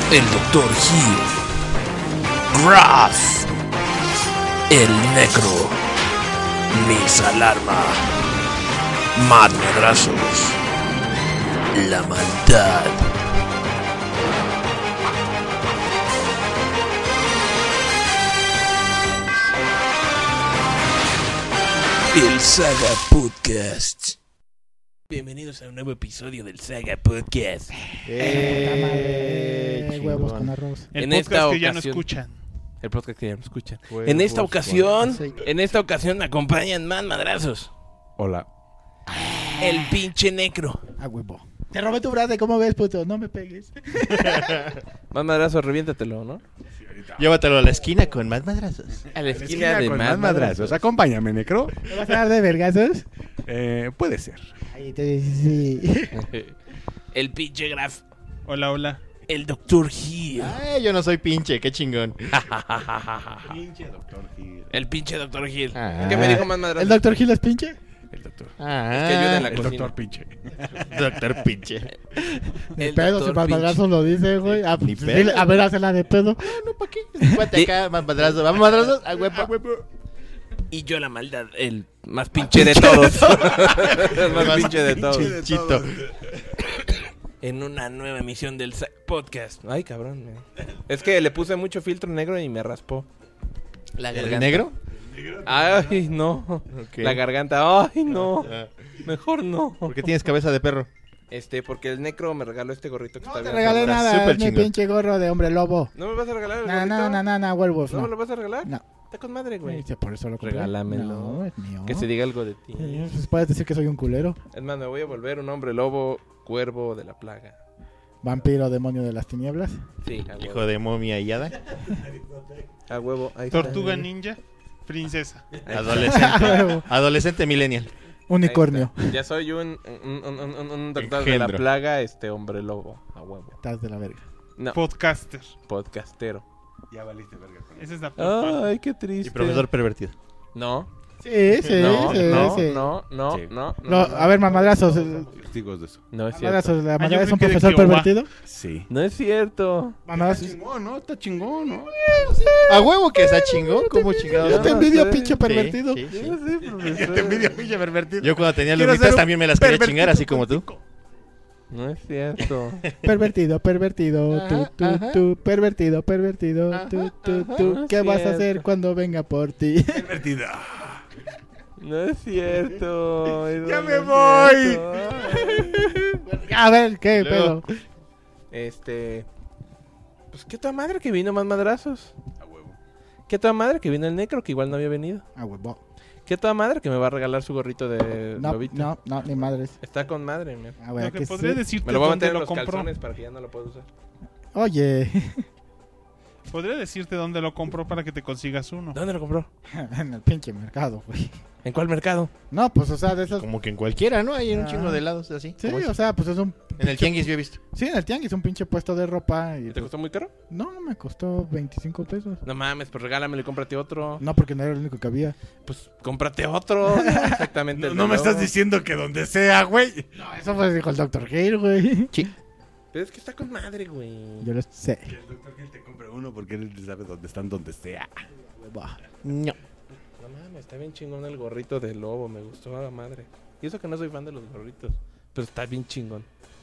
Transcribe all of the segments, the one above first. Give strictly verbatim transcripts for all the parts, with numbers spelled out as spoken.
el doctor Hill, Graf, el Necro, Miss Alarma, Mad Madrazos, la maldad. El Saga Podcast. Bienvenidos a un nuevo episodio del Saga Podcast. Eh, Eh, huevos con arroz. El En podcast esta que ya no ocasión- escuchan. El podcast que ya no escuchan. Huevos En esta con ocasión, aceite. en esta ocasión me acompañan Mad Madrazos, Hola. el pinche Necro. A huevo. Te robé tu frase, ¿cómo ves, puto? No me pegues. Mad Madrazos, reviéntatelo, ¿no? Llévatelo a la esquina con más madrazos. A la esquina de con Mad más Madrazos. Acompáñame, Necro. ¿Me vas a dar de vergazos? Eh, puede ser. Ahí te dice sí. El pinche Graf, Hola, hola. el doctor Hill. Ay, yo no soy pinche, qué chingón. Pinche doctor Gil. El pinche doctor Hill. Ah. ¿Qué me dijo Mad Madrazos? ¿El doctor Gil es pinche? El doctor. Ah, Es que ayuda en la El cocina. doctor pinche. doctor pinche. Ni El pedo, doctor si más pinche. madrazos lo dice, güey. Ah, Ni pues, pedo. dile, a ver, hazla de pedo. No, ¿para qué? Cuate acá, más madrazos. Vamos, madrazos. A huevo. Y yo la maldad, el más pinche de todos. El más pinche de todos. Pinchito. En una nueva emisión del Sa- podcast. Ay, cabrón. eh. Es que le puse mucho filtro negro y me raspó la ¿El garganta. negro? Ay, no. Ok. La garganta. Ay, no. Ah, Mejor no. ¿Por qué tienes cabeza de perro? Este, porque el necro me regaló este gorrito que No está te bien. regalé sombra. nada, súper es mi chingón. pinche gorro de hombre lobo. ¿No me vas a regalar el No, gorrito? no, no, no, no, Werewolf, ¿No me no. lo vas a regalar? No. Está con madre, güey. Sí, por eso lo compré. Regálamelo. No, es mío. Que se diga algo de ti. Sí, pues puedes decir que soy un culero. Es más, me voy a volver un hombre lobo, cuervo de la plaga. Vampiro, demonio de las tinieblas. Sí, a huevo. Hijo de momia y hada. A huevo. Ahí está. Tortuga ninja, princesa. Adolescente. Adolescente millennial. Unicornio. Ahí está. Ya soy un, un, un, un- un doctor de la Engendro. plaga, este hombre lobo. A huevo. Estás de la verga. No, Podcaster. podcastero. Ya valiste verga con Esa es la preocupación. Ay, qué triste. Y profesor pervertido. No, Sí, sí, no, sí, no, sí. no, no, Sí. no, No, no. a ver, mamadrazos. el- testigos de eso. No es cierto. Mamadrazos, ¿la yo mamadra es un creí que de profesor Jehová. pervertido? Sí. No es cierto. Está Mamadrazos. chingón, ¿no? Está chingón, ¿no? A huevo que está chingón. ¿Cómo chingados? Yo te no envidio, sé. pinche Sí, pervertido. sí, sí. Yo no sé, profesor. Te envidio, pinche pervertido. Yo cuando tenía Quiero lumitas ser un también me las quería pervertido chingar, así como tú. No es cierto. Pervertido, pervertido. Ajá, Tú, tú, ajá. tú. Pervertido, pervertido. Ajá, Tú, tú, ajá. tú. No es ¿Qué vas a cierto. hacer cuando venga por ti? Pervertida. No es cierto. Ya no me es voy. cierto. Ay. A ver, ¿qué Luego. pedo? Este. Pues qué toda madre que vino más madrazos. A huevo. Qué toda madre que vino el necro que igual no había venido. Ah, huevo. Qué toda madre que me va a regalar su gorrito de No, lobito. no, no, ni madres. Está con madre, me. Ah, güey, Lo que que podría sí. decirte Me lo voy a dónde meter en lo los compró. calzones para que ya no lo pueda usar. Oye, Podría decirte dónde lo compró para que te consigas uno. ¿Dónde lo compró? en el pinche mercado, güey. ¿En cuál mercado? No, pues, o sea, de esos... Como que en cualquiera, ¿no? Hay un Ah. chingo de helados así. Sí, como o ese. sea, pues es un... En el tianguis yo he visto. Sí, en el tianguis, un pinche puesto de ropa. Y ¿Te costó muy caro? No, me costó veinticinco pesos. No mames, pues regálamelo y cómprate otro. No, porque no era el único que había. Pues cómprate otro. No, exactamente. No, el no de me estás lobo. diciendo que donde sea, güey. No, eso fue dijo el doctor Gil, güey. Pero es que está con madre, güey. Yo lo sé. Que el doctor Gil te compre uno porque él sabe dónde están, donde sea. No. No mames, está bien chingón el gorrito de lobo. Me gustó a la madre. Y eso que no soy fan de los gorritos. Pero está bien chingón.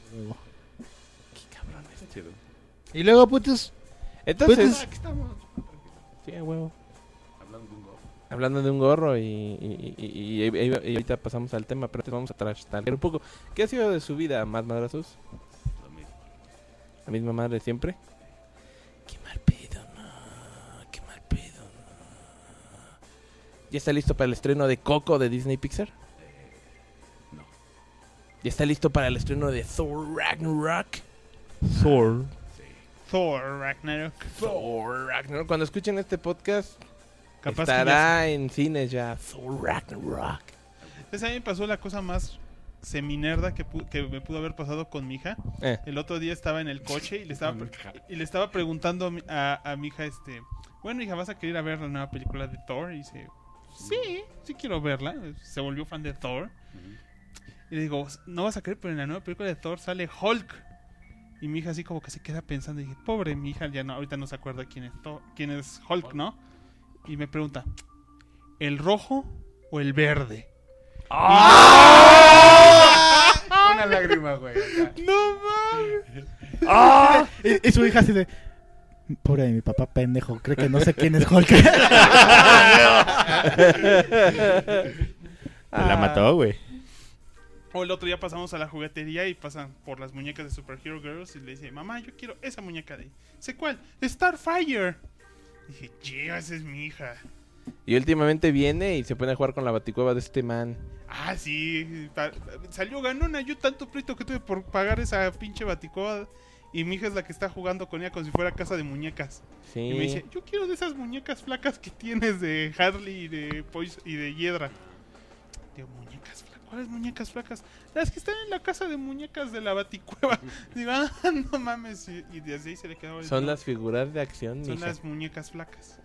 Qué cabrón es. Chido. Y luego, putos. Entonces, Putos. sí, a huevo. Hablando de un gorro. Hablando de un gorro y, y, y, y- y- y ahorita pasamos al tema, pero antes vamos a trastar un poco. ¿Qué ha sido de su vida, más madrazos? Lo mismo. ¿La misma madre siempre? Qué mal pedo, no. Qué mal pedo, no. ¿Ya está listo para el estreno de Coco de Disney Pixar? no. ¿Ya está listo para el estreno de Thor Ragnarok? Thor. Thor Ragnarok. Thor Ragnarok. Cuando escuchen este podcast, Capaz que estará en cines ya. Thor Ragnarok. Pues a mí me pasó la cosa más seminerda que, pu- que me pudo haber pasado con mi hija. Eh. El otro día estaba en el coche y le estaba, pre- y le estaba preguntando a mi, a, a mi hija, este, bueno, hija, ¿vas a querer ir a ver la nueva película de Thor? Y dice, sí, sí quiero verla. Se volvió fan de Thor. Y le digo, no vas a creer, pero en la nueva película de Thor sale Hulk. Y mi hija así como que se queda pensando. Y dije, pobre mi hija, ya no, ahorita no se acuerda quién es, to- quién es Hulk, ¿no? Y me pregunta, ¿el rojo o el verde? Una lágrima, güey. ¡No mames! Y, y su hija así de... Pobre de mi papá pendejo, creo que no sé quién es Hulk. La mató, güey. O el otro día pasamos a la juguetería y pasan por las muñecas de Super Hero Girls y le dice, mamá, yo quiero esa muñeca de ahí. Sé cuál, Starfire. Dije, chido, esa es mi hija. Y últimamente viene y se pone a jugar con la baticueva de este man. Ah, sí, pa- salió ganona. Yo tanto pleito que tuve por pagar esa pinche baticoa. Y mi hija es la que está jugando con ella como si fuera casa de muñecas. Sí. Y me dice, yo quiero de esas muñecas flacas que tienes de Harley y de Poison y de Hiedra. Digo, muñecas flacas. ¿Cuáles muñecas flacas? Las que están en la casa de muñecas de la baticueva. Digo, ah, no mames. Y, y desde ahí se le quedaba el Son no, las figuras de acción, Son mija. las muñecas flacas.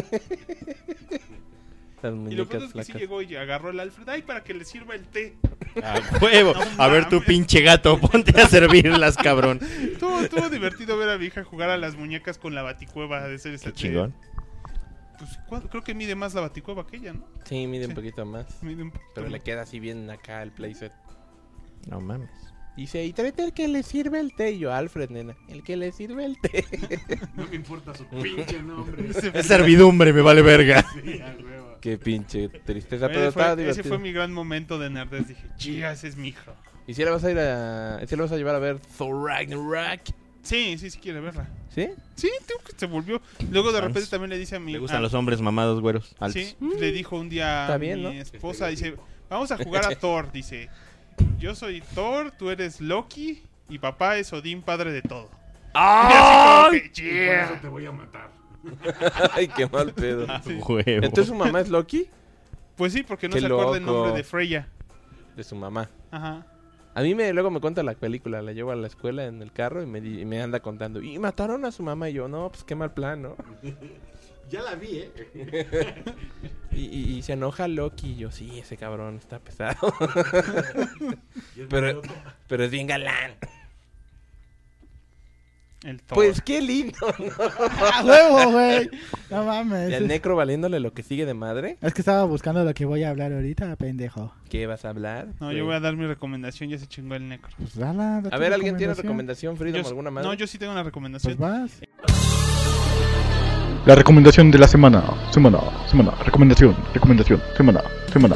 Las Y lo muñecas peor es que flacas. sí llegó y agarró el Alfred. Ay, para que le sirva el té. A huevo. No A ver, tu mames. pinche gato, ponte a servirlas, cabrón. Estuvo, estuvo divertido ver a mi hija jugar a las muñecas con la baticueva de ser ese Qué té. chingón. Pues ¿cuál- creo que mide más la baticueva que ella, ¿no? Sí, mide un Sí. poquito más. Mide un poquito Pero le más. queda así bien acá el playset. No mames. Dice, y tráete el que le sirve el té. Y yo, Alfred, nena, el que le sirve el té. No me importa su pinche nombre. Es servidumbre, me vale verga. Sí, a huevo. Qué pinche tristeza, Ese pero fue, estaba ese divertido. fue mi gran momento de nerdez. Dije, chica, ese es mi hijo. ¿Y si le vas a ir a... si le vas a llevar a ver Thor Ragnarok? Sí, sí, sí quiere verla. ¿Sí? Sí, tengo que se volvió. Luego de Fans. repente también le dice a mi... Le gustan a- los hombres mamados, güeros. Altos. Sí, le dijo un día Está a bien, mi ¿no? esposa, dice, vamos a jugar a Thor, dice. Yo soy Thor, tú eres Loki y papá es Odín, padre de todo. Y así como que, Y por "Yeah". eso te voy a matar. Ay, qué mal pedo. Sí. Huevo. Entonces su mamá es Loki Pues sí, porque no Qué se acuerda el loco. nombre de Freya. de su mamá. Ajá. A mí me luego me cuenta la película, la llevo a la escuela en el carro y me, di- y me anda contando. Y mataron a su mamá y yo, no, pues qué mal plan, ¿no? Ya la vi, ¿eh? Y, y- y se enoja Loki y yo, sí, ese cabrón está pesado. Y es Pero- loco. Pero es bien galán. El Thor. Pues qué lindo, ¿no? ¡A huevo, güey! No mames. Y al necro valiéndole lo que sigue de madre. Es que estaba buscando lo que voy a hablar ahorita, pendejo. ¿Qué vas a hablar? No, güey? yo voy a dar mi recomendación, ya se chingó el necro. Pues dala, da A tu ver, ¿alguien tiene recomendación, Freedom, Yo- alguna más? no, yo sí tengo una recomendación. Pues vas. La recomendación de la semana, semana, semana, recomendación, recomendación, semana, semana.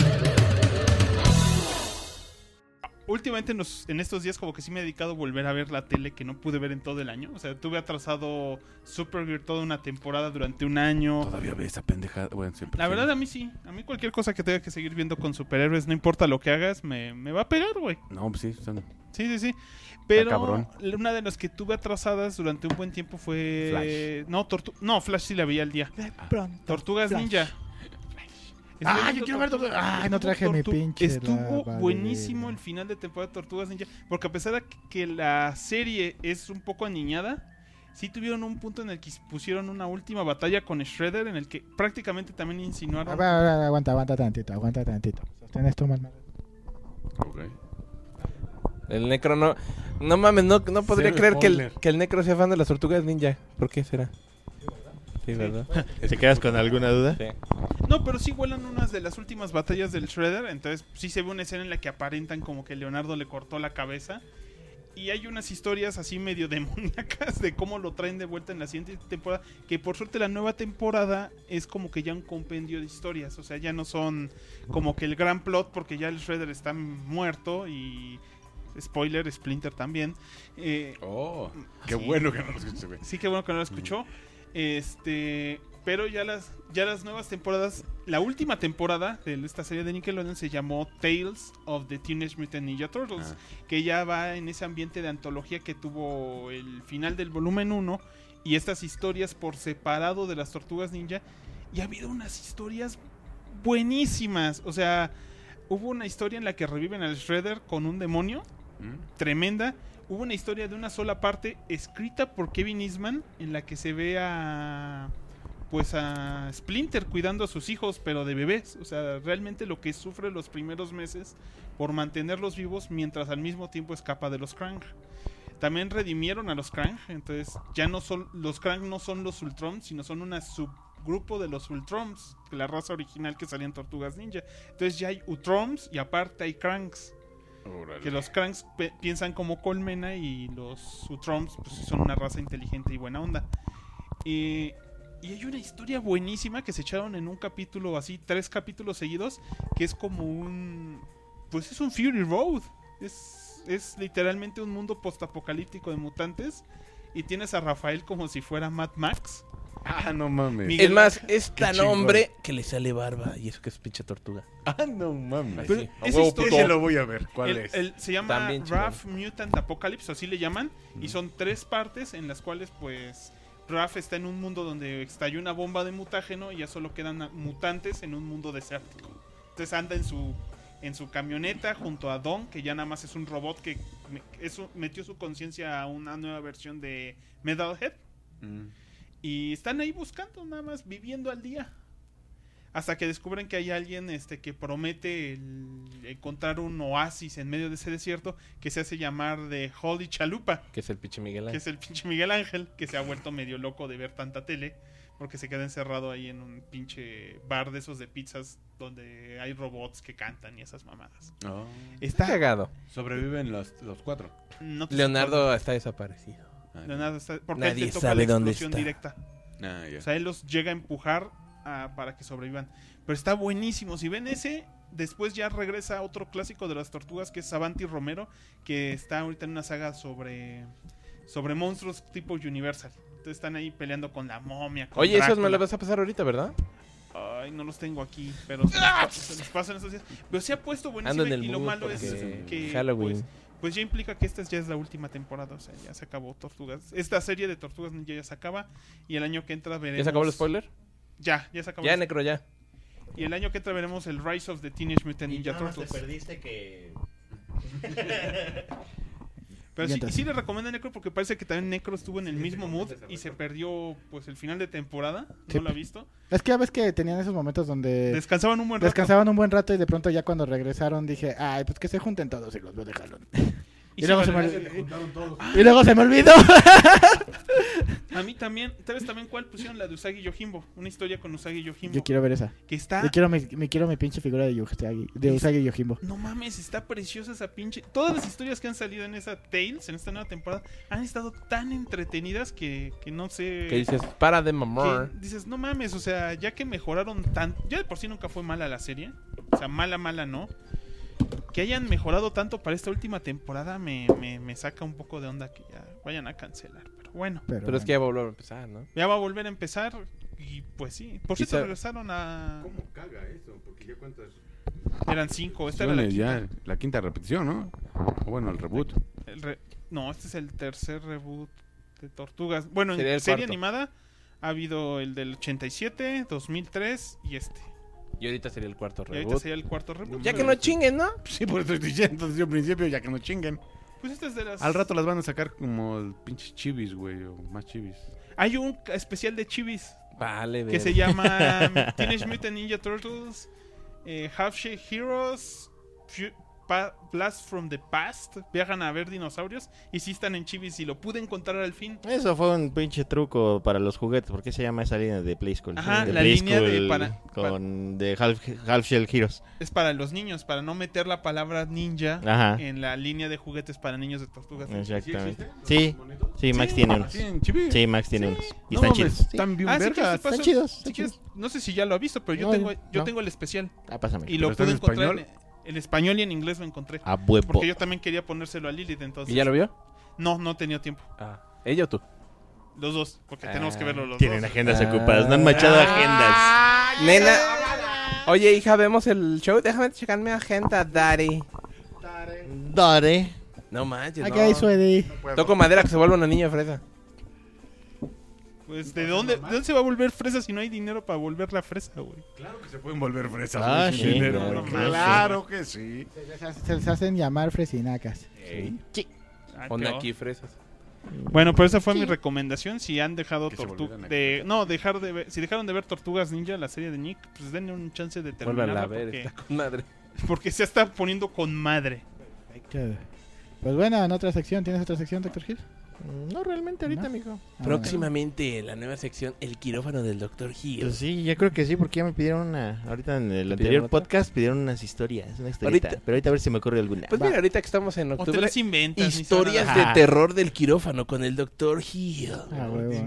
Últimamente nos- en estos días como que sí me he dedicado a volver a ver la tele que no pude ver en todo el año. O sea, tuve atrasado Supergirl toda una temporada durante un año. Todavía ve esa pendejada. Bueno, siempre. La sí. verdad a mí sí. A mí cualquier cosa que tenga que seguir viendo con superhéroes, no importa lo que hagas, me, me va a pegar, güey. No, pues sí. Son... Sí, sí, sí. Pero cabrón. una de las que tuve atrasadas durante un buen tiempo fue... No, Tortu- no, Flash sí la veía al día. Pronto. Tortugas Flash. Ninja. Ah, yo quiero ver Tortugas. Ay, no traje mi Tortu- pinche Estuvo la buenísimo valera. el final de temporada de Tortugas Ninja. Porque a pesar de que la serie es un poco aniñada, sí tuvieron un punto en el que pusieron una última batalla con Shredder en el que prácticamente también A insinuaron... ver, a ver, aguanta, aguanta tantito, aguanta tantito. Sostén esto más mal. Ok. El necro no... No mames, no, no podría Cero creer que el, spoiler. que el necro sea fan de las tortugas ninja. ¿Por qué será? Sí, ¿verdad? ¿Te quedas con alguna duda? Sí. No, pero sí vuelan unas de las últimas batallas del Shredder. Entonces sí se ve una escena en la que aparentan como que Leonardo le cortó la cabeza. Y hay unas historias así medio demoníacas de cómo lo traen de vuelta en la siguiente temporada. Que por suerte la nueva temporada es como que ya un compendio de historias. O sea, ya no son como que el gran plot porque ya el Shredder está muerto y... Spoiler, Splinter también. Eh, Oh, qué Sí. bueno que no lo escuché, güey. Sí, qué bueno que no lo escuchó. Este, pero ya las ya las nuevas temporadas, la última temporada de esta serie de Nickelodeon se llamó Tales of the Teenage Mutant Ninja Turtles, Ah. que ya va en ese ambiente de antología que tuvo el final del volumen uno y estas historias por separado de las Tortugas Ninja, y ha habido unas historias buenísimas, o sea, hubo una historia en la que reviven al Shredder con un demonio ¿Mm? tremenda. Hubo una historia de una sola parte escrita por Kevin Eastman en la que se ve a pues a Splinter cuidando a sus hijos, pero de bebés, o sea, realmente lo que sufre los primeros meses por mantenerlos vivos mientras al mismo tiempo escapa de los Krang. También redimieron a los Krang, entonces ya no son los Krang no son los Ultrons, sino son una subgrupo de los Ultrons, la raza original que salía en Tortugas Ninja. Entonces ya hay Ultrons y aparte hay Krangs. Órale. Que los Krangs pe- piensan como Colmena y los Ultrons pues son una raza inteligente y buena onda. Y, y hay una historia buenísima que se echaron en un capítulo así, tres capítulos seguidos, que es como un... Pues es un Fury Road. Es, es literalmente un mundo postapocalíptico de mutantes. Y tienes a Rafael como si fuera Mad Max. Ah, no mames. Miguel- Es más, es Qué tan chingón. hombre que le sale barba. Y eso que es pinche tortuga. Ah, no mames. Pero sí. A esa huevo, historia- Ese lo voy a ver. ¿Cuál El- es? el- se llama También chingón. Raph Mutant Apocalypse, así le llaman. Y son tres partes en las cuales, pues, Raph está en un mundo donde estalló una bomba de mutágeno y ya solo quedan a- mutantes en un mundo desértico. Entonces anda en su en su camioneta junto a Don, que ya nada más es un robot que me- eso metió su conciencia a una nueva versión de Metalhead. Mm. Y están ahí buscando, nada más viviendo al día. Hasta que descubren que hay alguien este, que promete el- encontrar un oasis en medio de ese desierto que se hace llamar de Holy Chalupa, Que es el pinche Miguel que Ángel. es el pinche Miguel Ángel, que se ha vuelto medio loco de ver tanta tele, porque se queda encerrado ahí en un pinche bar de esos de pizzas donde hay robots que cantan y esas mamadas. Oh. Está Está... cagado. Sobreviven los, los cuatro. no te Leonardo está desaparecido. Ah, Leonardo está... Porque Nadie él le toca sabe la dónde explosión está. directa. Ah, ya. O sea, él los llega a empujar a- para que sobrevivan. Pero está buenísimo. Si ven ese, después ya regresa otro clásico de las tortugas que es Savanti Romero, que está ahorita en una saga sobre sobre monstruos tipo Universal. Entonces están ahí peleando con la momia. Con Oye, esos me Drácula. los vas a pasar ahorita, ¿verdad? Ay, no los tengo aquí, pero se los, se los paso en estos días. Pero se ha puesto buenísimo Ando en el y lo mood malo es porque que Halloween. Pues, pues ya implica que esta ya es la última temporada, o sea, ya se acabó Tortugas. Esta serie de Tortugas Ninja ya se acaba y el año que entra veremos... ¿Ya se acabó el spoiler? Ya, ya se acabó. Ya, el- Necro, ya. Y el año que entra veremos el Rise of the Teenage Mutant Y Ninja nada más te Turtles. perdiste que... Pero sí, y Mientras. sí le recomiendo a Necro porque parece que también Necro estuvo en el mismo mood y se perdió pues el final de temporada. Sí. No lo ha visto. Es que ya ves que tenían esos momentos donde Descansaban un buen rato. descansaban un buen rato y de pronto ya cuando regresaron dije, ay, pues que se junten todos y los veo de jalón. Y Y, sí, luego se vale, me... vale. y luego se me olvidó. A mí también, ¿sabes también cuál pusieron? La de Usagi Yojimbo. Una historia con Usagi Yojimbo. Yo quiero ver esa. Que está... Yo quiero mi, mi- quiero mi pinche figura de Usagi, de Usagi Yojimbo. No mames, está preciosa esa pinche... Todas las historias que han salido en esa Tales, en esta nueva temporada, han estado tan entretenidas que, que no sé... Que dices, para de que mamar. dices, no mames, o sea, ya que mejoraron tanto... Ya de por sí nunca fue mala la serie. O sea, mala, mala no. Que hayan mejorado tanto para esta última temporada me, me, me saca un poco de onda que ya vayan a cancelar. Pero bueno, Pero, Pero es que ya volvió a empezar, ¿no? ya va a volver a empezar y pues sí. Por Y cierto, sa- regresaron a... ¿Cómo caga eso? Porque ya cuántas... Eran cinco, esta era la ya quinta. la quinta repetición, ¿no? O bueno, el reboot. El re- No, este es el tercer reboot de Tortugas. Bueno, Sería en el serie cuarto. animada ha habido el del ochenta y siete, dos mil tres y este. Y ahorita sería el cuarto Y ahorita reboot. sería el cuarto reboot. Ya que pero- no chinguen, ¿no? Sí, por eso estoy diciendo desde un principio, ya que no chinguen. Pues este es de las... Al rato las van a sacar como el pinche chivis, güey, o más chivis. Hay un ca- especial de Chivis Vale, que ver. se llama Teenage Mutant Ninja Turtles, eh, Half Shake Heroes, Fu- Pa- Blast from the Past. Viajan a ver dinosaurios y sí están en Chivis y lo pude encontrar al fin. Eso fue un pinche truco para los juguetes. ¿Por qué se llama esa línea de Play School? Ajá, de la Play línea de School para- con de Half, Half Shell Heroes. Es para los niños, para no meter la palabra ninja Ajá. en la línea de juguetes para niños de Tortugas Ninja. Exactamente. Sí, sí, Max Sí, tiene unos. ¿Sí, en chivis? Sí, Max tiene unos. Y No están mames, chidos. Sí. Están bien Ah, sí, vergas. quieres te paso- Están chidos, si están quieres, no sé si ya lo ha visto, pero yo No, tengo yo no. tengo el especial Ah, pásame. y lo ¿Pero está pude en encontrar español? en, en español y en inglés lo encontré. A huevo. Porque yo también quería ponérselo a Lilith, entonces. ¿Y ya lo vio? No, no tenía tiempo. Ah. ¿Ella o tú? Los dos, porque tenemos que verlo los Tienen dos. agendas Ah. ocupadas. No han machado agendas. Nena. Oye, hija, ¿vemos el show? Déjame checar mi agenda, daddy. Dare. No manches, Aquí no. hay su Eddie. Toco madera que se vuelva una niña fresa. Pues, ¿de dónde, ¿de dónde se va a volver fresa si no hay dinero para volverla fresa, güey? Claro que se pueden volver fresas. Ah, güey, sin sí, dinero, no, güey. no, Claro que sí. Se les, hace- se les hacen llamar fresinacas. Ah, Pon qué aquí fresas. Bueno, pero esa fue mi recomendación. Si han dejado Que se tortugas volvieran a de no dejar de ver, si dejaron de ver Tortugas Ninja, la serie de Nick, pues denle un chance de Vuelvan terminarla a ver, porque, está con madre. porque se está poniendo con madre. Que- Pues bueno, en otra sección, ¿tienes otra sección, doctor Gil? No, realmente ahorita, ¿No? amigo. Ah, Próximamente la nueva sección, el quirófano del doctor Hill. Pues sí, yo creo que sí, porque ya me pidieron una. Ahorita en el ¿Te anterior pidieron otra? podcast pidieron unas historias, una historieta. Ahorita- Pero ahorita a ver si me ocurre alguna. Pues Va. mira, ahorita que estamos en O te octubre, las inventas. ni se historias van a de dar. terror del quirófano con el doctor Hill. Ah, huevo.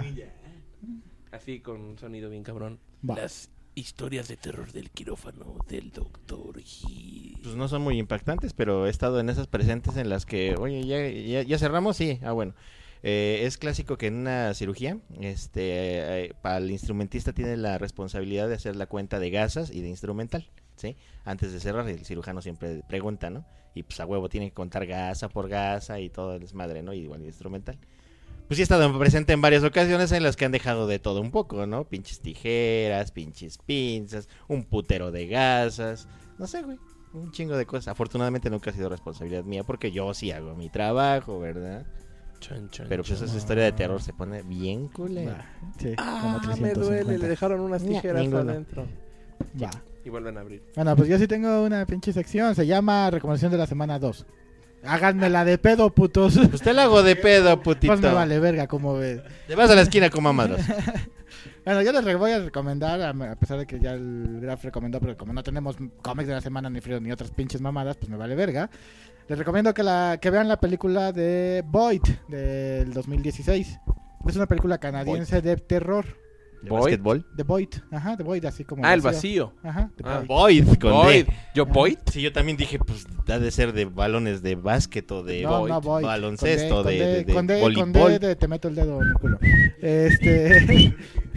Así con un sonido bien cabrón. Va. Las historias de terror del quirófano del doctor Hill. Pues no son muy impactantes, pero he estado en esas presentes en las que, oye, ¿ya, ya, ya cerramos? Sí, ah, bueno. Eh, es clásico que en una cirugía, este, eh, para el instrumentista tiene la responsabilidad de hacer la cuenta de gasas y de instrumental, ¿sí? Antes de cerrar, el cirujano siempre pregunta, ¿no? Y pues a huevo tiene que contar gasa por gasa y todo el desmadre, ¿no? Y igual el instrumental. Pues sí he estado presente en varias ocasiones en las que han dejado de todo un poco, ¿no? Pinches tijeras, pinches pinzas, un putero de gasas, no sé, güey, un chingo de cosas. Afortunadamente nunca ha sido responsabilidad mía porque yo sí hago mi trabajo, ¿verdad? Chon, chon, Pero pues chon. esa historia de terror se pone bien culera. Va. Sí, Ah, como me trescientos duele, cincuenta. le dejaron unas Ni- tijeras ninguno. adentro. Va. Y vuelven a abrir. Bueno, pues yo sí tengo una pinche sección. Se llama Recomendación de la Semana dos. Háganmela de pedo, putos. Pues te la hago de pedo, putito. Pues me vale verga, como ves. Te vas a la esquina con mamadas. Bueno, yo les re- voy a recomendar, a a pesar de que ya el Graf recomendó, pero como no tenemos cómics de la semana, ni frío, ni otras pinches mamadas, pues me vale verga. Les recomiendo que la que vean la película de Void del dos mil dieciséis. Es una película canadiense de terror. ¿De Void. básquetbol? The Void, ajá, The Void, así como Ah, el vacío. Ajá, The Ah. Void. Void, con Void. D. ¿Yo Void? Sí, yo también dije, pues, ha de ser de balones de básquet o de No, Void. no, Void. baloncesto, Con D, de, de, de con D, con D, con voleibol. D de te meto el dedo en el culo. Este.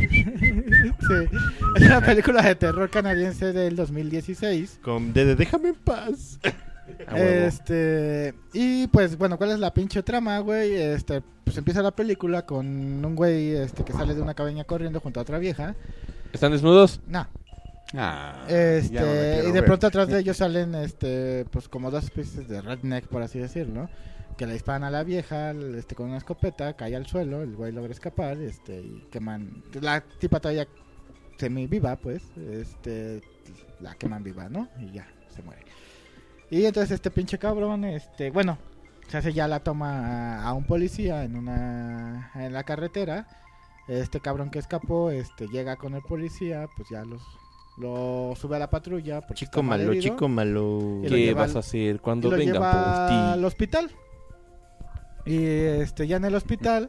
Sí. Es una película de terror canadiense del dos mil dieciséis. Con D de déjame en paz. A huevo. Este, y pues bueno, ¿cuál es la pinche trama, güey? Este, pues empieza la película con un güey este que sale de una cabaña corriendo junto a otra vieja. ¿Están desnudos? No. Ah, ya no la Este, quiero y de ver. pronto atrás de ellos salen este pues como dos especies de redneck, por así decirlo, que le disparan a la vieja este con una escopeta, cae al suelo, el güey logra escapar, este, y queman la tipa todavía semi viva, pues, este la queman viva, ¿no? Y ya se muere. Y entonces este pinche cabrón, este, bueno, se hace ya la toma a, a un policía en una en la carretera. Este cabrón que escapó, este llega con el policía, pues ya los lo sube a la patrulla porque Chico está malo, malherido, chico malo. Y lo ¿Qué lleva vas al- a hacer y cuando lo vengan lleva por al ti? hospital. Y este ya en el hospital,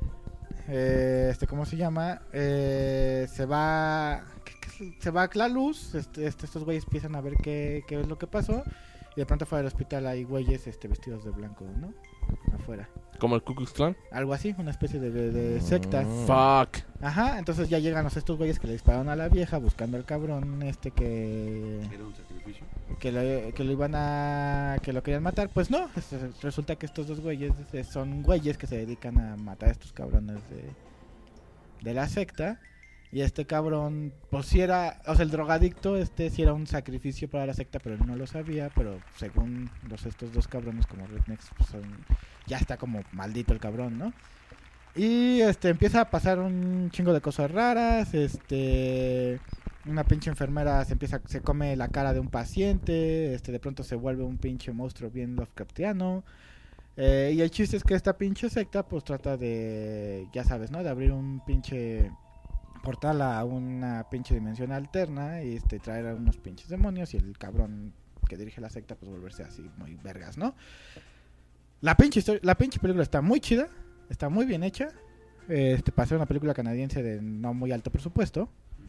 eh, este cómo se llama, eh, se va ¿qué- qué- se va la luz, este, este, estos güeyes empiezan a ver qué, qué es lo que pasó. Y de pronto fuera del hospital hay güeyes este, vestidos de blanco, ¿no? Afuera. ¿Como el Ku Klux Klan? Algo así, una especie de, de- de secta. Mm. Fuck. Ajá, entonces ya llegan los, estos güeyes que le dispararon a la vieja buscando al cabrón este que ¿Era un sacrificio? que lo, que lo iban a que lo querían matar. Pues no, este, resulta que estos dos güeyes este, son güeyes que se dedican a matar a estos cabrones de, de la secta. Y este cabrón, pues si era, o sea, el drogadicto, este sí era un sacrificio para la secta, pero él no lo sabía. Pero según los estos dos cabrones como rednecks, pues son, ya está como maldito el cabrón, ¿no? Y este empieza a pasar un chingo de cosas raras, este una pinche enfermera se empieza se come la cara de un paciente, este de pronto se vuelve un pinche monstruo bien Lovecraftiano. Eh, y el chiste es que esta pinche secta pues trata de, ya sabes, ¿no? De abrir un pinche portal a una pinche dimensión alterna y este traer a unos pinches demonios y el cabrón que dirige la secta pues volverse así muy vergas, ¿no? La pinche historia, la pinche película está muy chida, está muy bien hecha. Este pasó una película canadiense de no muy alto presupuesto.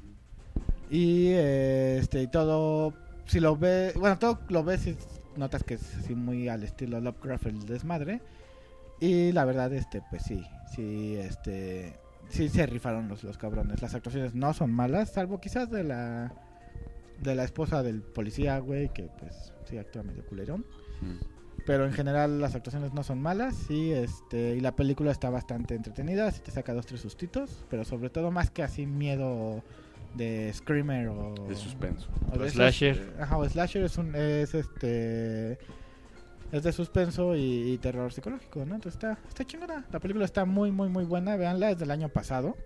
Y eh, este y todo si lo ves, bueno, todo lo ves y notas que es así muy al estilo Lovecraft el desmadre. Y la verdad este pues sí, sí este sí se rifaron los, los cabrones. Las actuaciones no son malas, salvo quizás de la de la esposa del policía, güey, que pues sí actúa medio culerón. Mm. Pero en general las actuaciones no son malas y este y la película está bastante entretenida, si te saca dos tres sustitos, pero sobre todo más que así miedo de screamer o De suspenso. o de O esos- slasher. Ajá, o slasher es un es este es de suspenso y, y terror psicológico, ¿no? Entonces está está chingona. La película está muy muy muy buena, véanla, es del año pasado.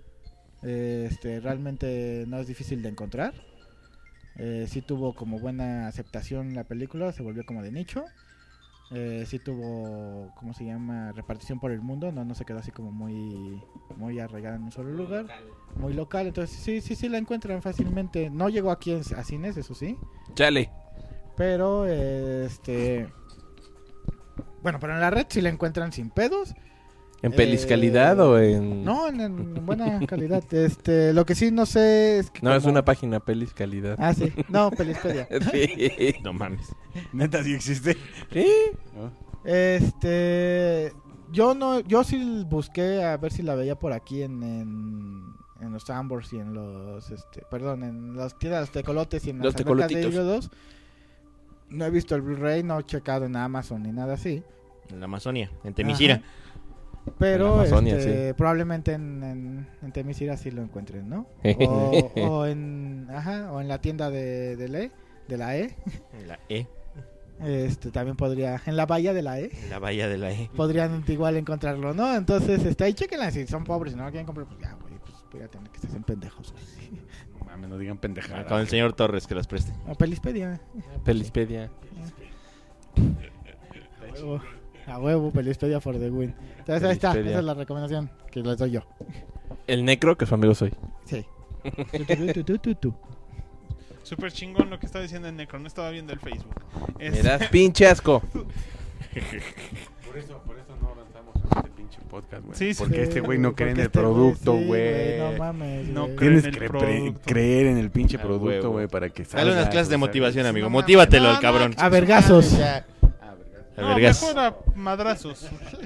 Este realmente no es difícil de encontrar. Eh, sí tuvo como buena aceptación la película, se volvió como de nicho. Eh, sí tuvo, ¿cómo se llama? Repartición por el mundo, no no se quedó así como muy muy arraigada en un solo lugar, muy local, entonces sí, sí, sí la encuentran fácilmente. No llegó aquí en, a cines, eso sí, Chale. pero eh, este... Bueno, pero en la red sí la encuentran sin pedos. ¿En pelis Eh, calidad o en...? No, en, en buena calidad. Este, lo que sí no sé es que No, es como- una página pelis calidad. Ah, sí. No, Pelispedia. Sí. No mames. Neta, sí existe. Sí. ¿No? Este, yo no, yo sí busqué a ver si la veía por aquí en, en, en los Sambors y en los, este, perdón, en las tiendas de los tecolotes y en Los las albercas de tecolotitos. Hilo dos. No he visto el Blu-ray, no he checado en Amazon ni nada así. En la Amazonia, en Temisira. Ajá. Pero En la Amazonia, este, probablemente en, en, en Temisira sí lo encuentren, ¿no? O, o en, ajá, o en la tienda de, de, la E, de la E. En la E, Este, también podría, en la bahía de la E. en la bahía de la E. Podrían igual encontrarlo, ¿no? Entonces, este, ahí chequenla, si son pobres y no lo quieren comprar, pues ya, güey, pues voy a tener que ser pendejos, güey. No mames, no digan pendejadas. Con el señor Torres que las preste. O Pelispedia. Pelispedia. A huevo, a huevo, Pelispedia for the win. Entonces ahí está, Pelispedia. esa es la recomendación que les doy yo. El necro, que su amigo soy. Sí. Tu, tu, tu, tu, tu. Súper chingón lo que estaba diciendo en Necro, no estaba viendo el Facebook. Es- Me das pinche asco. Por eso, por eso no avanzamos en este pinche podcast, güey. Sí, sí. Porque este güey no cree en Porque el este producto, sí, güey. No mames, No güey. creo. Tienes en el que cre- producto. creer en el pinche A producto, huevo. güey, para que salga. Dale unas clases de o sea, motivación, amigo. no mames. Motívatelo No, al no, cabrón. A vergazos. Ya. A No, vergas. mejor a madrazos.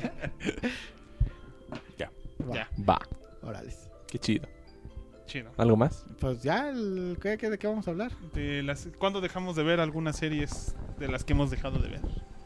Va, Ya, Va. órale. Qué chido. chido. ¿Algo más? Pues ya, el, ¿qué, qué, ¿de qué vamos a hablar? De las, ¿Cuándo dejamos de ver algunas series de las que hemos dejado de ver?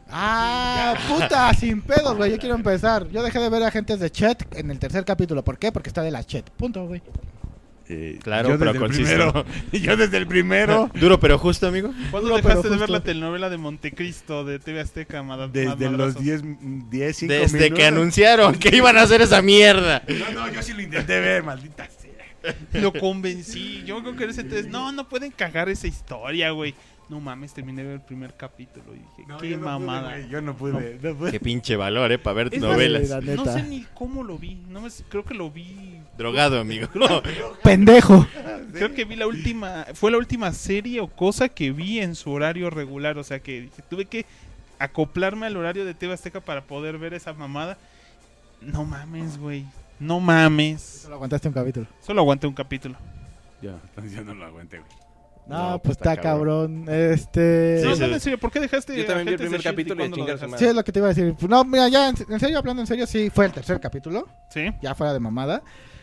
Ah, puta, sin pedos, güey. Yo quiero empezar. Yo dejé de ver Agentes de Chet en el tercer capítulo. ¿Por qué? Porque está de la Chet. Punto, güey. Eh, Claro, yo pero desde el conciso. primero. Yo desde el primero. Duro pero justo, amigo. ¿Cuándo No, dejaste pero de ver justo- la telenovela de Montecristo de T V Azteca? Mad- Desde Mad los Madrazos? diez, diez, cinco Desde minutos. que anunciaron que iban a hacer esa mierda. No, no, yo sí lo intenté ver, maldita sea. Lo convencí. Yo creo que en ese entonces, no, no pueden cagar esa historia, güey. No mames, terminé de ver el primer capítulo y dije, No, qué yo no pude, mamada. güey, yo no pude. No pude. Qué pinche valor, eh, para ver Es más, novelas. la no neta. sé ni cómo lo vi. No me, creo que lo vi. Drogado, amigo. Pendejo. Creo que vi la última. Fue la última serie o cosa que vi en su horario regular. O sea que dije, tuve que acoplarme al horario de T V Azteca para poder ver esa mamada. No mames, güey. No mames. Solo aguantaste un capítulo. Solo aguanté un capítulo. Ya, entonces yo no lo aguanté, güey. No, No, pues está está cabrón. Este. no, sí. no, en serio, ¿por qué dejaste Yo también vi el Agentes de primer Shield y capítulo y a cuándo lo chingar su dejaste? madre. Sí, es lo que te iba a decir. Pues no, mira, ya en, en serio, hablando en serio, sí, fue el tercer capítulo. Sí. Ya fuera de mamada.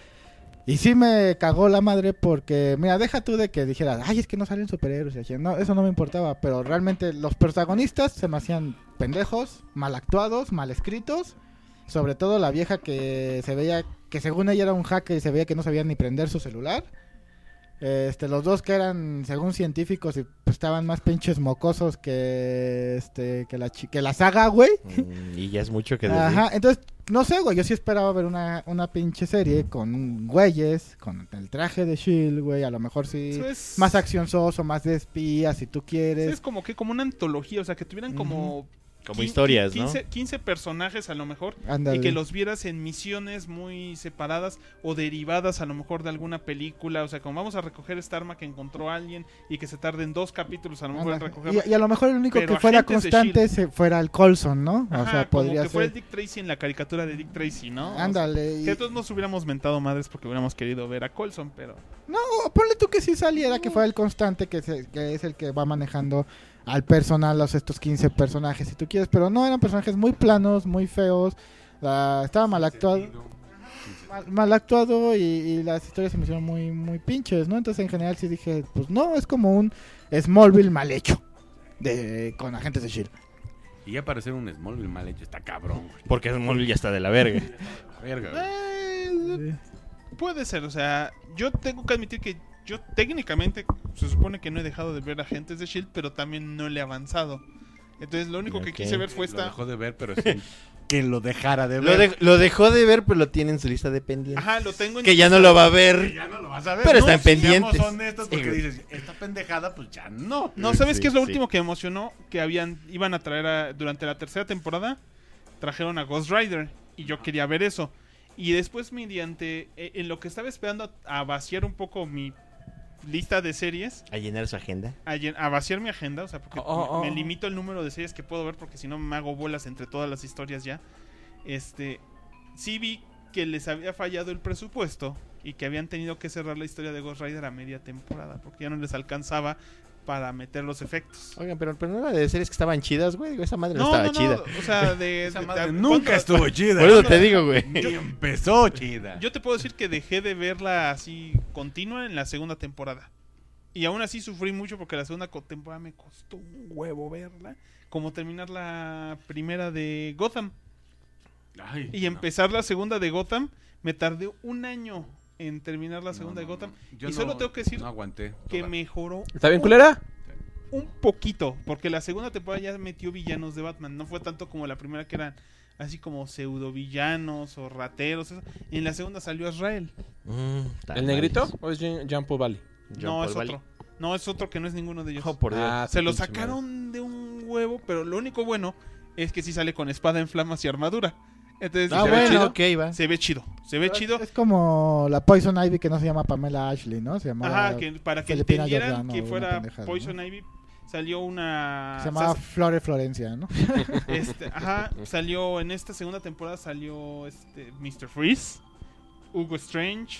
Y sí me cagó la madre porque, mira, deja tú de que dijeras, ay, es que no salen superhéroes. Y así. No, eso no me importaba. Pero realmente los protagonistas se me hacían pendejos, mal actuados, mal escritos. Sobre todo la vieja que se veía, que según ella era un hacker y se veía que no sabía ni prender su celular. Este, los dos que eran, según científicos, y pues, estaban más pinches mocosos que, este, que la, chi- que la saga, güey. Mm, y ya es mucho que decir. Ajá, entonces, no sé, güey, yo sí esperaba ver una, una pinche serie con güeyes, con el traje de Shield, güey, a lo mejor sí, Eso es- más accionzoso, más de espías, si tú Sí, quieres. es como que como una antología, o sea, que tuvieran como Como quin- historias, ¿no? quince, quince personajes a lo mejor Ándale. y que los vieras en misiones muy separadas o derivadas a lo mejor de alguna película, o sea, como vamos a recoger esta arma que encontró alguien y que se tarden dos capítulos a lo mejor en Ándale. recogerla. Y, y a lo mejor el único Pero que fuera agentes de constante Shield. se fuera el Coulson, ¿no? Ajá, o sea, como podría que fuera el ser. Dick Tracy en la caricatura de Dick Tracy, ¿no? O sea, Ándale. y- que todos nos hubiéramos mentado madres porque hubiéramos querido ver a Coulson, pero No, ponle tú que sí saliera, que fuera el constante, que, se- que es el que va manejando al personal, los estos quince personajes, si tú quieres. Pero no, eran personajes muy planos, muy feos. la- estaba mal actuado. Mal, mal actuado y, y las historias se me hicieron muy, muy pinches, ¿no? Entonces en general sí dije, pues no, es como un Smallville mal hecho. De, con agentes de Shield. Y ya para ser un Smallville mal hecho, está cabrón, güey. Porque Smallville ya está de la verga. Verga, güey. eh, puede ser, o sea, yo tengo que admitir que yo técnicamente se supone que no he dejado de ver Agentes de Shield, pero también no le he avanzado. Entonces lo único que Ok. quise ver fue Lo esta. dejó de ver, pero sin que lo dejara de ver. Lo, de- lo dejó de ver, pero lo tiene en su lista de pendientes. Ajá, lo tengo en Que ya no lo va a Que ver. ya no lo vas a ver. Pero No, están pendientes. Seamos honestos porque Sí, güey. dices, esta pendejada pues ya no. No, ¿sabes Sí, qué es lo sí. último que me emocionó? Que habían iban a traer a- durante la tercera temporada, trajeron a Ghost Rider y yo quería ver eso. Y después mediante eh, en lo que estaba esperando a, a vaciar un poco mi lista de series, A llenar su agenda. a, llen- a vaciar mi agenda, o sea, porque Oh, oh, me, me oh. limito el número de series que puedo ver porque si no me hago bolas entre todas las historias ya. Este, sí vi que les había fallado el presupuesto y que habían tenido que cerrar la historia de Ghost Rider a media temporada porque ya no les alcanzaba para meter los efectos. Oigan, pero, pero no era de series que estaban chidas, güey. Esa madre no, No, estaba no, chida. no, o sea, de, Esa de- madre de- nunca cuando- estuvo chida. Por eso te digo, güey. Ni empezó chida. Yo te puedo decir que dejé de verla así continua en la segunda temporada. Y aún así sufrí mucho porque la segunda co- temporada me costó un huevo verla. Como terminar la primera de Gotham. Ay, Y no. empezar la segunda de Gotham, me tardé un año en terminar la No, segunda no, de Gotham. no. Yo Y no- solo tengo que decir No aguanté. que toda. mejoró ¿Está bien culera? un poquito. Porque la segunda temporada ya metió villanos de Batman. No fue tanto como la primera que eran así como pseudo villanos o rateros. Eso. Y en la segunda salió Azrael. Mm, ¿El negrito o es Jean Jean Paul Valley? No, es otro. No, es otro que no es ninguno de ellos. Oh, por Dios. Ah, Se su lo pinche sacaron de un huevo, pero lo único bueno es que sí sale con espada en flamas y armadura. Entonces Ah, se, ve bueno, chido, ok, va. se ve chido. Se ve chido. Es como la Poison Ivy que no se llama Pamela Ashley, ¿no? Se llamaba, Ajá, que para que Filipina entendieran Giordano, que una fuera pendejada, Poison ¿no? Ivy, salió una... se llamaba sa- Flore Florencia, ¿no? este, ajá, salió en esta segunda temporada salió este mister Freeze, Hugo Strange,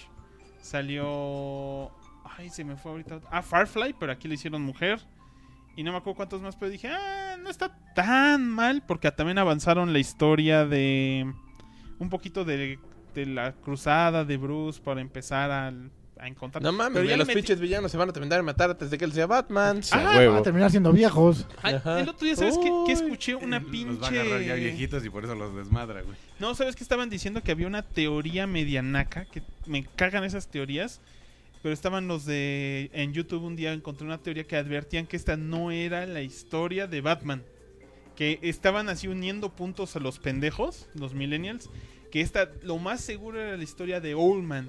salió... Ay, se me fue ahorita. Ah, Firefly, pero aquí le hicieron mujer. Y no me acuerdo cuántos más, pero dije, ah, no está tan mal, porque también avanzaron la historia de un poquito de, de la cruzada de Bruce para empezar a, a encontrar. No mames, Pero güey, ya los le metí- pinches villanos se van a terminar de matar antes de que él sea Batman. Sí, a Ah, huevo. Van a terminar siendo viejos. Ay, Ajá. el otro día, ¿sabes qué? Que Uy. escuché una Los va a agarrar ya pinche... viejitos y por eso los desmadra, güey. No, ¿sabes qué? Estaban diciendo que había una teoría medianaca, que me cagan esas teorías, pero estaban los de... En YouTube un día encontré una teoría que advertían que esta no era la historia de Batman. Que estaban así uniendo puntos a los pendejos, los millennials, que esta lo más seguro era la historia de Owlman,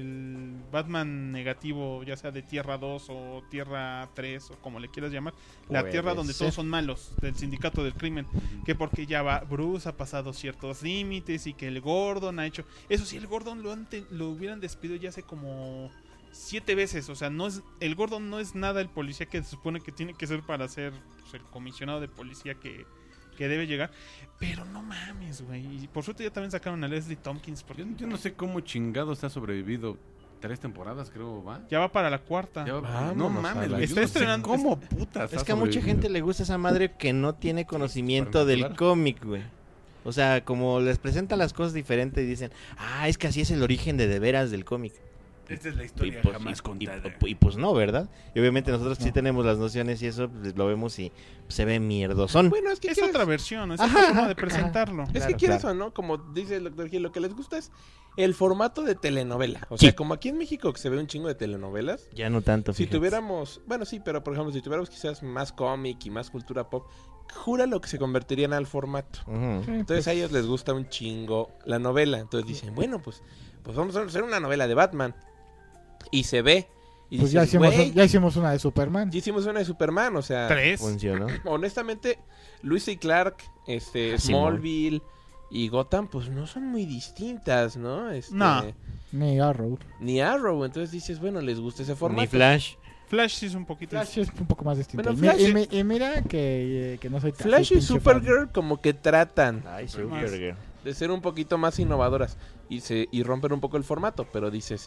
el Batman negativo, ya sea de Tierra dos o Tierra tres o como le quieras llamar, la Puede Tierra donde ser. todos son malos, del sindicato del crimen, que porque ya va Bruce ha pasado ciertos límites y que el Gordon ha hecho, eso sí, el Gordon lo, han te- lo hubieran despedido ya hace como siete veces, o sea, no es el Gordon no es nada el policía que se supone que tiene que ser para ser pues, el comisionado de policía que que debe llegar, pero no mames, güey. Y por suerte ya también sacaron a Leslie Tompkins porque Yo, yo no sé cómo chingados ha sobrevivido tres temporadas, creo, ¿va? ya va para la cuarta. Ya va- Vámonos no a mames, la- güey, yo Está no sé estrenando- ¿Cómo putas Es ha que a mucha sobrevivido? gente le gusta esa madre que no tiene conocimiento del Supernatural. cómic, güey. O sea, como les presenta las cosas diferentes y dicen, ah, es que así es el origen de de veras del cómic. Esta es la Y historia pues, jamás y- contada. y- y pues no, ¿verdad? Y obviamente nosotros que sí No. tenemos las nociones y eso, pues, lo vemos y se ve mierdosón. Bueno, es que Es quieres- otra versión, es Ajá, otra forma ajá, de presentarlo. Es Claro, que quieres claro. o no, como dice el doctor Gil, lo que les gusta es el formato de telenovela. O Sí. sea, como aquí en México que se ve un chingo de telenovelas. Ya no tanto, Si fíjate. tuviéramos, bueno, sí, pero por ejemplo, si tuviéramos quizás más cómic y más cultura pop, jura lo que se convertirían al formato. Ujú. Entonces a ellos les gusta un chingo la novela. Entonces dicen, bueno, pues, pues vamos a hacer una novela de Batman. Y se ve. Y Pues ya dices, hicimos, "Güey, ya hicimos una de Superman. ya hicimos una de Superman, o sea, Tres. Funcionó. honestamente, Luis y Clark, este, Ah, Simón. Smallville y Gotham, pues no son muy distintas, ¿no? Este, No. Ni Arrow. Ni Arrow, entonces dices, bueno, les gusta ese formato. Ni Flash. Flash sí es un poquito. Flash es un poco más distinto. Bueno, Y mi- Flash- y, mi- y mira que, eh, que no soy tan Flash y pinche fan. Supergirl como que tratan Ay, Más. Supergirl. de ser un poquito más innovadoras y se y rompen un poco el formato, pero dices,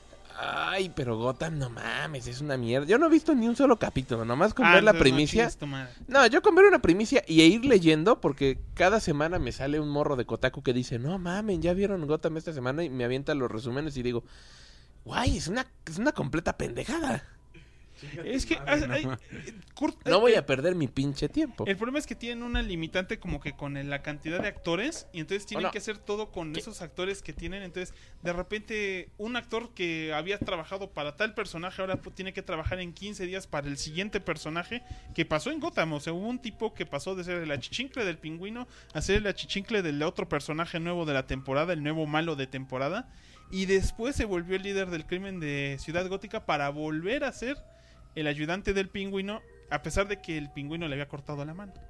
ay, pero Gotham no mames, es una mierda. Yo no he visto ni un solo capítulo, nomás con Ah, ver la entonces no primicia. chingues tu madre. No, yo con ver una primicia y ir leyendo, porque cada semana me sale un morro de Kotaku que dice, no mamen, ya vieron Gotham esta semana, y me avienta los resúmenes y digo, guay, es una, es una completa pendejada. Es que hay- hay- Kurt- No voy eh, a perder mi pinche tiempo. El problema es que tienen una limitante como que con el- la cantidad de actores y entonces tienen Oh, no. que hacer todo con ¿Qué? esos actores que tienen. Entonces, de repente, un actor que había trabajado para tal personaje ahora pu- tiene que trabajar en quince días para el siguiente personaje que pasó en Gotham. O sea, hubo un tipo que pasó de ser el achichincle del pingüino a ser el achichincle del otro personaje nuevo de la temporada, el nuevo malo de temporada. Y después se volvió el líder del crimen de Ciudad Gótica para volver a ser el ayudante del pingüino, a pesar de que el pingüino le había cortado la mano.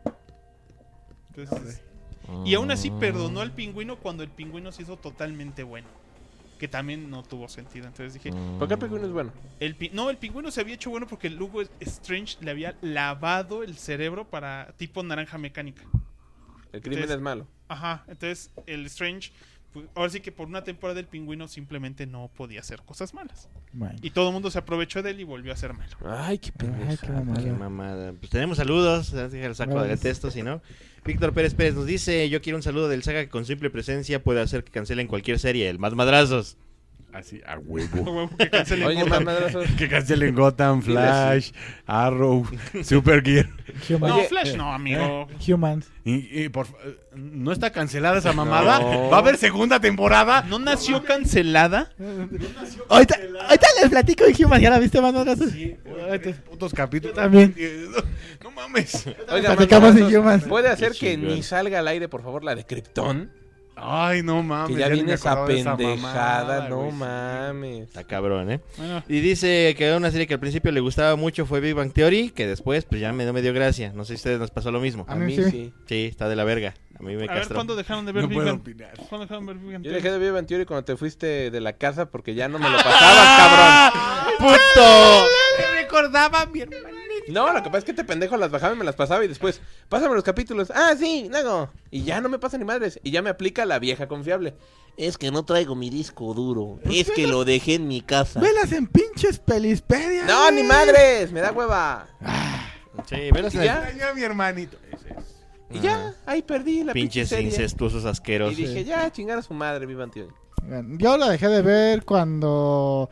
Entonces, y aún así perdonó al pingüino cuando el pingüino se hizo totalmente bueno. Que también no tuvo sentido. Entonces dije, ¿Por qué el pingüino es bueno? el pi- no, el pingüino se había hecho bueno porque Hugo Strange le había lavado el cerebro para tipo naranja mecánica. El crimen Entonces- es malo. Ajá, entonces el Strange, pues, ahora sí que por una temporada el pingüino simplemente no podía hacer cosas malas. Bueno. Y todo el mundo se aprovechó de él y volvió a ser malo. Ay, qué Ay, pendejo. qué mamada. Qué mamada. Pues tenemos saludos, así que el saco Vamos. de texto, si no. Víctor Pérez Pérez nos dice, yo quiero un saludo del Saga que con simple presencia puede hacer que cancelen cualquier serie, el Más Madrazos. Así, a huevo. Que cancelen Oye, Gotham. madrazos. Que cancelen Gotham, Flash, Arrow, Supergear. Human- No, Oye, Flash no, amigo. Humans. Y, y por fa- ¿No está cancelada esa mamada? No. ¿Va a haber segunda temporada? ¿No nació cancelada? Ahorita, ahorita les platico de Humans. ¿Ya la viste, Manodrazos? Ahorita- Putos capítulos. También. No mames. Oiga, Platicamos de madrazos, Humans. ¿puede hacer Qué que chingón. ni salga al aire, por favor, la de Krypton? Ay, no mames. Que ya ni viene me esa acordaba de esa pendejada, mamada, no güey, sí. mames. Está cabrón, ¿eh? Bueno, Y dice que una serie que al principio le gustaba mucho fue Big Bang Theory, que después pues ya me, no me dio gracia. No sé si a ustedes nos pasó lo mismo. A A mí mí sí. sí. Sí, está de la verga. A mí me a ver, castró. ¿cuándo dejaron de ver No Big puedo Bang? opinar. ¿Cuándo dejaron de ver Big Bang? Yo dejé de ver Big Bang Theory cuando te fuiste de la casa porque ya no me lo pasabas, cabrón. ¡Puto! Me recordaba a mi hermanito. No, lo que pasa es que te pendejo las bajaba y me las pasaba y después, pásame los capítulos. Ah, sí, luego. Y ya no me pasa ni madres. Y ya me aplica la vieja confiable. Es que no traigo mi disco duro. Es que lo dejé en mi casa. Velas en pinches Pelispedia. No, güey. ni madres. Me da hueva. Sí, velos ¿Y en el- ya? Extrañé a mi hermanito. Ese es. Y ya, ahí perdí la pinche Pinches serie. incestuosos Y asquerosos. dije, ya, chingar a su madre, Big Bang Theory. Bueno, yo la dejé de ver cuando...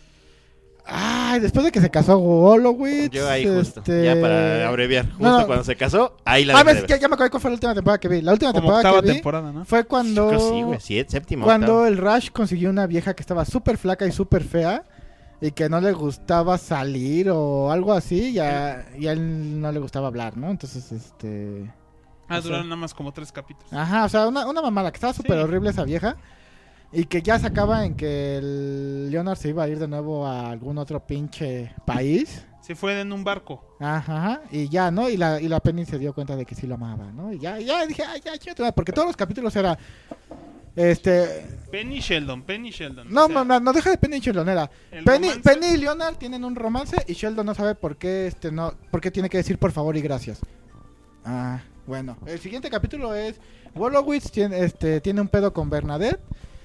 Ay, después de que se casó Wolowitz. Yo ahí justo, este... ya para abreviar, justo No, no. cuando se casó, ahí la Ah, dejé de ves, ver. ya, ya me acuerdo cuál fue la última temporada que vi. La última Como temporada octava que vi temporada, ¿no? fue cuando... Creo sí, güey, siete, séptima, Cuando octava. el Rush consiguió una vieja que estaba súper flaca y súper fea y que no le gustaba salir o algo así, y a, y a él no le gustaba hablar, ¿no? Entonces, este... Ah, o sea- duraron nada más como tres capítulos. Ajá, o sea, una, una mamada, que estaba súper Sí. horrible esa vieja y que ya se acaba en que el Leonard se iba a ir de nuevo a algún otro pinche país. Se fue en un barco. Ajá, ajá, y ya, ¿no? Y la, y la Penny se dio cuenta de que sí lo amaba, ¿no? Y ya, ya dije, ay, ya, chido, porque todos los capítulos era... Este... Penny Sheldon, Penny Sheldon. No, O sea, no, no deja de Penny y Sheldon, era... el Penny, romance- Penny y Leonard tienen un romance y Sheldon no sabe por qué este no por qué tiene que decir por favor y gracias. Ah, bueno, el siguiente capítulo es Wolowitz tiene este tiene un pedo con Bernadette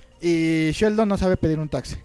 y Sheldon no sabe pedir un taxi.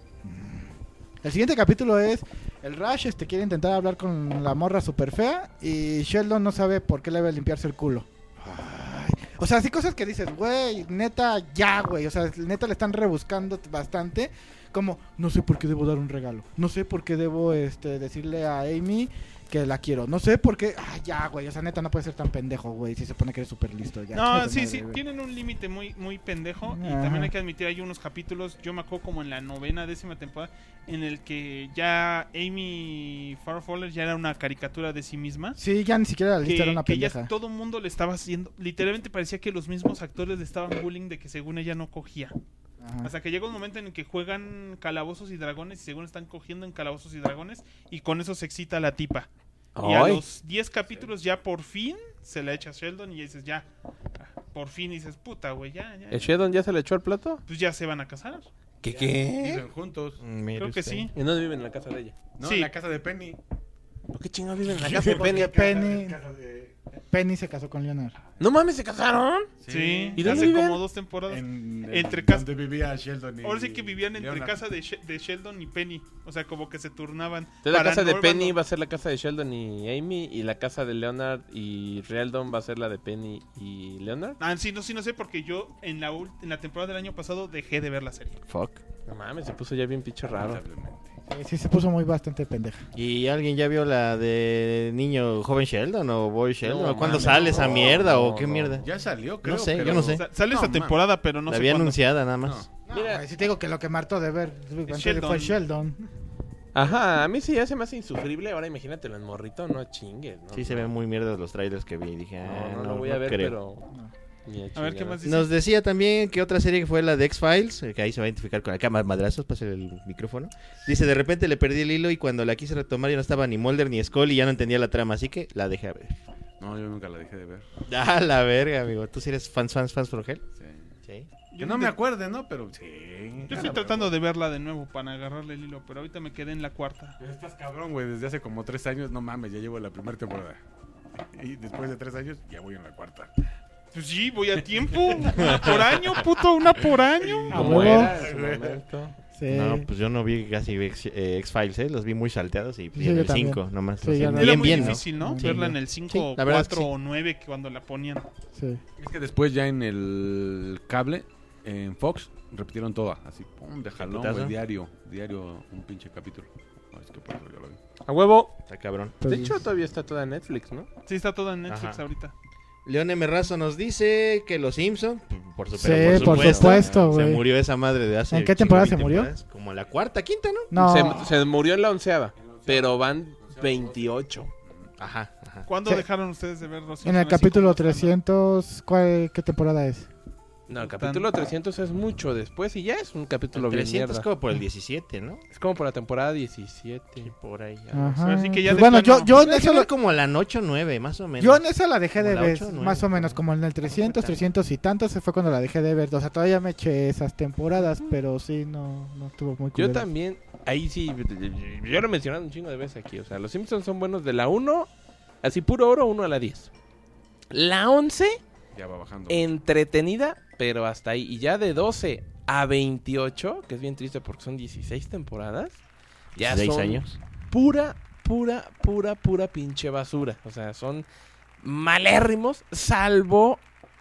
El siguiente capítulo es el Rush este quiere intentar hablar con la morra super fea y Sheldon no sabe por qué le debe limpiarse el culo. Ay, o sea, así cosas que dices, güey, neta, ya, güey. O sea, neta le están rebuscando bastante. Como, no sé por qué debo dar un regalo. No sé por qué debo este, decirle a Amy que la quiero. No sé por qué. Ah, ya, güey. O sea, neta, no puede ser tan pendejo, güey. Si se pone que eres súper listo. Ya, No, chinga tu sí, madre, sí, güey. tienen un límite muy muy pendejo y Ajá. también hay que admitir hay unos capítulos, yo me acuerdo como en la novena, décima temporada, en el que ya Amy Farfowler ya era una caricatura de sí misma. Sí, ya ni siquiera la lista Que, era una que ya pendeja. todo el mundo le estaba haciendo, literalmente parecía que los mismos actores le estaban bullying de que según ella no cogía. Ajá. Hasta que llega un momento en el que juegan calabozos y dragones y según están cogiendo en calabozos y dragones y con eso se excita la tipa. Y a Ay. los diez capítulos ya por fin se la echa a Sheldon y ya dices, ya, por fin dices, puta, güey, ya, ya. ¿El Sheldon ya se le echó al plato? Pues ya se van a casar. ¿Qué qué? Viven juntos. Mm, mire Creo que usted. sí. ¿Y dónde viven? En la casa de ella. No, Sí. en la casa de Penny. ¿Por qué chingados viven en la casa de Penny? Penny, Casa de- Penny se casó con Leonard. No mames, ¿se casaron? Sí, ¿Y dónde hace viven? como dos temporadas. En, en- Entre cas- donde vivía Sheldon y Ahora sí que vivían entre Leonard. casa de, She- de Sheldon y Penny. O sea, como que se turnaban. Entonces la Para casa de no- Penny va a ser la casa de Sheldon y Amy y la casa de Leonard y Sheldon va a ser la de Penny y Leonard. Ah, sí, no, sí, no sé, porque yo en la, ult- en la temporada del año pasado dejé de ver la serie. Fuck. No mames, se puso ya bien pinche raro. Lamentablemente. Eh, sí, se puso muy bastante pendeja. ¿Y alguien ya vio la de niño joven Sheldon o boy Sheldon? No, ¿O ¿Cuándo mames, sale esa no, mierda no, o qué no. mierda? Ya salió, creo. No sé, yo pero- no sé. Sa- Sale No, esta mames. temporada, pero no la sé había cuándo. anunciada nada más. No, Mira. güey, sí te digo que lo que me hartó de ver Big Bang Theory Sheldon. fue Sheldon. Ajá, a mí sí ya se me hace insufrible. Ahora imagínatelo en morrito, no chingues. ¿no? Sí, se ven muy mierdas los trailers que vi. Dije, ah, No, no, no, lo voy no a ver, creo. pero... No. Ni A ver, ¿qué chingada. más dice? Nos decía también que otra serie que fue la de X-Files, eh, que ahí se va a identificar con acá más madrazos, pase el micrófono. Dice, de repente le perdí el hilo y cuando la quise retomar ya no estaba ni Mulder ni Scully y ya no entendía la trama, así que la dejé a ver. No, yo nunca la dejé de ver. Ah, la verga, amigo. ¿Tú sí eres fans, fans, fans for Hell? Sí. Sí. Que no me acuerde, ¿no? Pero sí. Yo estoy tratando de verla de nuevo para agarrarle el hilo, pero ahorita me quedé en la cuarta. Estás cabrón, güey. Desde hace como tres años, no mames, ya llevo la primera temporada. Y después de tres años, ya voy en la cuarta. Pues sí, voy a tiempo. Una por año, puto, una por año. A Como huevo. era en su momento. Sí. No, pues yo no vi casi X- eh, X-Files, ¿eh? Los vi muy salteados y pues, Sí, en yo el también. cinco nomás. Sí, o sea, ya no- Era bien, muy bien, ¿no? difícil, ¿no? Sí. Verla en el cinco, Sí, la verdad es que cuatro sí. o nueve que cuando la ponían. Sí. Es que después ya en el cable, en Fox, repitieron toda. Así, pum, de jalón, putazo? güey, diario. Diario, un pinche capítulo. No, es que por eso ya lo vi. A huevo. Está cabrón. Pues, De hecho, todavía está toda en Netflix, ¿no? Sí, está toda en Netflix Ajá. ahorita. León M. Razo nos dice que Los Simpson, por, su- Sí, pero por supuesto, se güey. murió esa madre de hace ¿En qué chingo temporada de se murió? temporadas, como la cuarta, quinta, ¿no? no, Se, se murió en la onceava, pero van veintiocho. Ajá, ajá. ¿Cuándo Sí. dejaron ustedes de ver los en el Simpsons así capítulo como trescientos, ¿cuál, ¿qué temporada es? No, el capítulo trescientos es mucho después y ya es un capítulo bien trescientos mierda. como por el diecisiete, ¿no? Es como por la temporada diecisiete. Por ahí. Ajá. Así que ya Pues de bueno, plano- yo, yo en Yo eso lo- como la ocho nueve, más o menos. yo en esa la dejé de Como la ver, ocho, nueve, más o menos, como- como en el trescientos, trescientos y tantos, se fue cuando la dejé de ver. O sea, todavía me eché esas temporadas, pero sí, no, no estuvo muy Yo culero. también, ahí sí, yo lo he mencionado un chingo de veces aquí. O sea, los Simpsons son buenos de la uno, así puro oro, uno a la diez. La once, Ya va bajando. entretenida, pero hasta ahí. Y ya de doce a veintiocho, que es bien triste porque son dieciséis temporadas, ya seis son años. pura, pura, pura, pura pinche basura. O sea, son malérrimos, salvo,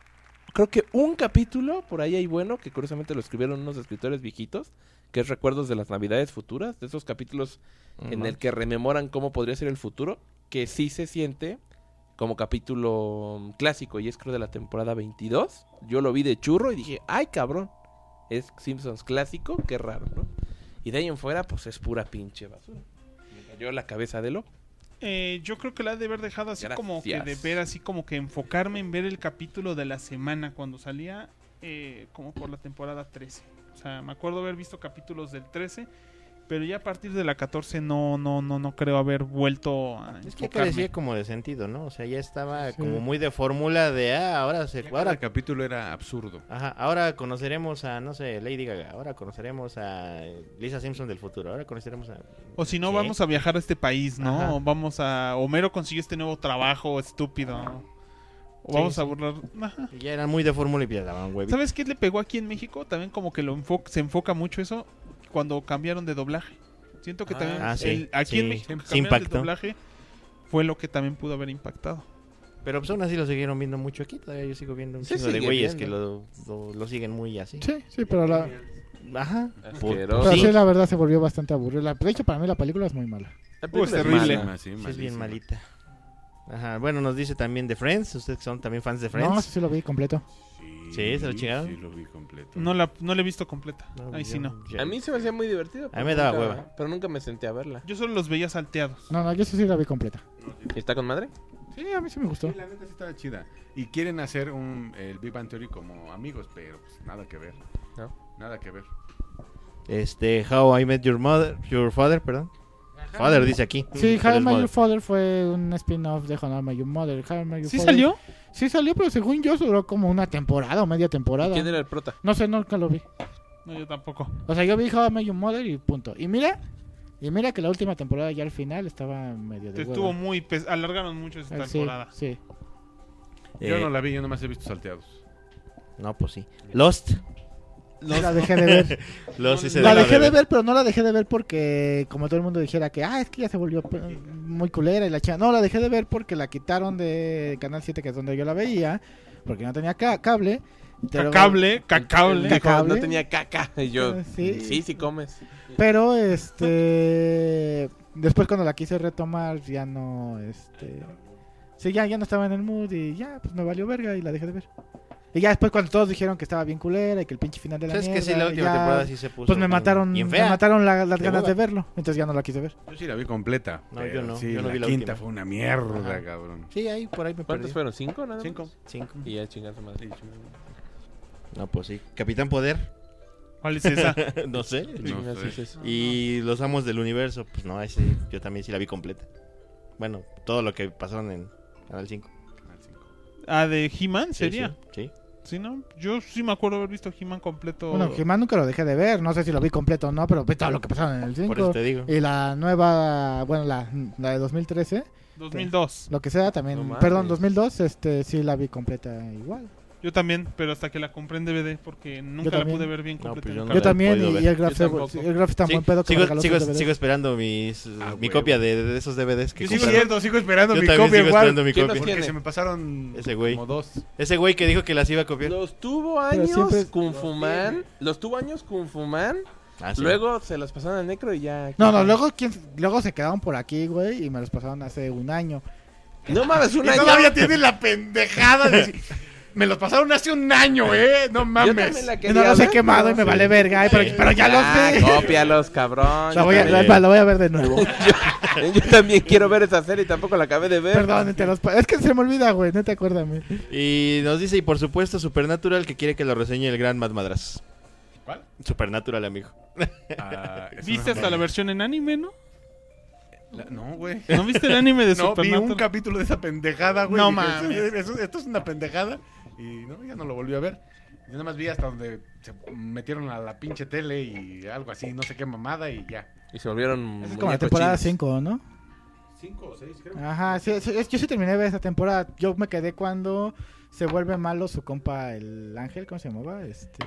creo que un capítulo, por ahí hay bueno, que curiosamente lo escribieron unos escritores viejitos, que es Recuerdos de las Navidades Futuras, de esos capítulos en el que rememoran cómo podría ser el futuro, que sí se siente como capítulo clásico, y es creo de la temporada veintidós. Yo lo vi de churro y dije, ay cabrón, es Simpsons clásico, qué raro, ¿no? Y de ahí en fuera, pues es pura pinche basura. Me cayó la cabeza de lo. Eh, yo creo que la he de haber dejado así Gracias. como que de ver, así como que enfocarme en ver el capítulo de la semana cuando salía, eh, como por la temporada trece. O sea, me acuerdo haber visto capítulos del trece, pero ya a partir de la catorce no, no, no, no creo haber vuelto a Es que enfocarme. carecía como de sentido, ¿no? O sea, ya estaba Sí. como muy de fórmula de, ah, ahora se... Ya cada Ahora, capítulo era absurdo. ajá, ahora conoceremos a, no sé, Lady Gaga, ahora conoceremos a Lisa Simpson del futuro, ahora conoceremos a... O si no, ¿Qué? vamos a viajar a este país, ¿no? Ajá. O vamos a... Homero consiguió este nuevo trabajo estúpido, ¿no? O Sí, vamos sí. a burlar... Ajá. Y ya eran muy de fórmula y ya daban huevitos. ¿Sabes qué le pegó aquí en México? También como que lo enfo- se enfoca mucho eso cuando cambiaron de doblaje. Siento que Ah, también ah, sí, el- aquí sí, en México que sí cambiaron impactó. de doblaje fue lo que también pudo haber impactado. Pero pues aún así lo siguieron viendo mucho aquí, todavía yo sigo viendo un Se chingo de sigue güeyes viendo. que lo, lo, lo siguen muy así. Sí, sí, pero la, Ajá. Asqueroso. pero Sí. sí, la verdad se volvió bastante aburrida. La- De hecho, para mí la película es muy mala. La Uh, es película terrible. mala. Sí, Sí, es malísima. bien malita. Ajá, bueno, nos dice también de Friends, ustedes que son también fans de Friends. No, sí, sí lo vi completo. Sí, Sí, ¿se lo chingaron? Sí, lo vi completo. No la, no la he visto completa. No, Ahí yo- sí no. yo- A mí se me hacía muy divertido. A pero mí me daba nunca- hueva. Pero nunca me senté a verla. Yo solo los veía salteados. No, no, yo sí, sí la vi completa. ¿Y está con madre? Sí, a mí sí me gustó. Sí, la neta sí estaba chida. Y quieren hacer un el Big Bang Theory como amigos, pero pues nada que ver. No. Nada que ver. Este, How I Met Your Mother, Your Father, perdón. Father dice aquí. Sí, Pero How I es Met Your mother. Father fue un spin-off de How I Met Your Mother. How I Met Your ¿Sí Father- salió? Sí salió, pero según yo duró como una temporada o media temporada. ¿Quién era el prota? No sé, nunca lo vi. No, yo tampoco. O sea, yo vi How I Met Your Mother y punto. Y mira, y mira que la última temporada ya al final estaba medio de Estuvo hueva. muy... pes- alargaron mucho esa Eh, sí, temporada. sí. Yo Eh, no la vi, yo nomás he visto salteados. No, pues sí. Lost. La dejé de ver. Los sí se La deja dejé de ver. ver, pero no la dejé de ver porque como todo el mundo dijera que, ah, es que ya se volvió pe- muy culera y la chica. No, la dejé de ver porque la quitaron de Canal siete, que es donde yo la veía, porque no tenía ca- cable. Pero- Cacable, cacable. Dijo, Cacable. no tenía caca. Y yo, Sí. sí, sí comes. Pero, este... después cuando la quise retomar, ya no, este... Sí, ya, ya no estaba en el mood y ya, pues me valió verga y la dejé de ver. Y ya después cuando todos dijeron que estaba bien culera y que el pinche final de la ¿Sabes que mierda, sí, la última ya, temporada sí se puso pues me bien- mataron, bien me fea. mataron la- las De ganas hueva. de verlo. Entonces ya no la quise ver. Yo sí la vi completa. No, pero yo no, Sí, yo no la vi la quinta última. fue una mierda, Ajá. cabrón. Sí, ahí por ahí me ¿Cuántos perdí. fueron? ¿Cinco nada más? Cinco. Cinco. Y ya chingar su madre. No, pues sí. Capitán Poder. ¿Cuál es esa? No sé. No No, sé. sí, sí, sí. Y Los Amos del Universo. Pues no, ese yo también sí la vi completa. Bueno, todo lo que pasaron en Canal cinco. Ah, de He-Man, Sí, ¿sería? Sí. sí. Sí, ¿no? Yo sí me acuerdo haber visto He-Man completo. Bueno, He-Man nunca lo dejé de ver. No sé si lo vi completo o no, pero vi todo lo que pasaron en el Por eso cinco. te digo. Y la nueva, bueno, la, la de dos mil trece, dos mil dos. lo que sea, también, No mames. perdón, dos mil dos, este, sí la vi completa igual. Yo también, pero hasta que la compré en D V D porque nunca la también. pude ver bien No, completa. pues yo en no Yo la he cable. también, podido y, ver. y el Graf, Yo se- tampoco. el Graf está Sí, buen pedo que me sigo, regaló sigo, sus D V Ds. sigo esperando mis, Ah, mi huevo. copia de, de esos D V Ds que Yo sigo compraron. siendo, sigo esperando Yo mi también copia sigo igual. esperando mi ¿Quién copia. los Porque tiene? se me pasaron Ese güey. como dos. Ese güey que dijo que las iba a copiar. Los tuvo Pero años siempre- Kung Fu Man. Los tuvo años Kung Fu Man. Ah, sí. Luego se las pasaron al Necro y ya. No, no, luego, ¿quién, luego se quedaron por aquí, güey, y me los pasaron hace un año. No mames, un Y año. todavía tienen la pendejada de decir, me los pasaron hace un año, eh. No Yo mames. también la Y quería no los he ver, quemado pero- y me vale verga, ay, pero, pero ya Ah, los vi. cópialos, cabrón. La voy, a, Yo la, también- la voy a ver de nuevo. yo, yo también quiero ver esa serie y tampoco la acabé de ver. Perdón, te los pa- es que se me olvida, güey, neta, acuérdame. Y nos dice, y por supuesto, Supernatural, que quiere que lo reseñe el gran Matt Madras. ¿Cuál? Supernatural, amigo. Ah, eso ¿Viste no hasta me- la versión en anime, no? La- No, güey. ¿No viste el anime de No, vi Supernatural? un capítulo de esa pendejada, güey. No Dije, mames. "Eso- esto es una pendejada. Y no, ya no lo volví a ver. Yo nada más vi hasta donde se metieron a la pinche tele y algo así, no sé qué mamada y ya. Y se volvieron. Es como la muñecos temporada chinos. cinco, ¿no? Cinco o seis, creo. Ajá, sí, sí, es- yo sí terminé de ver esa temporada. Yo me quedé cuando se vuelve malo su compa, el Ángel, ¿cómo se llamaba? Este...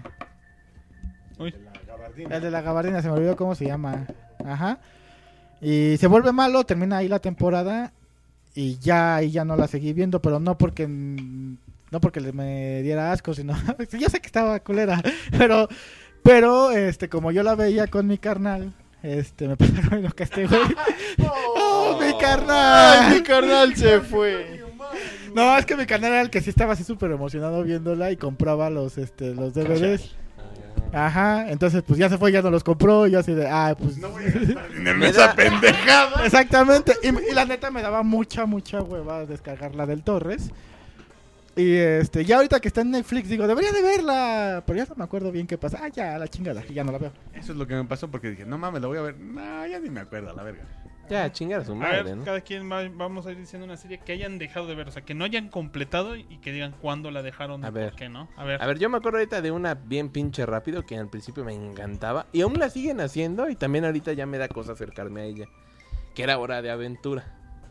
Uy. El de la gabardina, se me olvidó cómo se llama. Ajá. Y se vuelve malo, termina ahí la temporada y ya ahí ya no la seguí viendo, pero no porque mm, no porque le me diera asco, sino ya sé que estaba culera, pero pero este como yo la veía con mi carnal, este me pasaron lo que este güey. ¡Oh, mi carnal! mi carnal se fue! No, es que mi carnal era el que sí estaba así súper emocionado viéndola y compraba los este los D V Ds. Ajá, entonces pues ya se fue, ya no los compró y yo así de, ah, pues No voy a gastar dinero en Me esa da- pendejada. exactamente, y, y la neta me daba mucha, mucha hueva descargarla del Torres. Y este, ya ahorita que está en Netflix digo, debería de verla, pero ya no me acuerdo bien qué pasa. Ah, ya, la chingada, ya no la veo. Eso es lo que me pasó porque dije, no mames, la voy a ver. No, ya ni me acuerdo, la verga. Ya, chingar a su A madre, ver, ¿no? cada quien va- vamos a ir diciendo una serie que hayan dejado de ver, o sea, que no hayan completado y que digan cuándo la dejaron A y ver. por qué, ¿no? A ver. A ver, yo me acuerdo ahorita de una bien pinche rápido que al principio me encantaba y aún la siguen haciendo y también ahorita ya me da cosa acercarme a ella, que era Hora de Aventura.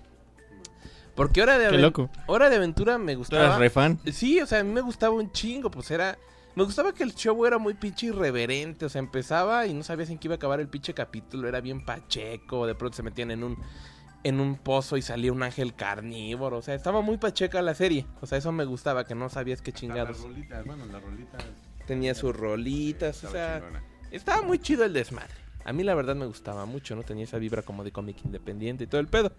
Porque Hora de Qué Aven- loco. Hora de Aventura me ¿Tú gustaba. eras re fan? Sí, o sea, a mí me gustaba un chingo, pues era... Me gustaba que el show era muy pinche irreverente, o sea, empezaba y no sabías en qué iba a acabar el pinche capítulo, era bien pacheco, de pronto se metían en un en un pozo y salía un ángel carnívoro, o sea, estaba muy pacheca la serie, o sea, eso me gustaba, que no sabías qué Las chingados. rolitas, bueno, las rolitas. Tenía sus rolitas, o estaba sea, chingona. estaba muy chido el desmadre. A mí la verdad me gustaba mucho, ¿no? Tenía esa vibra como de cómic independiente y todo el pedo.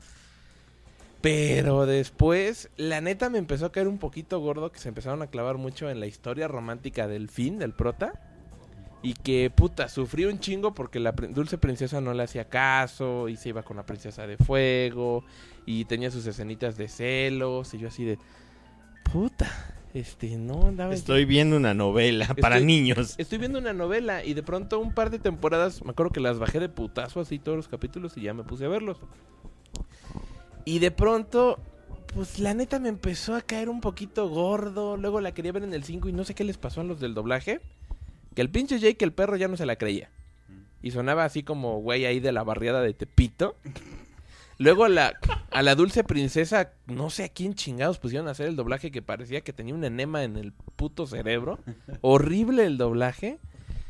Pero después, la neta me empezó a caer un poquito gordo que se empezaron a clavar mucho en la historia romántica del fin, del prota. Y que, puta, sufrí un chingo porque la prin- dulce princesa no le hacía caso y se iba con la princesa de fuego y tenía sus escenitas de celos y yo así de, puta, este, no andaba... Estoy viendo una novela para Estoy- niños. Estoy viendo una novela y de pronto un par de temporadas, me acuerdo que las bajé de putazo así todos los capítulos y ya me puse a verlos. Y de pronto, pues la neta me empezó a caer un poquito gordo, luego la quería ver en el cinco y no sé qué les pasó a los del doblaje, que el pinche Jake el perro ya no se la creía. Y sonaba así como güey ahí de la barriada de Tepito. Luego a la, a la dulce princesa, no sé a quién chingados pusieron a hacer el doblaje que parecía que tenía un enema en el puto cerebro. Horrible el doblaje.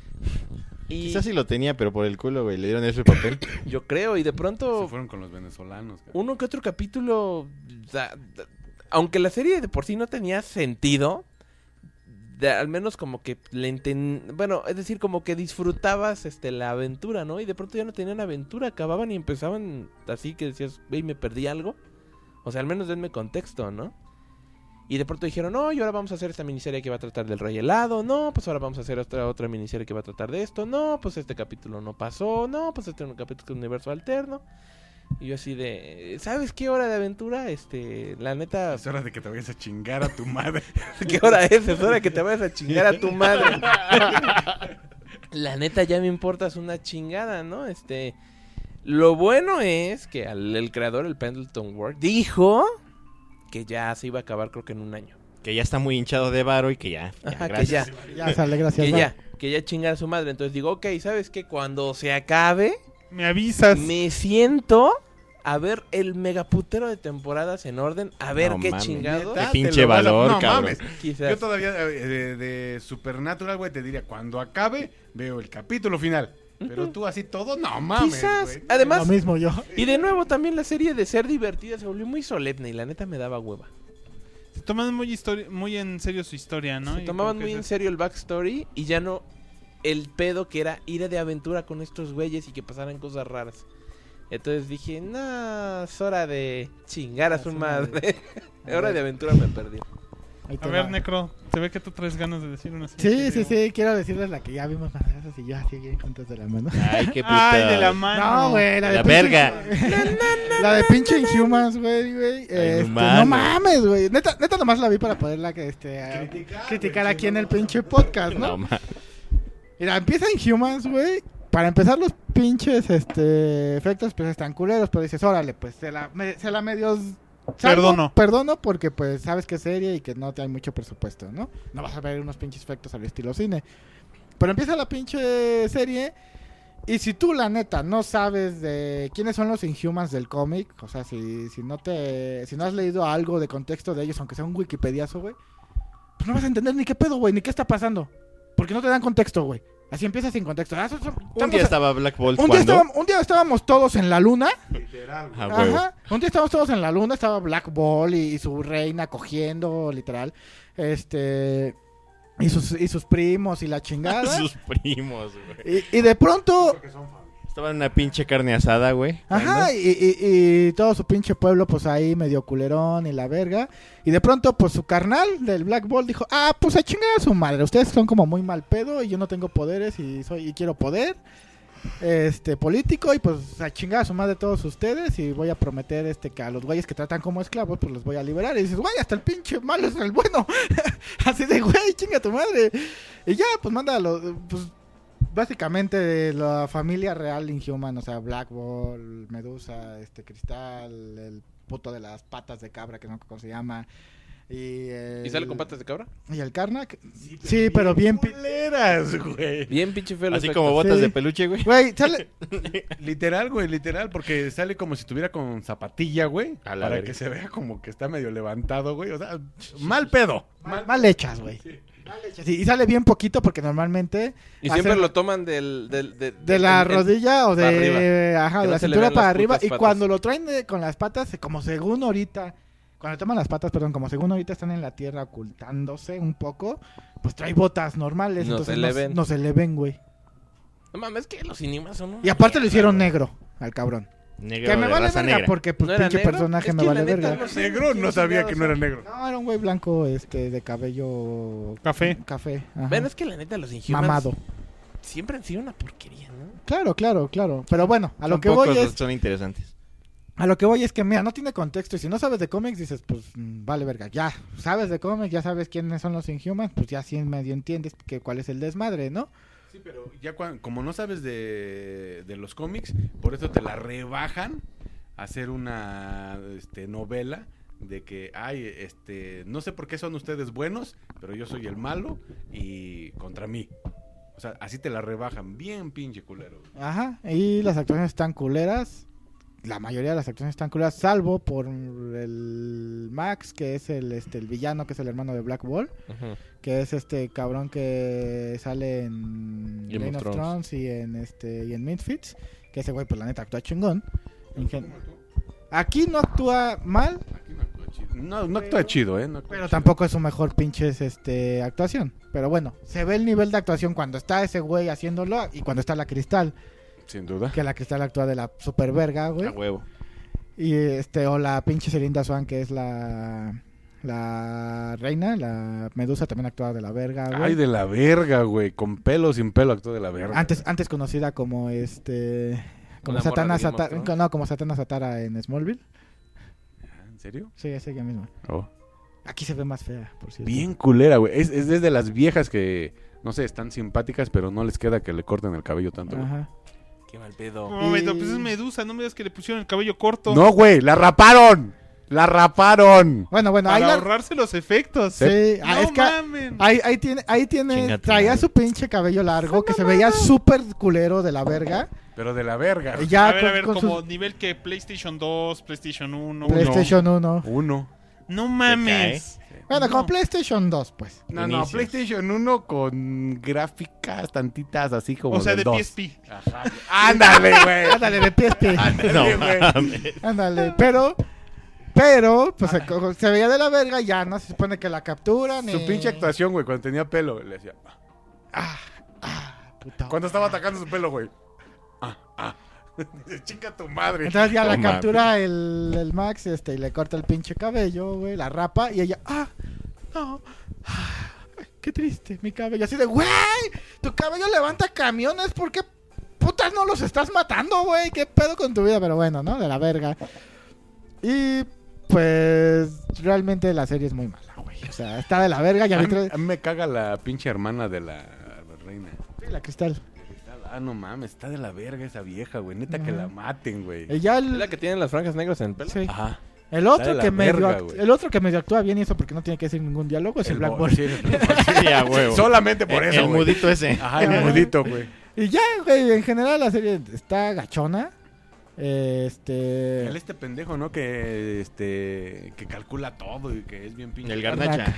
Y Quizás sí lo tenía, pero por el culo, güey. Le dieron ese papel. yo creo, y de Se pronto fueron con los venezolanos. cabrón. uno que otro capítulo, da- da- aunque la serie de por sí no tenía sentido, de- al menos como que le enten... bueno, es decir, como que disfrutabas este la aventura, ¿no? Y de pronto ya no tenían aventura, acababan y empezaban así que decías, güey, me perdí algo. O sea, al menos denme contexto, ¿no? Y de pronto dijeron, no, y ahora vamos a hacer esta miniserie que va a tratar del rey helado. No, pues ahora vamos a hacer otra, otra miniserie que va a tratar de esto. No, pues este capítulo no pasó. No, pues este es un capítulo de universo alterno. Y yo así de, ¿sabes qué hora de aventura? Este, la neta, Es hora de que te vayas a chingar a tu madre. ¿qué hora es? Es hora que te vayas a chingar a tu madre. La neta ya me importas una chingada, ¿no? Este, lo bueno es que al, el creador, el Pendleton Ward, dijo que ya se iba a acabar creo que en un año. Que ya está muy hinchado de varo y que ya. ya, Ajá, que gracias. ya, Ya sale, gracias. que va. ya, que ya chingar a su madre. Entonces digo, ok, ¿sabes qué? Cuando se acabe, Me avisas. me siento a ver el megaputero de temporadas en orden, a ver No qué mames. chingado. Qué Neta, pinche te lo vas a- valor, no, cabrón. mames. Quizás. Yo todavía eh, de, de Supernatural, güey, te diría, cuando acabe, veo el capítulo final. Pero tú así todo, no mames, Quizás. güey. Además, Lo mismo yo. y de nuevo también la serie de ser divertida se volvió muy solemne y la neta me daba hueva. Se toman muy, histori- muy en serio su historia, ¿no? Se Y tomaban como que muy en es- serio el backstory y ya no el pedo que era ir de aventura con estos güeyes y que pasaran cosas raras. Entonces dije, no, es hora de chingar a su madre. Hora de aventura me perdí. Ahí A te ver, va. Necro, se ve que tú traes ganas de decir una serie. Sí, sí, digo. sí, quiero decirles la que ya vimos madrazos y yo así bien juntos de la mano. Ay, qué puta. Ay, de la mano. No, güey, la de La pinche- verga. La de pinche Inhumans, güey, güey. Este, Inhumano. no mames, güey. Neta, neta nomás la vi para poderla que, este, a- Criticar, criticar güey, aquí en no, el no, pinche no. podcast, ¿no? No, ma- Mira, empieza Inhumans, güey. Para empezar, los pinches este, efectos pues están culeros, pero dices, órale, pues se la, me- se la medio... salvo, Perdono. Perdono porque pues sabes que es serie y que no te hay mucho presupuesto, ¿no? No vas a ver unos pinches efectos al estilo cine. Pero empieza la pinche serie y si tú la neta no sabes de quiénes son los Inhumans del cómic, o sea, si, si no te si no has leído algo de contexto de ellos, aunque sea un wikipediazo, güey, pues no vas a entender ni qué pedo, güey, ni qué está pasando. Porque no te dan contexto, güey. Así empieza sin contexto. Ah, son- son- Un estamos día a- estaba Black Bolt un día, cuando. estábamos, un día estábamos todos en la luna. Literal, güey. Ah, huevo. Ajá. Un día estábamos todos en la luna. Estaba Black Ball y, y su reina cogiendo, literal. Este. Y sus, y sus primos y la chingada. Sus primos, güey. y, y de pronto. Estaba en una pinche carne asada, güey. Ajá. Y, y- y todo su pinche pueblo, pues ahí medio culerón y la verga. Y de pronto, pues su carnal del Black Ball dijo: Ah, pues a chingar a su madre. Ustedes son como muy mal pedo y yo no tengo poderes y soy y quiero poder. Este político y pues a chingar a su madre todos ustedes y voy a prometer este que a los güeyes que tratan como esclavos pues los voy a liberar y dices, güey, hasta el pinche malo es el bueno. Así de, güey, chinga tu madre. Y ya, pues manda a los, pues básicamente la familia real Inhuman, o sea, Black Ball, Medusa, este Cristal, el puto de las patas de cabra que no sé cómo se llama. Y, el, ¿Y sale con patas de cabra? Y el Karnak. Sí, pero bien pi- Culeras, güey. Bien pinche feo los Así efectos. como botas Sí. de peluche, güey. Güey, sale Literal, güey, literal, porque sale como si estuviera con zapatilla, güey. A la Para verga. que se vea como que está medio levantado, güey. O sea, mal pedo. mal, mal hechas, güey. Mal hechas. Sí, y sale bien poquito porque normalmente Y hacen- siempre lo toman del... del de, de la en- en- rodilla o para de ajá, Que de no la se le cintura vean para las arriba putas y patas. cuando lo traen de- con las patas como según ahorita cuando toman las patas, perdón, como según ahorita están en la tierra ocultándose un poco, pues trae botas normales, No entonces se le no, ven. no se le ven, güey. No mames, que los Inhumans son una Y aparte lo mierda, hicieron güey. negro al cabrón. Negro Que me de vale raza verga negra. porque pues ¿No era pinche negro? personaje Es me que vale la neta verga. no sé Negro, quién no sabía chingados que no era son. negro. No, era un güey blanco este de cabello Café. café, ajá. Bueno, es que la neta los Inhumans mamado. siempre han sido una porquería, ¿no? Claro, claro, claro. Pero bueno, a lo Son que voy pocos, es son interesantes. A lo que voy es que, mira, no tiene contexto. Y si no sabes de cómics, dices, pues, mm, vale, verga. Ya sabes de cómics, ya sabes quiénes son los Inhumans, pues ya sí medio entiendes que cuál es el desmadre, ¿no? Sí, pero ya cuan- como no sabes de, de los cómics, por eso te la rebajan a hacer una este, novela de que, ay, este, no sé por qué son ustedes buenos, pero yo soy el malo y contra mí. O sea, así te la rebajan, bien pinche culero. Ajá. Y las actuaciones están culeras. la mayoría de las actuaciones están culeras, salvo por el Max, que es el este el villano, que es el hermano de Black Ball, Ujú. que es este cabrón que sale en Game Game of of Thrones. Thrones y en este y en Misfits, que ese güey pues la neta actúa chingón. En gen- Aquí no actúa mal, Aquí no actúa chido. No, no actúa chido, ¿eh? No actúa pero chido. tampoco es su mejor pinches este actuación. Pero bueno, se ve el nivel de actuación cuando está ese güey haciéndolo y cuando está la Cristal, Sin duda. que la Cristal actúa de la super verga, güey. A huevo. Y este, o la pinche Celinda Swan, que es la la reina, la Medusa, también actúa de la verga, güey. Ay, de la verga, güey. Con pelo o sin pelo actúa de la verga. Antes, antes conocida como este como ¿La morra Satana de Game of Satara, Thrones? no, como Satana Satara en Smallville. ¿En serio? Sí, es ella misma. Oh. Aquí se ve más fea, por cierto. Bien culera, güey. Es, es desde las viejas que, no sé, están simpáticas, pero no les queda que le corten el cabello tanto, güey. Ajá. Qué mal pedo. Un momento, Y- pues es Medusa, no me digas que le pusieron el cabello corto. No, güey, la raparon. La raparon. Bueno, bueno, ahí Para la- ahorrarse los efectos. sí, ah, No es que mamen. ahí, ahí tiene, ahí tiene, Chinga tu traía madre. su pinche cabello largo que se veía súper culero de la verga. Pero de la verga. Y ya a ver, con, a ver, con como sus nivel que PlayStation dos, PlayStation uno. PlayStation uno. Uno. No mames. Bueno, No. como PlayStation dos, pues. No, no, Inicios. PlayStation uno con gráficas tantitas así como O sea, de del dos. P S P. Ándale, güey. Ándale, de P S P. Ándale, güey. Ándale, pero, pero, pues se, co- se veía de la verga, ya no se supone que la capturan. Su y- pinche actuación, güey, cuando tenía pelo, le decía. Ah, ah, puta. Cuando estaba atacando su pelo, güey. Ah, ah. Dice, chinga tu madre. Entonces ya la No mames. captura el, el Max este, y le corta el pinche cabello, güey, la rapa, y ella, ah, no, ah, qué triste, mi cabello. Así de, güey, tu cabello levanta camiones, ¿por qué putas no los estás matando, güey? ¿Qué pedo con tu vida? Pero bueno, ¿no? De la verga. Y pues realmente la serie es muy mala, güey. O sea, está de la verga, ya A vi mí, tres- a mí me caga la pinche hermana de la reina. Sí, la Cristal. Ah, no mames, está de la verga esa vieja, güey. Neta que Ajá. la maten, güey. Y ya ¿Es el, la que tiene las franjas negras en el pelo? sí. Ajá. El Está otro de la que medio verga, act- güey. el otro que medio actúa bien y eso porque no tiene que decir ningún diálogo es el, Black bo- Ball. sí, el Black Ball, sí. Sí, a huevo. Solamente por El- eso, El güey. mudito ese. Ajá, el mudito, güey. Y ya, güey, en general la serie está gachona. Este. Él este pendejo, ¿no? Que este que calcula todo y que es bien pinche. El garnacha.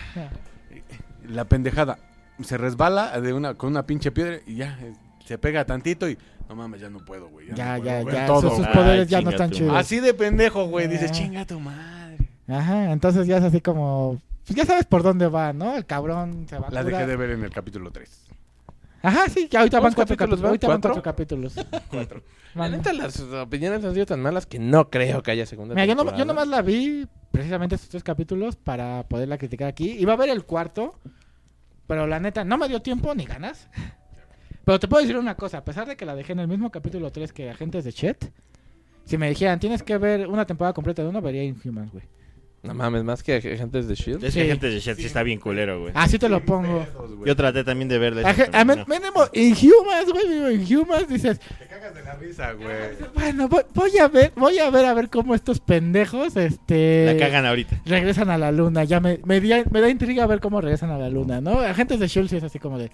La pendejada se resbala de una con una pinche piedra y ya eh, se pega tantito y no mames, ya no puedo, güey. Ya, no ya, puedo ver ya. todo, sus, sus güey. poderes Ay, ya no chinga están tu chidos. Así de pendejo, güey. Dices, Ah. chinga tu madre. Ajá, entonces ya es así como. Pues ya sabes por dónde va, ¿no? El cabrón se va a La curar. dejé de ver en el capítulo tres. Ajá, sí, ya ahorita van ¿Cuántos cuatro capítulos capítulos. van? Ahorita van ¿Cuatro? cuatro capítulos. Cuatro. La Van- neta, las opiniones han sido tan malas que no creo que haya segunda Mira, yo, no, temporada. yo nomás la vi precisamente estos tres capítulos para poderla criticar aquí. Iba a ver el cuarto, pero la neta no me dio tiempo ni ganas. Pero te puedo decir una cosa, a pesar de que la dejé en el mismo capítulo tres que Agentes de Chet, si me dijeran tienes que ver una temporada completa de uno, vería Inhumans, güey. No mames, más que Agentes de Shield. Es que Sí. gente de chat sí está bien culero, güey. Así te lo pongo. Yo traté también de verla. Aje- a mí- mínimo, Inhumans, güey, mínimo, Inhumans, dices, Te cagas de la risa, güey. bueno, voy, voy a ver, voy a ver a ver cómo estos pendejos, este... La cagan ahorita. regresan a la luna. Ya me, me, di- me da intriga ver cómo regresan a la luna, ¿no? Agentes de Shield sí es así como de...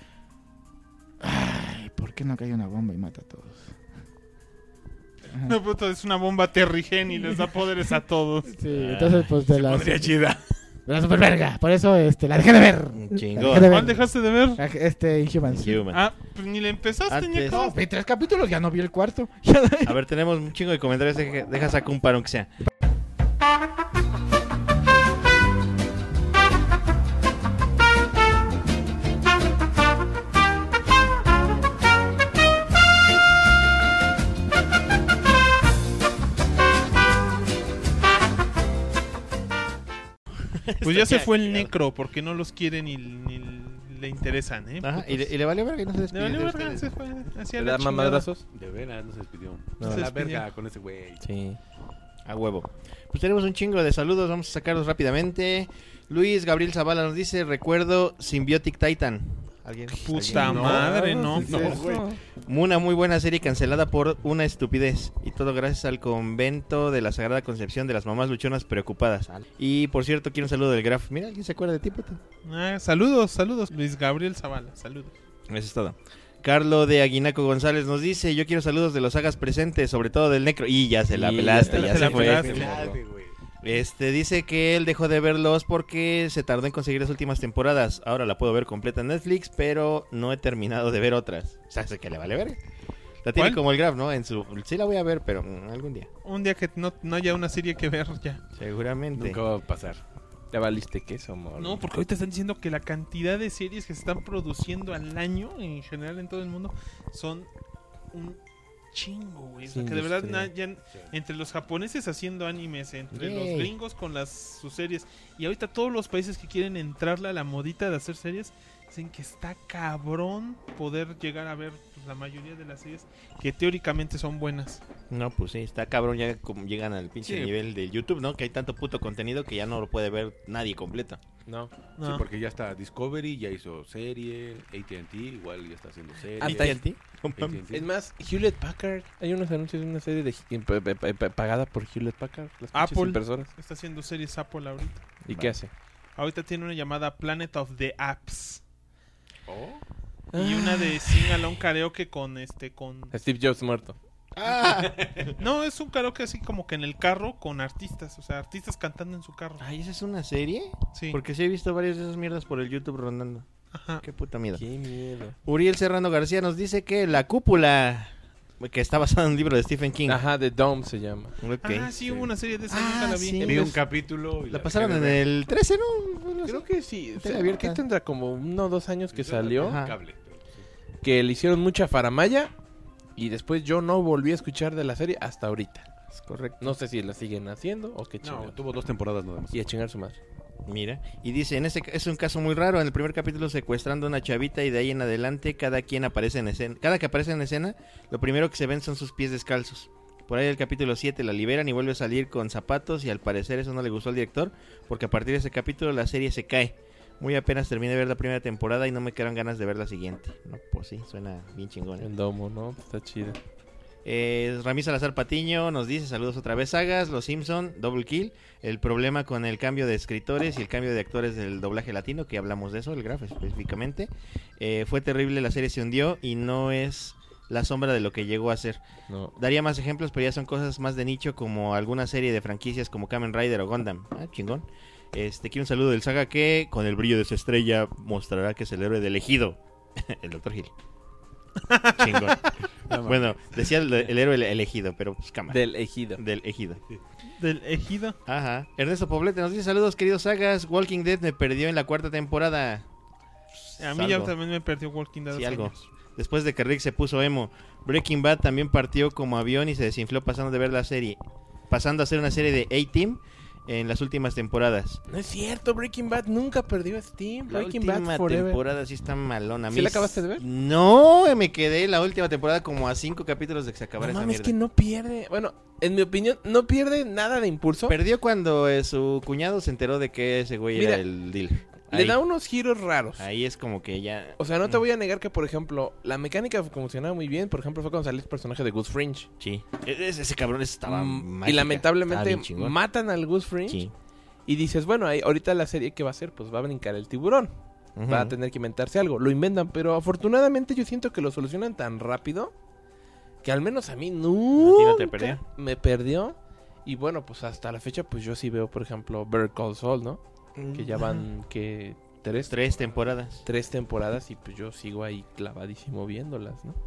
Ay, ¿por qué no cae una bomba y mata a todos? Ajá. No, puto, es una bomba terrigen y les da poderes a todos. Sí, entonces pues de la, Pondría chida. de la super verga. Por eso este, la dejé de ver. Chingón. La dejé de ¿Cuál ver. dejaste de ver? Ag- Este, Inhumans. Human. Ah, pues ni le empezaste, Antes. Ñeco. No, vi tres capítulos, ya no vi el cuarto. A ver, tenemos un chingo de comentarios. Deja, deja sacar un paro que sea. Pues ya se fue el necro porque no los quiere ni, ni le interesan, ¿eh? Ajá, Putos. y le, y le valió verga y no se Le despidió valió de verga, ustedes. se fue. Hacia ¿Le la da chingada. mamadrazos? De veras, no se despidió. No No, se la despidió. verga con ese güey. Sí. A huevo. Pues tenemos un chingo de saludos, vamos a sacarlos rápidamente. Luis Gabriel Zavala nos dice, recuerdo Symbiotic Titan. ¿Alguien? Puta ¿Alguien? madre, no. No, güey. Una muy buena serie cancelada por una estupidez. Y todo gracias al convento de la Sagrada Concepción de las mamás luchonas preocupadas. Y por cierto, quiero un saludo del Graf. Mira, ¿alguien se acuerda de ti, puto? Ah, saludos, saludos. Luis Gabriel Zavala, saludos. Eso es todo. Carlo de Aguinaco González nos dice, yo quiero saludos de los sagas presentes, sobre todo del Necro. Y ya se la Y pelaste, ya ya se se la fue. pelaste. Este, dice que él dejó de verlos porque se tardó en conseguir las últimas temporadas. Ahora la puedo ver completa en Netflix, pero no he terminado de ver otras. O sea, sé que le vale ver. La tiene ¿Cuál? como el Graf, ¿no? En su, sí la voy a ver, pero mm, algún día. Un día que no, no haya una serie que ver ya. Seguramente. Nunca va a pasar. Ya valiste queso, amor. No, porque ahorita están diciendo que la cantidad de series que se están produciendo al año, en general en todo el mundo, son un chingo, güey. O sea, Sí, que de verdad industria. na- ya entre los japoneses haciendo animes, entre Yay. los gringos con las sus series, y ahorita todos los países que quieren entrarle a la modita de hacer series, dicen que está cabrón poder llegar a ver pues, la mayoría de las series que teóricamente son buenas. No, pues sí, está cabrón, ya como llegan al pinche Sí. nivel de YouTube, ¿no? Que hay tanto puto contenido que ya no lo puede ver nadie completo. No. No. Sí, porque ya está Discovery, ya hizo serie, A T and T igual ya está haciendo serie. Hasta ¿A T and T? A T and T. Es más, Hewlett Packard. Hay unos anuncios de una serie de pa- pa- pa- pa- pagada por Hewlett Packard. Las pinches Apple. impresoras. Está haciendo series Apple ahorita. ¿Y qué hace? Ahorita tiene una llamada Planet of the Apps. Oh, Y una de Sing Along Karaoke con este con Steve Jobs muerto. no, es un karaoke así como que en el carro con artistas, o sea, artistas cantando en su carro. Ay, ¿esa es una serie? Sí. Porque sí he visto varias de esas mierdas por el YouTube rondando. Ajá. Qué puta miedo. Qué miedo. Uriel Serrano García nos dice que La Cúpula, que está basada en un libro de Stephen King. Ajá, The Dome se llama. Ok. Ah, sí, hubo una serie de esas, Ah, nunca la vi. sí. vi un capítulo y La pasaron dejé en de ver. el trece, ¿no? Creo que sí. Tele Sí, abierta. ¿qué tendrá? Como uno o dos años que salió. Ajá. Cable, pero sí. Que le hicieron mucha faramaya. Y después yo no volví a escuchar de la serie hasta ahorita. Es correcto. No sé si la siguen haciendo o qué No, chingados. tuvo dos temporadas nada más. Y a chingar su madre. Mira, y dice, en ese ca- es un caso muy raro, en el primer capítulo secuestrando a una chavita y de ahí en adelante cada quien aparece en escena, cada que aparece en escena, lo primero que se ven son sus pies descalzos. Por ahí el capítulo siete la liberan y vuelve a salir con zapatos y al parecer eso no le gustó al director, porque a partir de ese capítulo la serie se cae. Muy apenas terminé de ver la primera temporada y no me quedaron ganas de ver la siguiente. No, pues sí, suena bien chingón. ¿eh? El domo, ¿no? Está chido. Eh, Ramí Salazar Patiño nos dice, saludos otra vez, sagas, Los Simpson, Double Kill, el problema con el cambio de escritores y el cambio de actores del doblaje latino, que hablamos de eso, el Graf específicamente, eh, fue terrible, la serie se hundió y no es la sombra de lo que llegó a ser. No. Daría más ejemplos, pero ya son cosas más de nicho, como alguna serie de franquicias como Kamen Rider o Gundam. Ah, chingón. Este, quiero un saludo del Saga que, con el brillo de su estrella, mostrará que es el héroe del ejido, el doctor Hill. Chingón. Bueno, decía el, el héroe elegido, pero pues cámara. Del ejido. Del ejido. Del ejido. Ajá. Ernesto Poblete nos dice, saludos queridos sagas, Walking Dead me perdió en la cuarta temporada. A mí ya Salvo. también me perdió Walking Dead. Sí, hace algo. años. Después de que Rick se puso emo. Breaking Bad también partió como avión y se desinfló pasando de ver la serie. Pasando a ser una serie de A-Team en las últimas temporadas. No es cierto, Breaking Bad nunca perdió a Steam. La Breaking última Bad Forever. temporada sí está malona. A ¿Sí mí la s- acabaste de ver? No, me quedé la última temporada como a cinco capítulos de que se acabara No esa mames, mierda. que no pierde. Bueno, en mi opinión, no pierde nada de impulso. Perdió cuando eh, su cuñado se enteró de que ese güey Mira, era el deal. Le Ahí, da unos giros raros. ahí es como que ya... O sea, no te voy a negar que, por ejemplo, la mecánica funcionaba muy bien. Por ejemplo, fue cuando salió el personaje de Gus Fringe. Sí. E- Ese, ese cabrón estaba Mm, mágica. y lamentablemente Estaba bien chingón. matan al Gus Fringe. Sí. Y dices, bueno, ahí, ahorita la serie que va a hacer, pues va a brincar el tiburón. Ujú. Va a tener que inventarse algo. Lo inventan, pero afortunadamente yo siento que lo solucionan tan rápido que al menos a mí nunca no te perdió. me perdió. Y bueno, pues hasta la fecha, pues yo sí veo, por ejemplo, Better Call Saul, ¿no? Que ya van, que tres, Tres temporadas. tres temporadas y pues yo sigo ahí clavadísimo viéndolas, ¿no?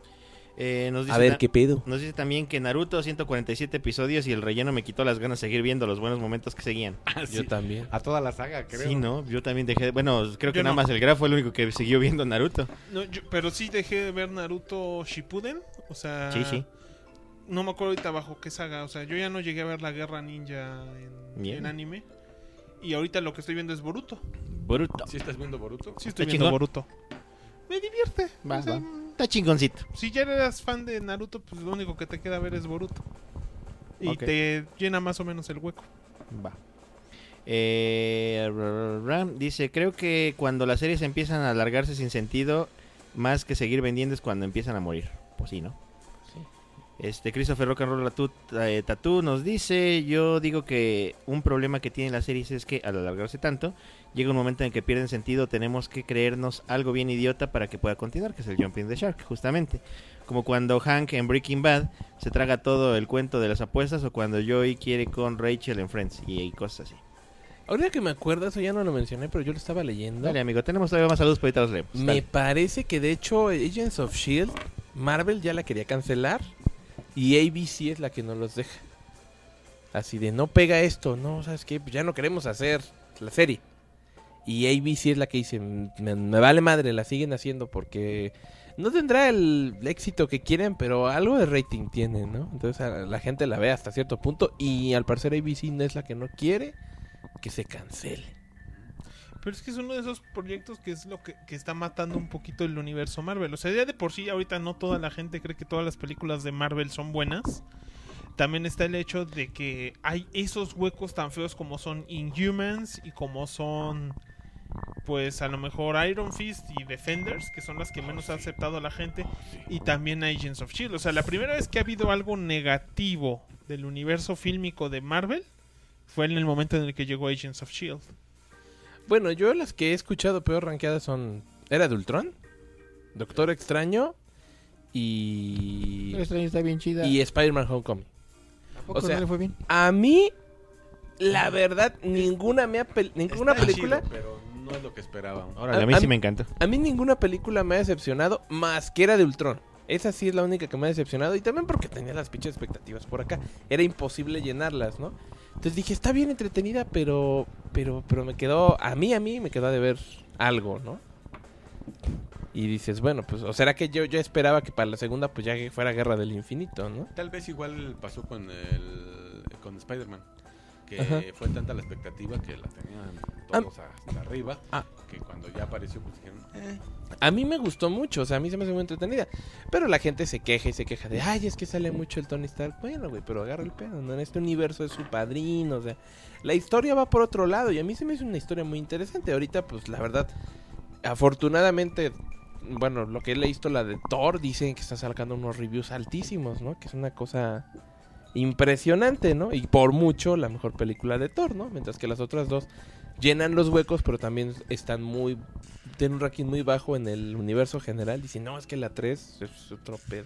Eh, nos dice A ver, ta- ¿qué pedo? Nos dice también que Naruto, ciento cuarenta y siete episodios y el relleno me quitó las ganas de seguir viendo los buenos momentos que seguían. Yo también. A toda la saga, creo. Sí, ¿no? Yo también dejé... de- Bueno, creo que Yo nada no. más el Graf fue el único que siguió viendo Naruto. No, yo- pero sí dejé de ver Naruto Shippuden. O sea. Sí, sí. No me acuerdo ahorita bajo qué saga. O sea, yo ya no llegué a ver la guerra ninja en, Bien. en anime. Y ahorita lo que estoy viendo es Boruto. Boruto. ¿Sí estás viendo Boruto? Sí, estoy ¿Está viendo chingón? Boruto. Me divierte. Va, O sea, va. Está chingoncito. Si ya eras fan de Naruto, pues lo único que te queda ver es Boruto. Y Ok. te llena más o menos el hueco. Va. Eh, ra, ra, ra, dice, creo que cuando las series empiezan a alargarse sin sentido, más que seguir vendiendo es cuando empiezan a morir. Pues sí, ¿no? Sí. Este, Christopher Rock and Roll Tattoo, eh, Tattoo nos dice, yo digo que un problema que tienen las series es que al alargarse tanto, llega un momento en que pierden sentido, tenemos que creernos algo bien idiota para que pueda continuar, que es el Jumping the Shark, justamente. Como cuando Hank en Breaking Bad se traga todo el cuento de las apuestas, o cuando Joey quiere con Rachel en Friends, y, y cosas así. Ahora que me acuerdo, eso ya no lo mencioné, pero yo lo estaba leyendo. Dale, amigo, tenemos todavía más saludos, pero ahorita los leemos. Me Dale. parece que de hecho Agents of Shield, Marvel ya la quería cancelar y A B C es la que no los deja. Así de, no pega esto, no, ¿sabes qué? Pues ya no queremos hacer la serie. Y A B C es la que dice, me, me vale madre, la siguen haciendo porque no tendrá el éxito que quieren, pero algo de rating tiene, ¿no? Entonces a la gente la ve hasta cierto punto y al parecer A B C no es la que no quiere que se cancele. Pero es que es uno de esos proyectos que es lo que, que está matando un poquito el universo Marvel. O sea, ya de por sí ahorita no toda la gente cree que todas las películas de Marvel son buenas. También está el hecho de que hay esos huecos tan feos como son Inhumans y como son, pues a lo mejor Iron Fist y Defenders, que son las que menos ha aceptado a la gente, y también Agents of Shield. O sea, la primera vez que ha habido algo negativo del universo fílmico de Marvel fue en el momento en el que llegó Agents of Shield. Bueno, yo las que he escuchado peor rankeadas son Era de Ultron, Doctor Extraño y Extraño está bien chida. y Spider-Man Homecoming. ¿A poco o sea, no le fue bien? A mí, la verdad, ninguna me ha pel- ninguna Está película, chido, pero no es lo que esperábamos. Órale, a a- mí a sí mí- me encantó. a mí ninguna película me ha decepcionado más que Era de Ultron. Esa sí es la única que me ha decepcionado y también porque tenía las pinches expectativas por acá. Era imposible llenarlas, ¿no? Entonces dije, está bien entretenida, pero pero pero me quedó, a mí, a mí me quedó de ver algo, ¿no? Y dices, bueno, pues, o será que yo, yo esperaba que para la segunda pues ya que fuera Guerra del Infinito, ¿no? Tal vez igual pasó con el con Spider-Man, que Ajá. fue tanta la expectativa que la tenían todos hasta arriba, Ah. que cuando ya apareció pues dijeron, eh, A mí me gustó mucho, o sea, a mí se me hace muy entretenida. Pero la gente se queja y se queja de, ay, es que sale mucho el Tony Stark. Bueno, güey, pero agarra el pedo, ¿no? En este universo es su padrino, o sea, la historia va por otro lado y a mí se me hizo una historia muy interesante. Ahorita, pues, la verdad, afortunadamente, bueno, lo que he visto, la de Thor, dicen que está sacando unos reviews altísimos, ¿no? Que es una cosa impresionante, ¿no? Y por mucho la mejor película de Thor, ¿no? Mientras que las otras dos llenan los huecos, pero también están muy... tienen un ranking muy bajo en el universo general. Dicen, no, es que la tres es otro pedo.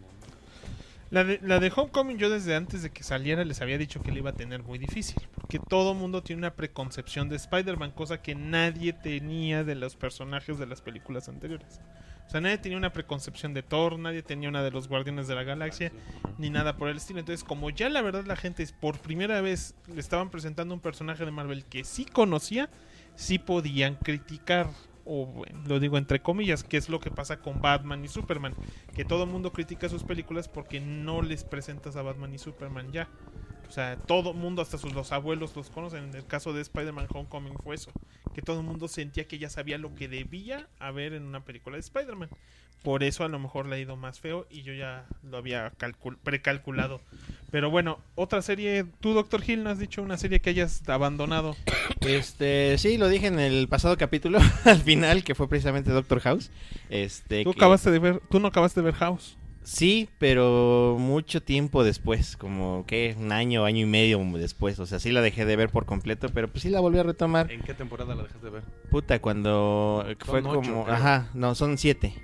La de, la de Homecoming yo desde antes de que saliera les había dicho que le iba a tener muy difícil. Porque todo mundo tiene una preconcepción de Spider-Man, cosa que nadie tenía de los personajes de las películas anteriores. O sea, nadie tenía una preconcepción de Thor, nadie tenía una de los Guardianes de la Galaxia, ni nada por el estilo. Entonces, como ya la verdad la gente por primera vez le estaban presentando un personaje de Marvel que sí conocía, sí podían criticar. O bueno, lo digo entre comillas, que es lo que pasa con Batman y Superman, que todo el mundo critica sus películas porque no les presentas a Batman y Superman ya. O sea, todo el mundo, hasta sus los abuelos los conocen. En el caso de Spider-Man Homecoming fue eso, que todo el mundo sentía que ya sabía lo que debía haber en una película de Spider-Man. Por eso a lo mejor le ha ido más feo y yo ya lo había calcul- precalculado. Pero bueno, otra serie, tú Doctor Hill, ¿no has dicho una serie que hayas abandonado? Este, sí, lo dije en el pasado capítulo, al final, que fue precisamente Doctor House. Este, Tú que- acabaste de ver, tú no acabaste de ver House. Sí, pero mucho tiempo después, como que un año, año y medio después. O sea, sí la dejé de ver por completo, pero pues sí la volví a retomar. ¿en qué temporada la dejaste de ver? Puta, cuando fue Son ocho, como, creo. ajá, no, son siete.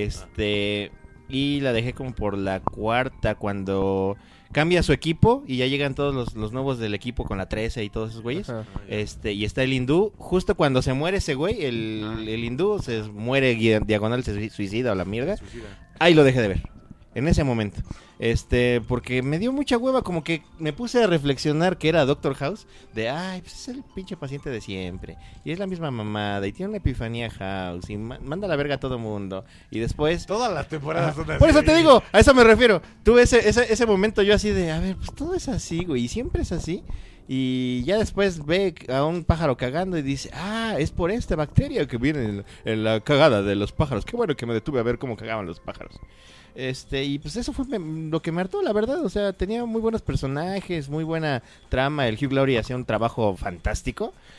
Este, y la dejé como por la cuarta, cuando cambia su equipo y ya llegan todos los, los nuevos del equipo con la trece y todos esos güeyes. Ajá. Este, y está el hindú, justo cuando se muere ese güey, el, el hindú se muere gui- diagonal, se suicida o la mierda. Suicida. Ahí lo dejé de ver. En ese momento. Este, porque me dio mucha hueva, como que me puse a reflexionar que era Doctor House. De, ay, pues es el pinche paciente de siempre. Y es la misma mamada. Y tiene una epifanía House. Y ma- manda a la verga a todo mundo. Y después... Todas las temporadas son así. Por eso te digo, a eso me refiero. Tuve ese, ese, ese momento yo así de, a ver, pues todo es así, güey. Y siempre es así. Y ya después ve a un pájaro cagando y dice, ah, es por esta bacteria que viene en, en la cagada de los pájaros. Qué bueno que me detuve a ver cómo cagaban los pájaros. Este, y pues eso fue me- lo que me hartó, la verdad. O sea, tenía muy buenos personajes, muy buena trama. El Hugh Laurie hacía un trabajo fantástico.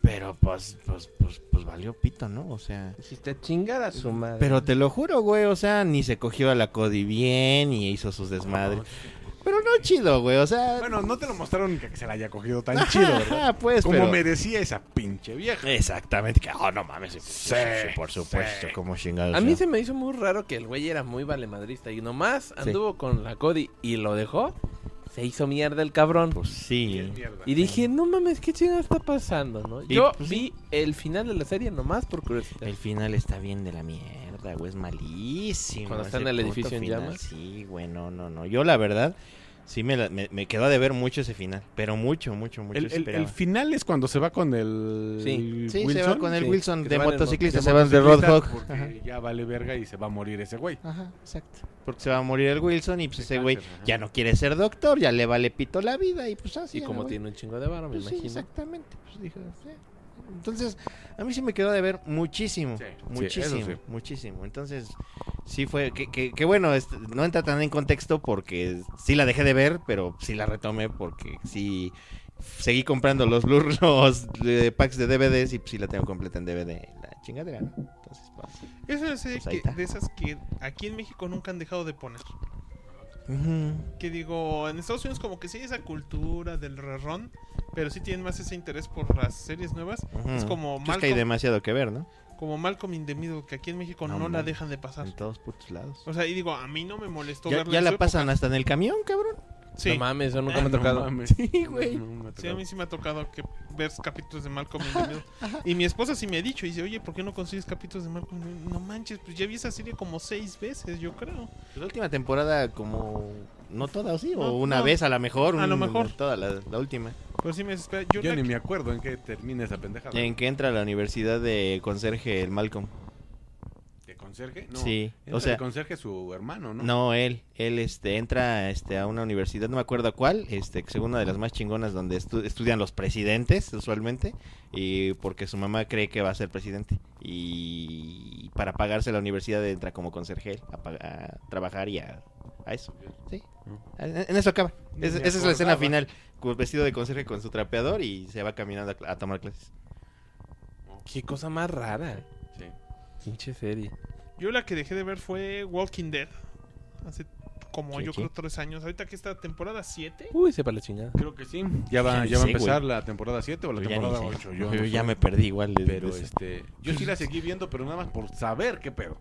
Pero pues, pues, pues, pues valió pito, ¿no? O sea... Dijiste chingar a su madre. Pero te lo juro, güey, o sea, ni se cogió a la Cody bien, ni hizo sus desmadres. Pero no chido, güey, o sea... Bueno, no te lo mostraron que se la haya cogido tan chido, ¿verdad? Ah, pues, Como pero... merecía esa pinche vieja. Exactamente, que, oh, no mames, sí, sí, sí, por supuesto, sí. como chingados. A mí ¿no? se me hizo muy raro que el güey era muy valemadrista y nomás anduvo con la Cody y lo dejó. Se hizo mierda el cabrón. Pues sí. Y dije, no mames, ¿qué chingada está pasando, no? Y, Yo pues, vi el final de la serie nomás por curiosidad. El final está bien de la mierda, güey, es malísimo. Cuando está ese en el puto edificio en final. llamas. Sí, güey, no, no, no. Yo la verdad, sí me, la- me, me quedó de ver mucho ese final. Pero mucho, mucho, mucho. El, el- esperaba. el final es cuando se va con el Sí. Sí, Wilson. se va con el sí, Wilson que de se van en motociclista, de se van de motociclista Roadhog. porque Ajá. ya vale verga y se va a morir ese güey. Ajá, exacto. Porque se va a morir el Wilson y pues De ese güey cáncer, ajá. ya no quiere ser doctor, ya le vale pito la vida y pues así. Y a la como güey. tiene un chingo de varo, me Pues sí, imagino. exactamente. Pues dijo, sí. Entonces, a mí sí me quedó de ver muchísimo, Sí, muchísimo, sí, eso sí. muchísimo. Entonces, sí fue, que, que, que bueno, este, no entra tan en contexto porque sí la dejé de ver, pero sí la retomé porque sí seguí comprando los Blu los eh, packs de D V Ds y pues sí la tengo completa en D V D, la chingadera, ¿no? Entonces, pues, Es una serie Pues ahí que- está. de esas que aquí en México nunca han dejado de poner. ujú. Que digo, en Estados Unidos como que sí hay esa cultura del rerrón, pero sí tienen más ese interés por las series nuevas. Ujú. Es como Pues que hay Malcolm, demasiado que ver, ¿no? como Malcolm in the Middle, que aquí en México No no, la mames. dejan de pasar. En todos putos lados. O sea, y digo, a mí no me molestó Ya, verla ya en la su pasan época. hasta en el camión, cabrón. Sí. No mames, eso nunca me ha No tocado. mames. Sí, güey. No, no me ha Sí, a tocado. mí sí me ha tocado que ver capítulos de Malcolm in the Middle. Y mi esposa sí me ha dicho, y dice, oye, ¿por qué no consigues capítulos de Malcolm in the Middle? No manches, pues ya vi esa serie como seis veces, yo creo. La última temporada como... No toda, ¿o sí? O No, una no. vez a lo mejor. A lo un- mejor. Toda la, la última. Pero sí me desespera. Yo, Yo la ni que- me acuerdo en qué termina esa pendejada. En que entra a la universidad de conserje el Malcolm. ¿De conserje? No. Sí, Entra o sea- de conserje su hermano, ¿no? No, él. Él este, entra este, a una universidad, no me acuerdo a cuál, este, que es una de las más chingonas donde estu- estudian los presidentes usualmente. Y porque su mamá cree que va a ser presidente. Y para pagarse la universidad entra como conserje él, a, pa- a trabajar y a, a eso. Sí. En, en eso acaba. Ni Es- me esa es la escena acordaba. final. Con- Vestido de conserje con su trapeador y se va caminando a, a tomar clases. Qué cosa más rara. Sí. Pinche serie. yo la que dejé de ver fue Walking Dead. Hace como Sí, yo sí. creo tres años. Ahorita que esta temporada siete. Uy, sepa la chingada. Creo que sí. Ya va, Ya ni ya va a sé, empezar güey. la temporada siete o la Yo ya ni temporada sé. ocho. Yo, Yo no ya sé. me perdí igual. de- Pero de eso. este, yo sí la seguí viendo, pero nada más por saber qué pedo.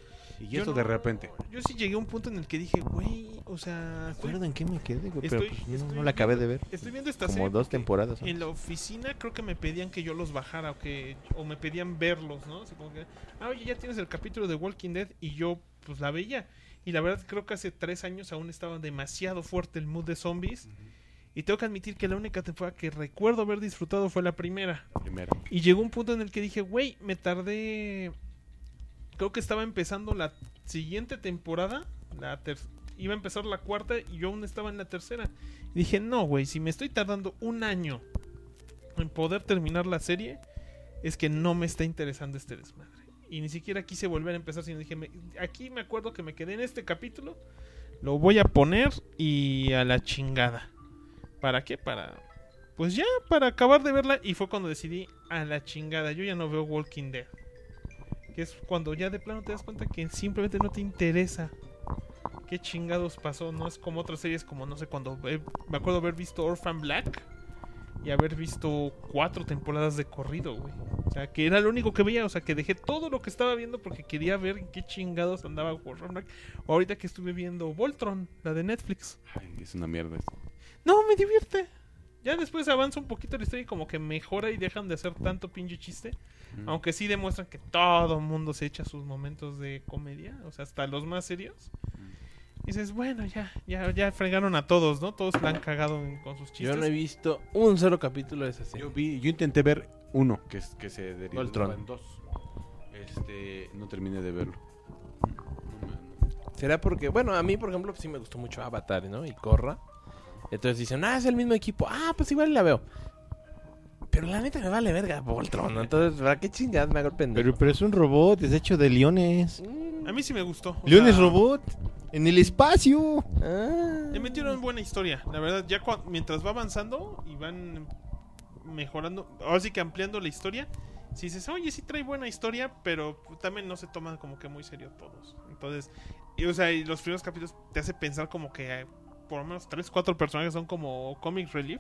Y Yo eso no- de repente. Yo sí llegué a un punto en el que dije, güey, o sea, ¿Me estoy, acuerdo en qué me quedé, güey? Estoy- Pero pues, no, estoy no la acabé de ver. estoy viendo esta Como serie dos porque temporadas. ¿no? en la oficina creo que me pedían que yo los bajara o que o me pedían verlos, ¿no? Así como que, ah, oye, ya tienes el capítulo de Walking Dead y yo pues la veía. Y la verdad creo que hace tres años aún estaba demasiado fuerte el mood de zombies. Y tengo que admitir que la única temporada que recuerdo haber disfrutado fue la primera. Primero. Y llegó un punto en el que dije, güey, me tardé. Creo que estaba empezando la siguiente temporada. La ter- Iba a empezar la cuarta y yo aún estaba en la tercera. Y dije, no, güey, si me estoy tardando un año en poder terminar la serie, es que no me está interesando este desmadre. Y ni siquiera quise volver a empezar, sino dije, me- aquí me acuerdo que me quedé en este capítulo. Lo voy a poner y a la chingada. ¿Para qué? Para... Pues ya, para acabar de verla. Y fue cuando decidí a la chingada. Yo ya no veo Walking Dead. Que es cuando ya de plano te das cuenta que simplemente no te interesa. ¿Qué chingados pasó? No es como otras series como, no sé, cuando... eh, me acuerdo haber visto Orphan Black. Y haber visto cuatro temporadas de corrido, güey. O sea, que era lo único que veía. O sea, que dejé todo lo que estaba viendo porque quería ver en qué chingados andaba Orphan Black. Ahorita que estuve viendo Voltron, la de Netflix. Ay, es una mierda esto. No, me divierte. Ya después avanza un poquito la historia y como que mejora y dejan de hacer tanto pinche chiste. Mm. Aunque sí demuestran que todo el mundo se echa sus momentos de comedia. O sea, hasta los más serios. Y dices, bueno, ya, ya, ya fregaron a todos, ¿no? Todos la han cagado en- con sus chistes. Yo no he visto un solo capítulo de esa serie. Yo vi, yo intenté ver uno que, es- que se derivó Voltron. en dos. Este, no terminé de verlo. ¿Será porque, bueno, a mí, por ejemplo, sí me gustó mucho Avatar, ¿no? Y Korra. Entonces dicen, ah, es el mismo equipo. Ah, pues igual la veo. Pero la neta me vale verga Voltron, ¿no? Entonces, ¿para qué chingadas me hago el pendejo? Pero, pero es un robot, es hecho de leones. Mm, A mí sí me gustó. o Leones sea, robot. En el espacio. ah. Le metieron buena historia. La verdad, ya cua- mientras va avanzando y van mejorando, ahora sí que ampliando la historia. Si dices, oye, sí trae buena historia, pero también no se toman como que muy serio todos. Entonces, y, o sea, y los primeros capítulos te hace pensar como que eh, por lo menos tres, cuatro personajes son como comic relief.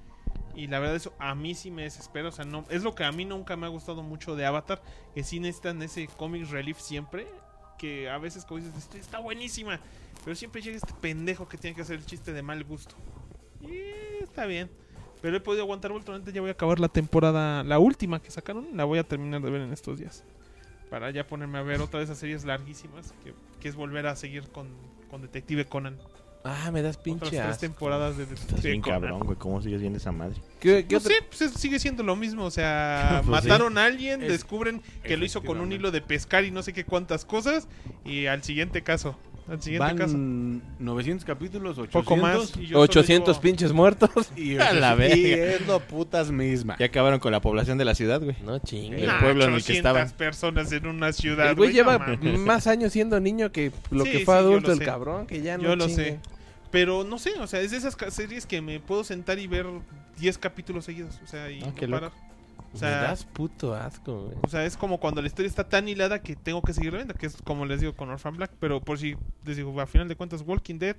Y la verdad eso a mí sí me desespera. O sea, no, es lo que a mí nunca me ha gustado mucho de Avatar, que sí necesitan ese comic relief siempre. Que a veces como dices, "Esto está buenísima", pero siempre llega este pendejo que tiene que hacer el chiste de mal gusto. Y está bien. Pero he podido aguantar últimamente. Ya voy a acabar la temporada, la última que sacaron. La voy a terminar de ver en estos días. Para ya ponerme a ver otra de esas series larguísimas. Que, que es volver a seguir con, con Detective Conan. Ah, me das Otras pinche tres asco. temporadas de Estás Detective bien Conan. cabrón, güey. ¿Cómo sigues viendo esa madre? ¿Qué, qué No otra- sé, pues es- sigue siendo lo mismo. O sea, Pues sí. mataron a alguien, Es- descubren que lo hizo con un efectivamente. hilo de pescar y no sé qué cuántas cosas. Y al siguiente caso. Al siguiente Van caso. novecientos capítulos, ochocientos. Poco más. Y yo ochocientos solo digo, pinches muertos. Y, A la y verga. es lo putas misma. Ya acabaron con la población de la ciudad, güey. No chingue. El "Nah, pueblo en el que ochocientas estaban. personas en una ciudad. El güey no lleva mames. más años siendo niño que lo Sí, que sí, fue yo adulto lo el sé. cabrón, que ya no Yo lo chingue. sé. Pero no sé, o sea, es de esas ca- series que me puedo sentar y ver diez capítulos seguidos. O sea, y Ah, no qué parar. loco. O sea, Me das puto asco, güey. O sea, es como cuando la historia está tan hilada que tengo que seguir viendo, que es como les digo con Orphan Black. Pero por si les digo, a final de cuentas, Walking Dead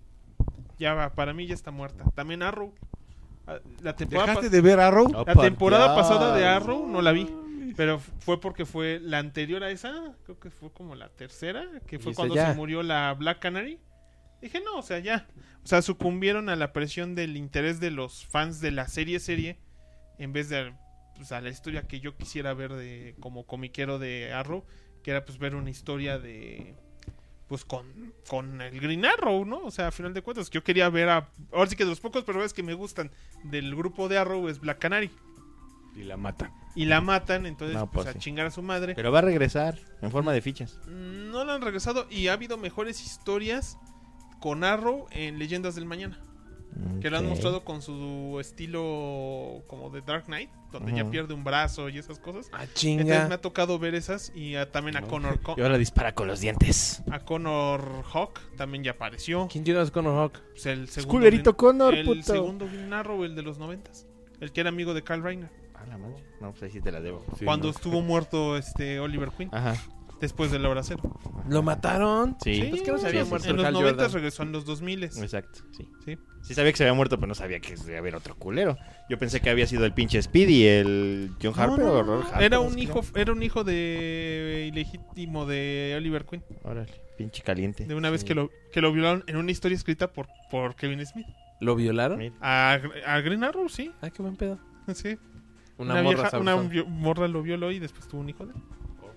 ya va, para mí ya está muerta. También Arrow. Ah, La temporada, ¿Dejaste pa- de ver Arrow? la temporada pasada de Arrow no la vi. Pero f- fue porque fue la anterior a esa, creo que fue como la tercera, que fue Dice, cuando ya. se murió la Black Canary. Dije, no, o sea, ya. O sea, sucumbieron a la presión del interés de los fans de la serie serie en vez de pues, a la historia que yo quisiera ver de como comiquero de Arrow, que era pues ver una historia de pues con, con el Green Arrow, ¿no? O sea, a final de cuentas, yo quería ver a... Ahora sí que de los pocos personajes que me gustan del grupo de Arrow es Black Canary. Y la matan. Y la matan, entonces No, pues, pues, a sí. chingar a su madre. Pero va a regresar en forma de fichas. No la han regresado y ha habido mejores historias con Arrow en Leyendas del Mañana. Que lo han Ok. mostrado con su estilo como de Dark Knight, donde ya Ujú. pierde un brazo y esas cosas. Ah, Entonces chinga. me ha tocado ver esas y a- también a Connor Co- Y ahora dispara con los dientes. a Connor Hawk también ya apareció. ¿Quién chingas con Hawk? Pues el segundo Culerito Green- Connor, el puto. segundo Green Arrow, el de los noventas, el que era amigo de Kyle Rayner, Ah, la madre. No, pues ahí sí te la debo. Sí, cuando ¿no? estuvo muerto este Oliver Queen Ajá. después de la hora cero. ¿Lo mataron? Sí. Pues que no se había Sí, sí, muerto En el los Hal noventas Jordan. regresó en los dos miles. Exacto, sí. Sí. Sí sabía que se había muerto, pero no sabía que iba a haber otro culero. Yo pensé que había sido el pinche Speedy, el John Harper No, no, o no, Ron Harper. Era no un sé qué hijo, era un hijo de ilegítimo de Oliver Queen. Órale, pinche caliente. De una vez Sí. que lo, que lo violaron en una historia escrita por, por Kevin Smith. ¿Lo violaron? Mira. A, a Green Arrow, sí. Ah, qué buen pedo. sí. Una, Una, morra vieja, una sabrosona. vi- morra lo violó y después tuvo un hijo de él.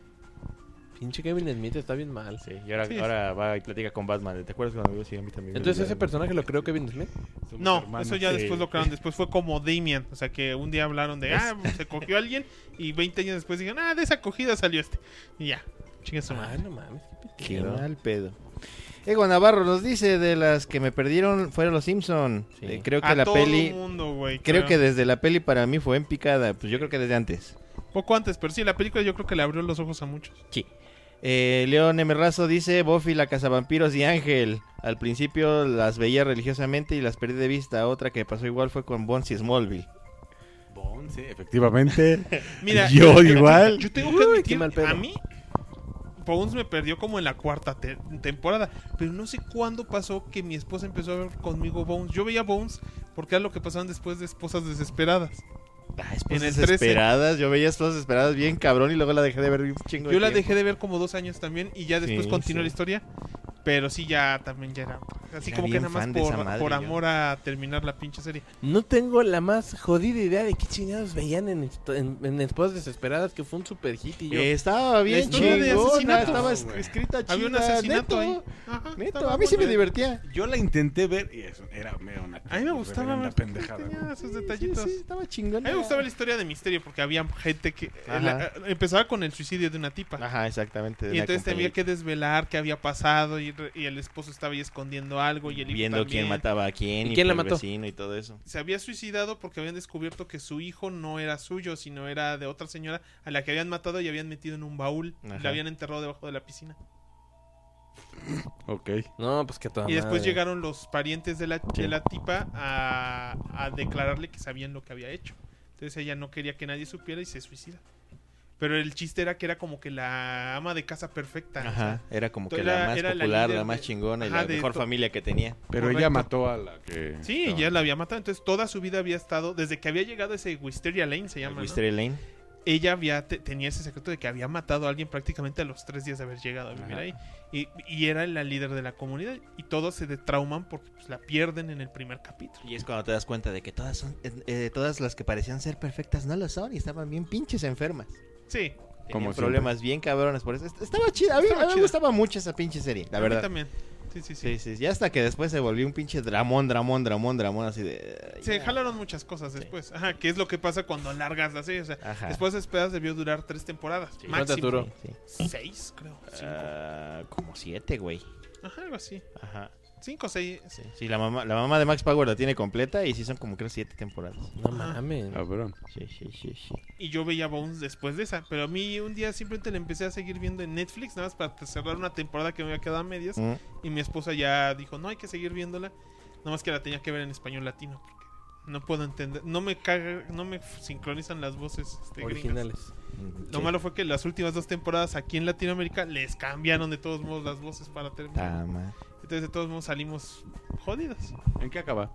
Pinche Kevin Smith está bien mal. Sí, y ahora, Sí. ahora va y platica con Batman. ¿Te acuerdas cuando yo sí, a mí también? Entonces ese personaje lo creó Kevin Smith. Somos No, hermanos. eso ya sí. después lo crearon. Después fue como Damian. O sea, que un día hablaron de, ah, pues, se cogió a alguien. Y veinte años después dijeron, ah, de esa cogida salió este. Y ya, chingue su Ah, madre. no mames. Qué Qué pedo. mal pedo. Ego Navarro nos dice de las que me perdieron fueron los Simpson. Sí. Eh, creo que A la todo peli, mundo, güey. creo que desde la peli para mí fue en picada. Pues yo creo que desde antes. Poco antes, pero sí, la película yo creo que le abrió los ojos a muchos. Sí. Eh, León M. Razo dice Buffy, la cazavampiros y Ángel. Al principio las veía religiosamente y las perdí de vista. Otra que pasó igual fue con Bones y Smallville. Bon, sí, efectivamente. Mira, Yo igual. Yo tengo que Uy, admitir, qué mal pedo. a mí Bones me perdió como en la cuarta te- temporada, pero no sé cuándo pasó que mi esposa empezó a ver conmigo Bones. Yo veía Bones porque era lo que pasaban después de Esposas Desesperadas. Ah, En el esposas trece. desesperadas. Yo veía esposas desesperadas bien cabrón y luego la dejé de ver un chingo de Yo la tiempo. dejé de ver como dos años también y ya después Sí, continuó sí. la historia. Pero sí, ya también ya era. Así Era como que bien nada más fan de esa por, madre, por yo. amor a terminar la pinche serie. No tengo la más jodida idea de qué chingados veían en, esto- en, en Esposas Desesperadas, que fue un super hit y yo... Eh, estaba bien historia de chingona, asesinato, estaba es- güey. escrita chida. Había un asesinato neto, ahí. Ajá, neto, estaba a mí sí me bueno. divertía. Yo la intenté ver y eso era, era una A mí me gustaba una ver pendejada. tenía esos Sí, detallitos. sí, estaba chingona. A mí me gustaba la historia de misterio porque había gente que... Ajá. la- eh, empezaba con el suicidio de una tipa. Ajá, exactamente. de Y una entonces tenía compañerita. que desvelar qué había pasado y, re- y el esposo estaba ahí escondiendo algo y el hijo Viendo también. quién mataba a quién ¿Y y, quién la el mató? vecino y todo eso. Se había suicidado porque habían descubierto que su hijo no era suyo, sino era de otra señora a la que habían matado y habían metido en un baúl. Y Ajá. la habían enterrado debajo de la piscina. Ok. No, pues que toda y después madre. llegaron los parientes de la, Sí. de la tipa a, a declararle que sabían lo que había hecho. Entonces ella no quería que nadie supiera y se suicida. Pero el chiste era que era como que la ama de casa perfecta. Ajá, o sea, era como que era- la más era la popular, la, líder más de- chingona y ajá, la de mejor to- familia que tenía. Pero Correcto. ella mató a la que... sí, estaba- ya la había matado. Entonces toda su vida había estado, desde que había llegado a ese Wisteria Lane, se llama, ¿no? Wisteria Lane. Ella había te- tenía ese secreto de que había matado a alguien prácticamente a los tres días de haber llegado a vivir Ajá. ahí. Y, y era la líder de la comunidad. Y todos se trauman porque pues, la pierden en el primer capítulo. Y es cuando te das cuenta de que todas son, eh, eh, todas las que parecían ser perfectas no lo son y estaban bien pinches enfermas. Sí, Tenían Como problemas bien cabrones por eso. Est- Estaba chida, a mí, Estaba a mí me chida. gustaba mucho esa pinche serie, la a mí verdad. también. Sí, sí, sí. Sí, sí, ya hasta que después se volvió un pinche dramón, dramón, dramón, dramón, así de... Se ya. jalaron muchas cosas después. Ajá, que es lo que pasa cuando largas la serie. O sea, Ajá. después de Esperas debió durar tres temporadas. Sí. ¿Cuántas Máximo. duró? Sí, sí. Seis, creo. Cinco. Ah, como siete, güey. Ajá, algo así. Ajá. Cinco, seis. Sí, sí, la mamá, la mamá de Max Power la tiene completa y sí son como creo siete temporadas. No Ajá. mames. Cabrón. Sí, sí, sí, sí. Y yo veía Bones después de esa. Pero a mí un día simplemente la empecé a seguir viendo en Netflix, nada más para cerrar una temporada que me había quedado a medias. Mm. Y mi esposa ya dijo, no, hay que seguir viéndola. Nada más que la tenía que ver en español latino. Porque no puedo entender. No me caga, no me sincronizan las voces este, gringas. Originales. Mm, Lo sí. malo fue que las últimas dos temporadas aquí en Latinoamérica les cambiaron de todos modos las voces para terminar. Ah, ma. Entonces de todos modos salimos jodidos. ¿En qué acaba?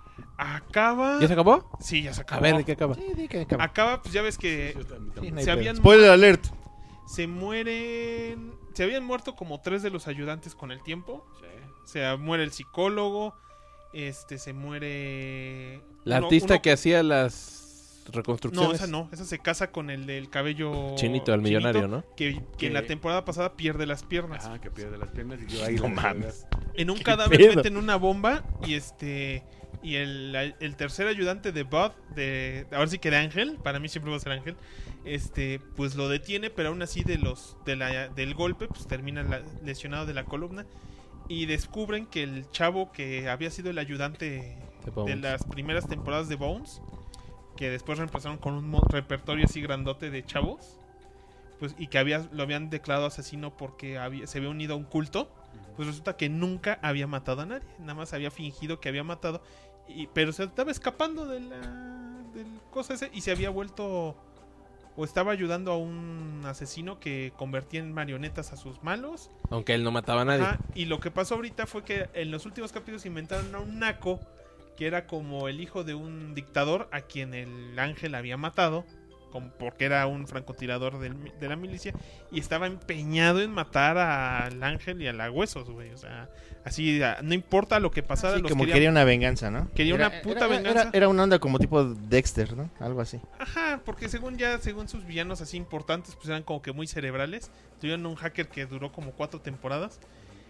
Acaba... ¿Ya se acabó? Sí, ya se A acabó. ver, ¿de qué acaba? Sí, di que acaba. Acaba, pues ya ves que Sí, no hay se pedo. habían Spoiler alert. se mueren, se habían muerto como tres de los ayudantes con el tiempo. O sea, muere el psicólogo, este, se muere... La uno- artista uno- que hacía las No, reconstrucciones. esa no, esa se casa con el del cabello... Chinito, el millonario, ¿no? Que, que en la temporada pasada pierde las piernas. Ah, que pierde las piernas y yo ahí No la- mames. En un ¿Qué cadáver pedo? meten una bomba y este... Y el, el tercer ayudante de Bud, de, ahora sí que de Ángel, para mí siempre va a ser Ángel, este, pues lo detiene, pero aún así de los, de la, del golpe, pues termina la- lesionado de la columna. Y descubren que el chavo que había sido el ayudante De de Bones. las primeras temporadas de Bones, que después reemplazaron con un mo- repertorio así grandote de chavos, pues y que había, lo habían declarado asesino porque había, se había unido a un culto, pues resulta que nunca había matado a nadie, nada más había fingido que había matado, y, pero se estaba escapando de la del cosa ese y se había vuelto o estaba ayudando a un asesino que convertía en marionetas a sus malos. Aunque él no mataba a nadie. Ajá, y lo que pasó ahorita fue que en los últimos capítulos inventaron a un naco que era como el hijo de un dictador a quien el ángel había matado, como porque era un francotirador del mi- de la milicia, y estaba empeñado en matar al ángel y a la huesos, güey. O sea, así, a- no importa lo que pasara, Sí, los como quería- quería una venganza, ¿no? Quería Era- una puta era- venganza. Era, era una onda como tipo Dexter, ¿no? Algo así. Ajá, porque según ya, según sus villanos así importantes, pues eran como que muy cerebrales. Tuvieron un hacker que duró como cuatro temporadas.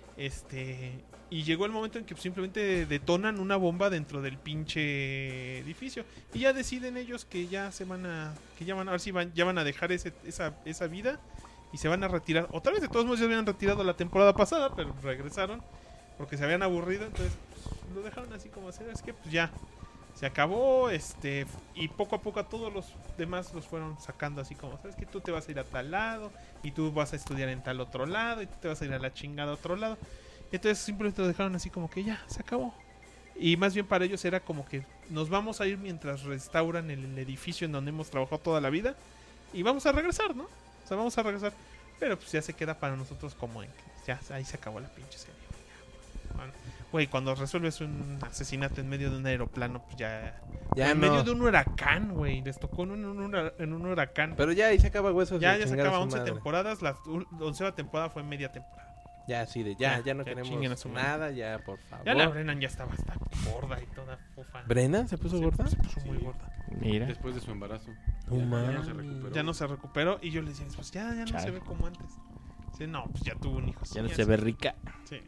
Este. Y llegó el momento en que simplemente detonan una bomba dentro del pinche edificio. Y ya deciden ellos que ya se van a. Que ya van a ver si van, ya van a dejar ese, esa, esa vida. Y se van a retirar. Otra vez, de todos modos, ya habían retirado la temporada pasada, pero regresaron. Porque se habían aburrido. Entonces, pues, lo dejaron así como hacer. Es que pues ya. Se acabó, este, y poco a poco a todos los demás los fueron sacando así como, sabes que tú te vas a ir a tal lado, y tú vas a estudiar en tal otro lado, y tú te vas a ir a la chingada a otro lado. Entonces simplemente lo dejaron así como que ya, se acabó. Y más bien para ellos era como que nos vamos a ir mientras restauran el, el edificio en donde hemos trabajado toda la vida, y vamos a regresar, ¿no? O sea, vamos a regresar. Pero pues ya se queda para nosotros como en que ya ahí se acabó la pinche serie. Bueno, güey, cuando resuelves un asesinato en medio de un aeroplano, pues ya... Ya en no. medio de un huracán, güey. Les tocó en un, un hura- en un huracán. Pero ya ahí se acaba huesos. ya, de ya se chingar a acaba su once madre. temporadas. La ul- onceva temporada fue media temporada. Ya, sí, de ya, Ya, ya no ya chinguen a queremos su madre. nada, ya, por favor. Ya la Brennan ya estaba hasta gorda y toda fofa. ¿Brennan se puso Se- gorda? Se puso muy Sí. gorda. Mira. Después de su embarazo. No Ya- ya mames. no se recuperó. Ya no se recuperó. Y yo le decía, pues ya, ya no Chale. se ve como antes. Sí, no, pues ya tuvo un hijo. Ya no Sí, se ve rica. Sí.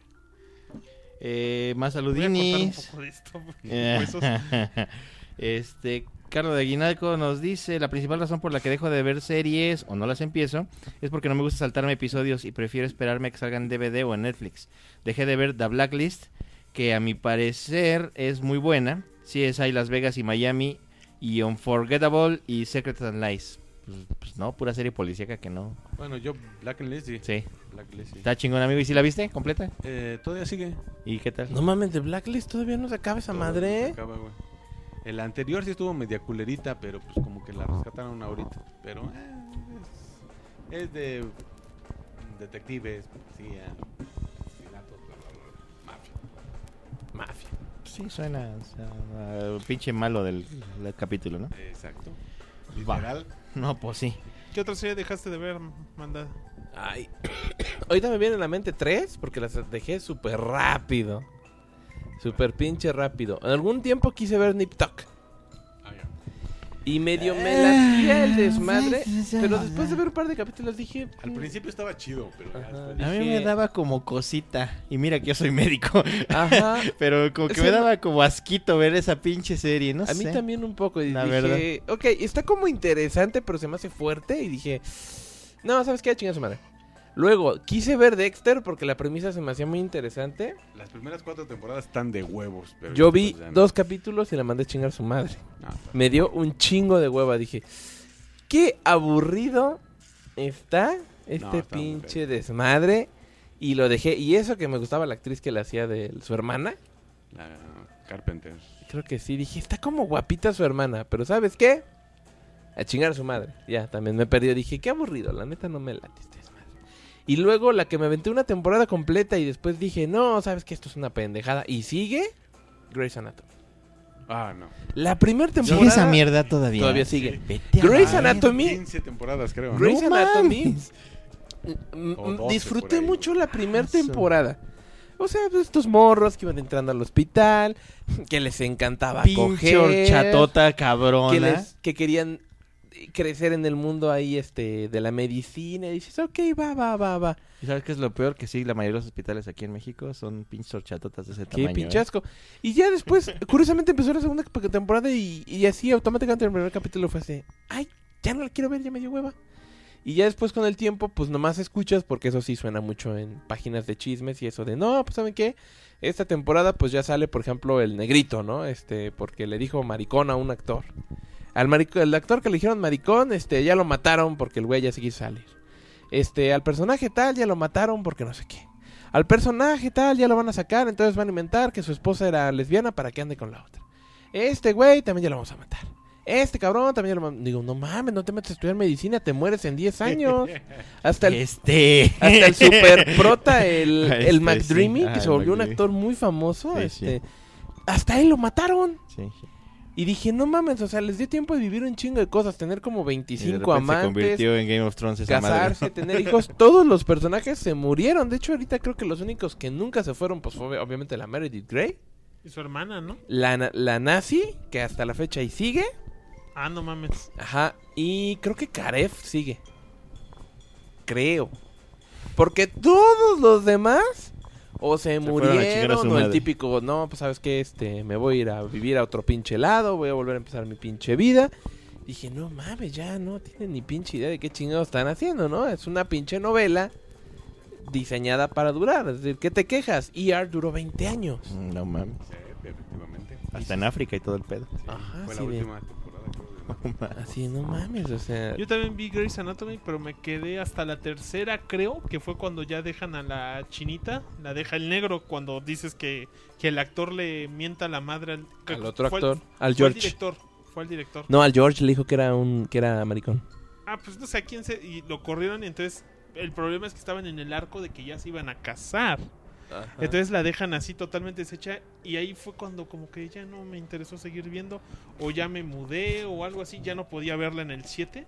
Eh, más Voy a cortar un saludinis. poco de esto. porque Eh, huesos. este, Carlos de Aguinalco nos dice: la principal razón por la que dejo de ver series o no las empiezo es porque no me gusta saltarme episodios y prefiero esperarme a que salgan en D V D o en Netflix. Dejé de ver The Blacklist, que a mi parecer es muy buena. C S I Las Vegas y Miami, y Unforgettable y Secrets and Lies. Pues, pues no, pura serie policíaca que no. Bueno, yo, Blacklist, sí. Sí, Blacklist, sí. está chingón, amigo. ¿Y si la viste completa? Eh, todavía sigue. ¿Y qué tal? No mames, de Blacklist todavía no se acaba esa Todavía madre. se acaba, güey. El anterior sí estuvo media culerita, pero pues como que la rescataron ahorita. Pero eh, es, es de detectives, policía, asesinatos, bla, bla, bla, mafia. Mafia. Sí, suena o sea, a pinche malo del, del capítulo, ¿no? Exacto. Va. Literal. No, pues sí. ¿Qué otra serie dejaste de ver, Manda? Ay. Ahorita me viene a la mente tres porque las dejé súper rápido. Súper pinche rápido. En algún tiempo quise ver Nip Tuck. Ah, ya. Y medio me latía el desmadre. Pero después de ver un par de capítulos dije... Al principio estaba chido, pero ya Ajá. después A mí Dije- me daba como cosita. Y mira que yo soy médico. Ajá. Pero como que Ese me no- daba como asquito ver esa pinche serie, no A sé. mí también un poco. Y La dije, ok, está como interesante, pero se me hace fuerte. Y dije, no, ¿sabes qué? Chinga su madre. Luego, quise ver Dexter porque la premisa se me hacía muy interesante. las primeras cuatro temporadas están de huevos. Pero Yo ya vi después ya no. dos capítulos y la mandé a chingar a su madre. No, Me dio un chingo de hueva. Dije, qué aburrido está este No, está muy pinche desmadre. Y lo dejé. Y eso que me gustaba la actriz que la hacía de su hermana. la Carpenter. Creo que sí. Dije, está como guapita su hermana. Pero ¿sabes qué? A chingar a su madre. Ya, también me perdió. Dije, qué aburrido. La neta no me late este desmadre. Y luego la que me aventé una temporada completa y después dije, no, ¿sabes qué? Esto es una pendejada. Y sigue Grey's Anatomy. Ah, no. La primera temporada... ¿Sigue esa mierda todavía? Todavía sigue. Vete a Grey's la- Anatomy... quince temporadas, creo. ¿no? Grey's No Anatomy... mames. m- O m- doce disfruté por ahí. mucho la primera Eso. temporada. O sea, pues, estos morros que iban entrando al hospital, que les encantaba Pinche coger, horchatota cabrona. que, les, que querían crecer en el mundo ahí este de la medicina. Y dices, ok, va, va, va, va. ¿Y sabes qué es lo peor? Que sí, la mayoría de los hospitales aquí en México son pinches horchatotas de ese Qué tamaño. ¿eh? pinchasco. Y ya después, curiosamente, empezó la segunda p- temporada y, y así automáticamente el primer capítulo fue así, ay, ya no la quiero ver, ya me dio hueva. Y ya después con el tiempo, pues nomás escuchas, porque eso sí suena mucho en páginas de chismes y eso de, no, pues ¿saben qué? Esta temporada pues ya sale, por ejemplo, el negrito, ¿no? Este, porque le dijo maricón a un actor. Al marico, el actor que le dijeron maricón, este, ya lo mataron porque el güey ya se quiso salir. Este, al personaje tal ya lo mataron porque no sé qué. Al personaje tal ya lo van a sacar, entonces van a inventar que su esposa era lesbiana para que ande con la otra. Este güey también ya lo vamos a matar. Este cabrón también ya lo vamos... Digo, no mames, no te metes a estudiar medicina, te mueres en diez años. Hasta el, Este. hasta el super prota, el, Este, el sí. McDreamy, Ah, que se el volvió un McDreamy. actor muy famoso, Sí, este, sí. hasta él lo mataron. Sí, sí. Y dije, no mames, o sea, les dio tiempo de vivir un chingo de cosas, tener como Y de veinticinco repente se amantes, convirtió en Game of Thrones esa madre. casarse, tener hijos. Todos los personajes se murieron. De hecho, ahorita creo que los únicos que nunca se fueron, pues fue obviamente la Meredith Grey, Y su hermana, ¿no? la, na- la nazi, que hasta la fecha ahí sigue. Ah, no mames. Ajá, y creo que Karev sigue. Creo. Porque todos los demás o se, fueron a chingar a murieron su o el madre. típico, no, pues sabes que este, me voy a ir a vivir a otro pinche lado, voy a volver a empezar mi pinche vida. Dije, no mames, ya no tienen ni pinche idea de qué chingados están haciendo, ¿no? Es una pinche novela diseñada para durar. Es decir, ¿qué te quejas? E R duró veinte años. No mames. Sí, efectivamente. Hasta en África y todo el pedo. Sí, Ajá, fue sí, la de- última temporada, creo. de- Así, no mames, o sea... Yo también vi Grey's Anatomy, pero me quedé hasta la tercera, creo, que fue cuando ya dejan a la chinita, la deja el negro, cuando dices que, que el actor le mienta a la madre al, que Al otro fue el- actor, al fue el George. director, fue el director. No, al George le dijo que era un que era maricón. Ah, pues no sé a quién se... Y lo corrieron y entonces el problema es que estaban en el arco de que ya se iban a casar. Entonces la dejan así totalmente deshecha y ahí fue cuando como que ya no me interesó seguir viendo o ya me mudé o algo así, ya no podía verla en el siete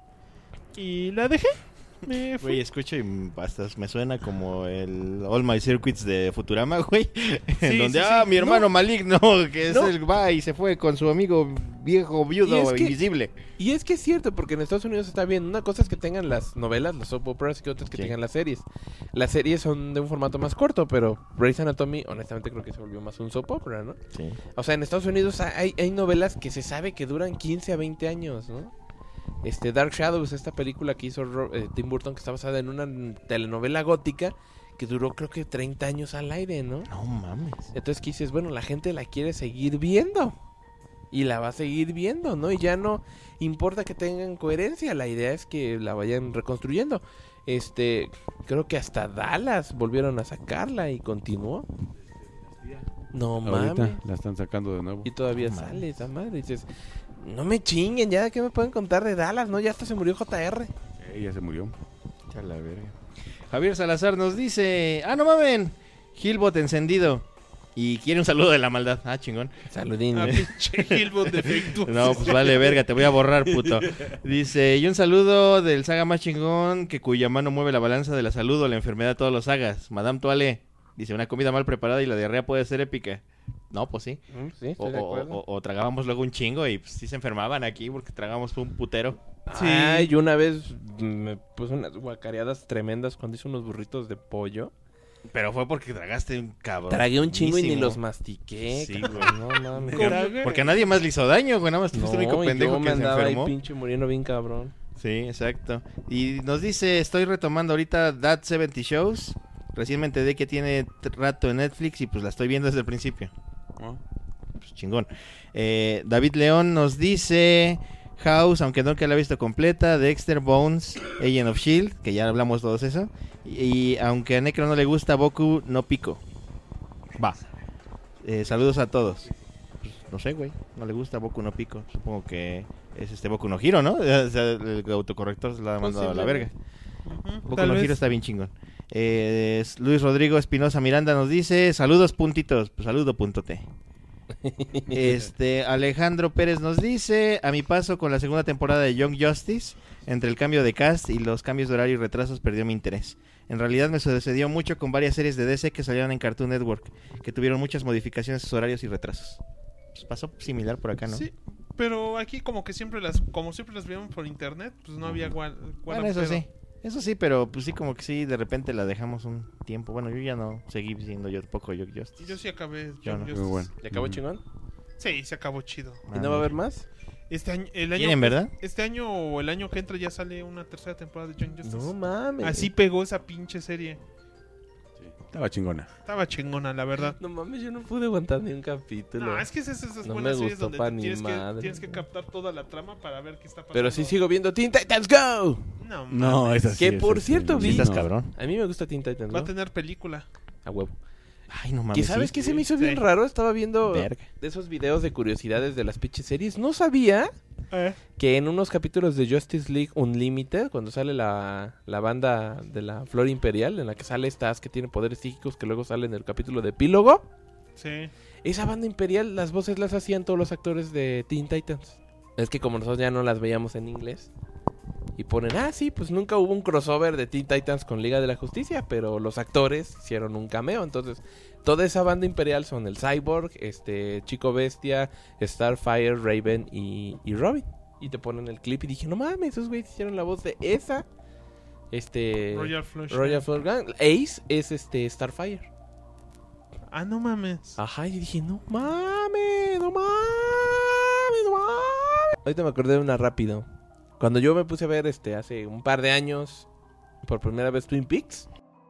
y la dejé. Me fui. Güey, escucho y hasta me suena como el All My Circuits de Futurama, güey. en Sí, donde, sí, ah, sí. mi hermano No. maligno, que es No. el va y se fue con su amigo viejo Y viudo es que- invisible. Y es que es cierto, porque en Estados Unidos está bien. Una cosa es que tengan las novelas, los soap operas, y otra es que Sí. tengan las series. Las series son de un formato más corto, pero Grey's Anatomy, honestamente, creo que se volvió más un soap opera, ¿no? Sí. O sea, en Estados Unidos hay, hay novelas que se sabe que duran quince a veinte años, ¿no? Este Dark Shadows, esta película que hizo Ro- eh, Tim Burton, que está basada en una telenovela gótica que duró creo que treinta años al aire, ¿no? No mames. Entonces que dices, bueno, la gente la quiere seguir viendo. Y la va a seguir viendo, ¿no? Y ya no importa que tengan coherencia, la idea es que la vayan reconstruyendo. Este, creo que hasta Dallas volvieron a sacarla y continuó. No Ahorita mames. la están sacando de nuevo. Y todavía No sale esa madre. Y dices, no me chinguen ya, ¿qué me pueden contar de Dallas? No, ya hasta se murió J R. Eh, ya se murió. Ya la verga. Javier Salazar nos dice, ah, no mamen, Gilbot encendido. Y quiere un saludo de la maldad. Ah, chingón. Saludín. Ah, pinche Gilbot defectuoso. No, pues vale, verga, te voy a borrar, puto. Dice, y un saludo del saga más chingón que cuya mano mueve la balanza de la salud o la enfermedad de todos los sagas. Madame Toale. Dice, una comida mal preparada y la diarrea puede ser épica. No, pues sí. Mm, sí, O, estoy de o- acuerdo. o- o tragábamos luego un chingo y pues, sí se enfermaban aquí porque tragábamos un putero. Sí. Ay, yo una vez me puse unas guacareadas tremendas cuando hice unos burritos de pollo. Pero fue porque tragaste un cabrón. Tragué un chingo y ni buenísimo. los mastiqué. Sí, cabrón, No mames. Tragué. Porque a nadie más le hizo daño, güey. Nada más tú fuiste el único y pendejo yo me que se andaba ahí enfermó. pinche muriendo bien cabrón. Sí, exacto. Y nos dice, estoy retomando ahorita That setenta Shows. Recién me enteré que tiene t- rato en Netflix y pues la estoy viendo desde el principio. ¿No? Pues chingón. Eh, David León nos dice House, aunque nunca la he visto completa, Dexter, Bones, Agent of Shield, que ya hablamos todos eso. Y, y aunque a Necro no le gusta Boku, no pico. Va. Eh, saludos a todos. Pues, no sé, güey. No le gusta Boku no pico. Supongo que es este Boku no Hero, ¿no? O sea, el autocorrector se la ha mandado a la verga. Ujú, Boku tal no vez. Hero está bien chingón. Eh, es- Luis Rodrigo Espinosa Miranda nos dice, saludos puntitos. Pues saludo punto T. Este Alejandro Pérez nos dice, a mi paso con la segunda temporada de Young Justice, entre el cambio de cast y los cambios de horario y retrasos perdió mi interés. En realidad me sucedió mucho con varias series de D C que salieron en Cartoon Network, que tuvieron muchas modificaciones en sus horarios y retrasos. Pues pasó similar por acá, ¿no? Sí, pero aquí como que siempre las, como siempre las vimos por internet, pues no había guan, Bueno, eso sí. Eso sí, pero pues sí, como que sí, de repente la dejamos un tiempo. Bueno, yo ya no seguí siendo yo poco Young Justice. Yo sí acabé. Yo Young no. Justice. Muy bueno. ¿Le acabó Ujú. chingón? Sí, se acabó chido. ¿Y no va a haber más? Este año, el año ¿Quieren, verdad? Este año o el año que entra ya sale una tercera temporada de Young Justice. No mames. Así pegó esa pinche serie. Estaba chingona. Estaba chingona, la verdad. No mames, yo no pude aguantar ni un capítulo. No, es que esas esas No buenas me series gustó donde pa' te ni tienes, que, madre. tienes que captar toda la trama para ver qué está pasando. Pero sí sigo viendo Teen Titans Go. No, No, mames. esa sí. Que esa por sí, cierto no. vi- Sí estás No. cabrón. A mí me gusta Teen Titans Va a Go. tener película. A huevo. Ay, no mames. ¿Y sabes ¿sí? qué se me hizo Sí. bien raro? Estaba viendo Verga. de esos videos de curiosidades de las pinches series. No sabía que en unos capítulos de Justice League Unlimited, cuando sale la, la banda de la Flor Imperial, en la que sale esta As que tiene poderes psíquicos, que luego sale en el capítulo de Epílogo, Sí. esa banda imperial, las voces las hacían todos los actores de Teen Titans. Es que como nosotros ya no las veíamos en inglés, y ponen, ah, sí, pues nunca hubo un crossover de Teen Titans con Liga de la Justicia, pero los actores hicieron un cameo. Entonces, toda esa banda imperial son el Cyborg, este Chico Bestia, Starfire, Raven y, y Robin. Y te ponen el clip y dije, no mames, esos güeyes hicieron la voz de esa. Este... Royal Flush. Royal Flush Gang. Ace es este Starfire. Ah, no mames. Ajá, y dije, no mames, no mames, no mames. Ahorita me acordé de una rápido. Cuando yo me puse a ver este hace un par de años, por primera vez Twin Peaks.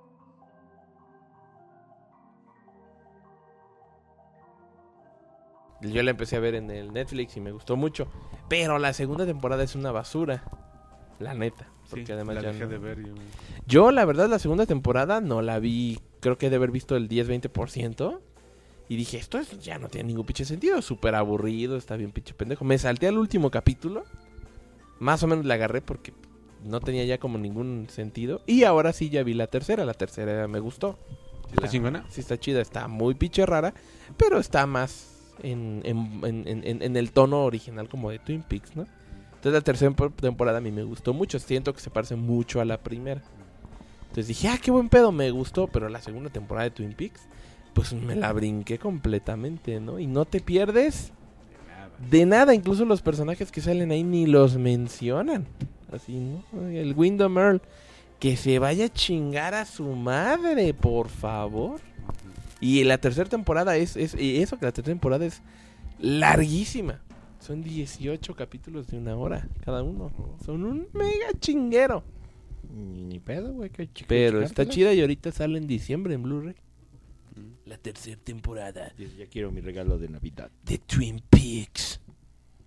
Yo la empecé a ver en el Netflix y me gustó mucho. Pero la segunda temporada es una basura. La neta. Porque Sí, además la ya dejé no- de ver. Yo... Yo, la verdad, la segunda temporada no la vi. Creo que he de haber visto el diez veinte por ciento. Y dije, esto es- ya no tiene ningún pinche sentido. Súper aburrido, está bien pinche pendejo. Me salté al último capítulo. Más o menos la agarré porque no tenía ya como ningún sentido. Y ahora sí ya vi la tercera. La tercera me gustó. ¿Está La- chingona? Sí está chida, está muy pinche rara. Pero está más en, en, en, en- en el tono original como de Twin Peaks, ¿no? Entonces la tercera tempo- temporada a mí me gustó mucho. Siento que se parece mucho a la primera. Entonces dije, ah, qué buen pedo, me gustó. Pero la segunda temporada de Twin Peaks, pues me la brinqué completamente, ¿no? Y no te pierdes de nada. Incluso los personajes que salen ahí ni los mencionan. Así, ¿no? Ay, el Windom Earl. Que se vaya a chingar a su madre, por favor. Y la tercera temporada es, es y eso que la tercera temporada es larguísima. Son dieciocho capítulos de una hora cada uno. Son un mega chinguero. Ni, ni pedo, güey. Que ch- Pero chingártela. está chida y ahorita sale en diciembre en Blu-ray. La tercera temporada Ya, ya quiero mi regalo de Navidad. de Twin Peaks.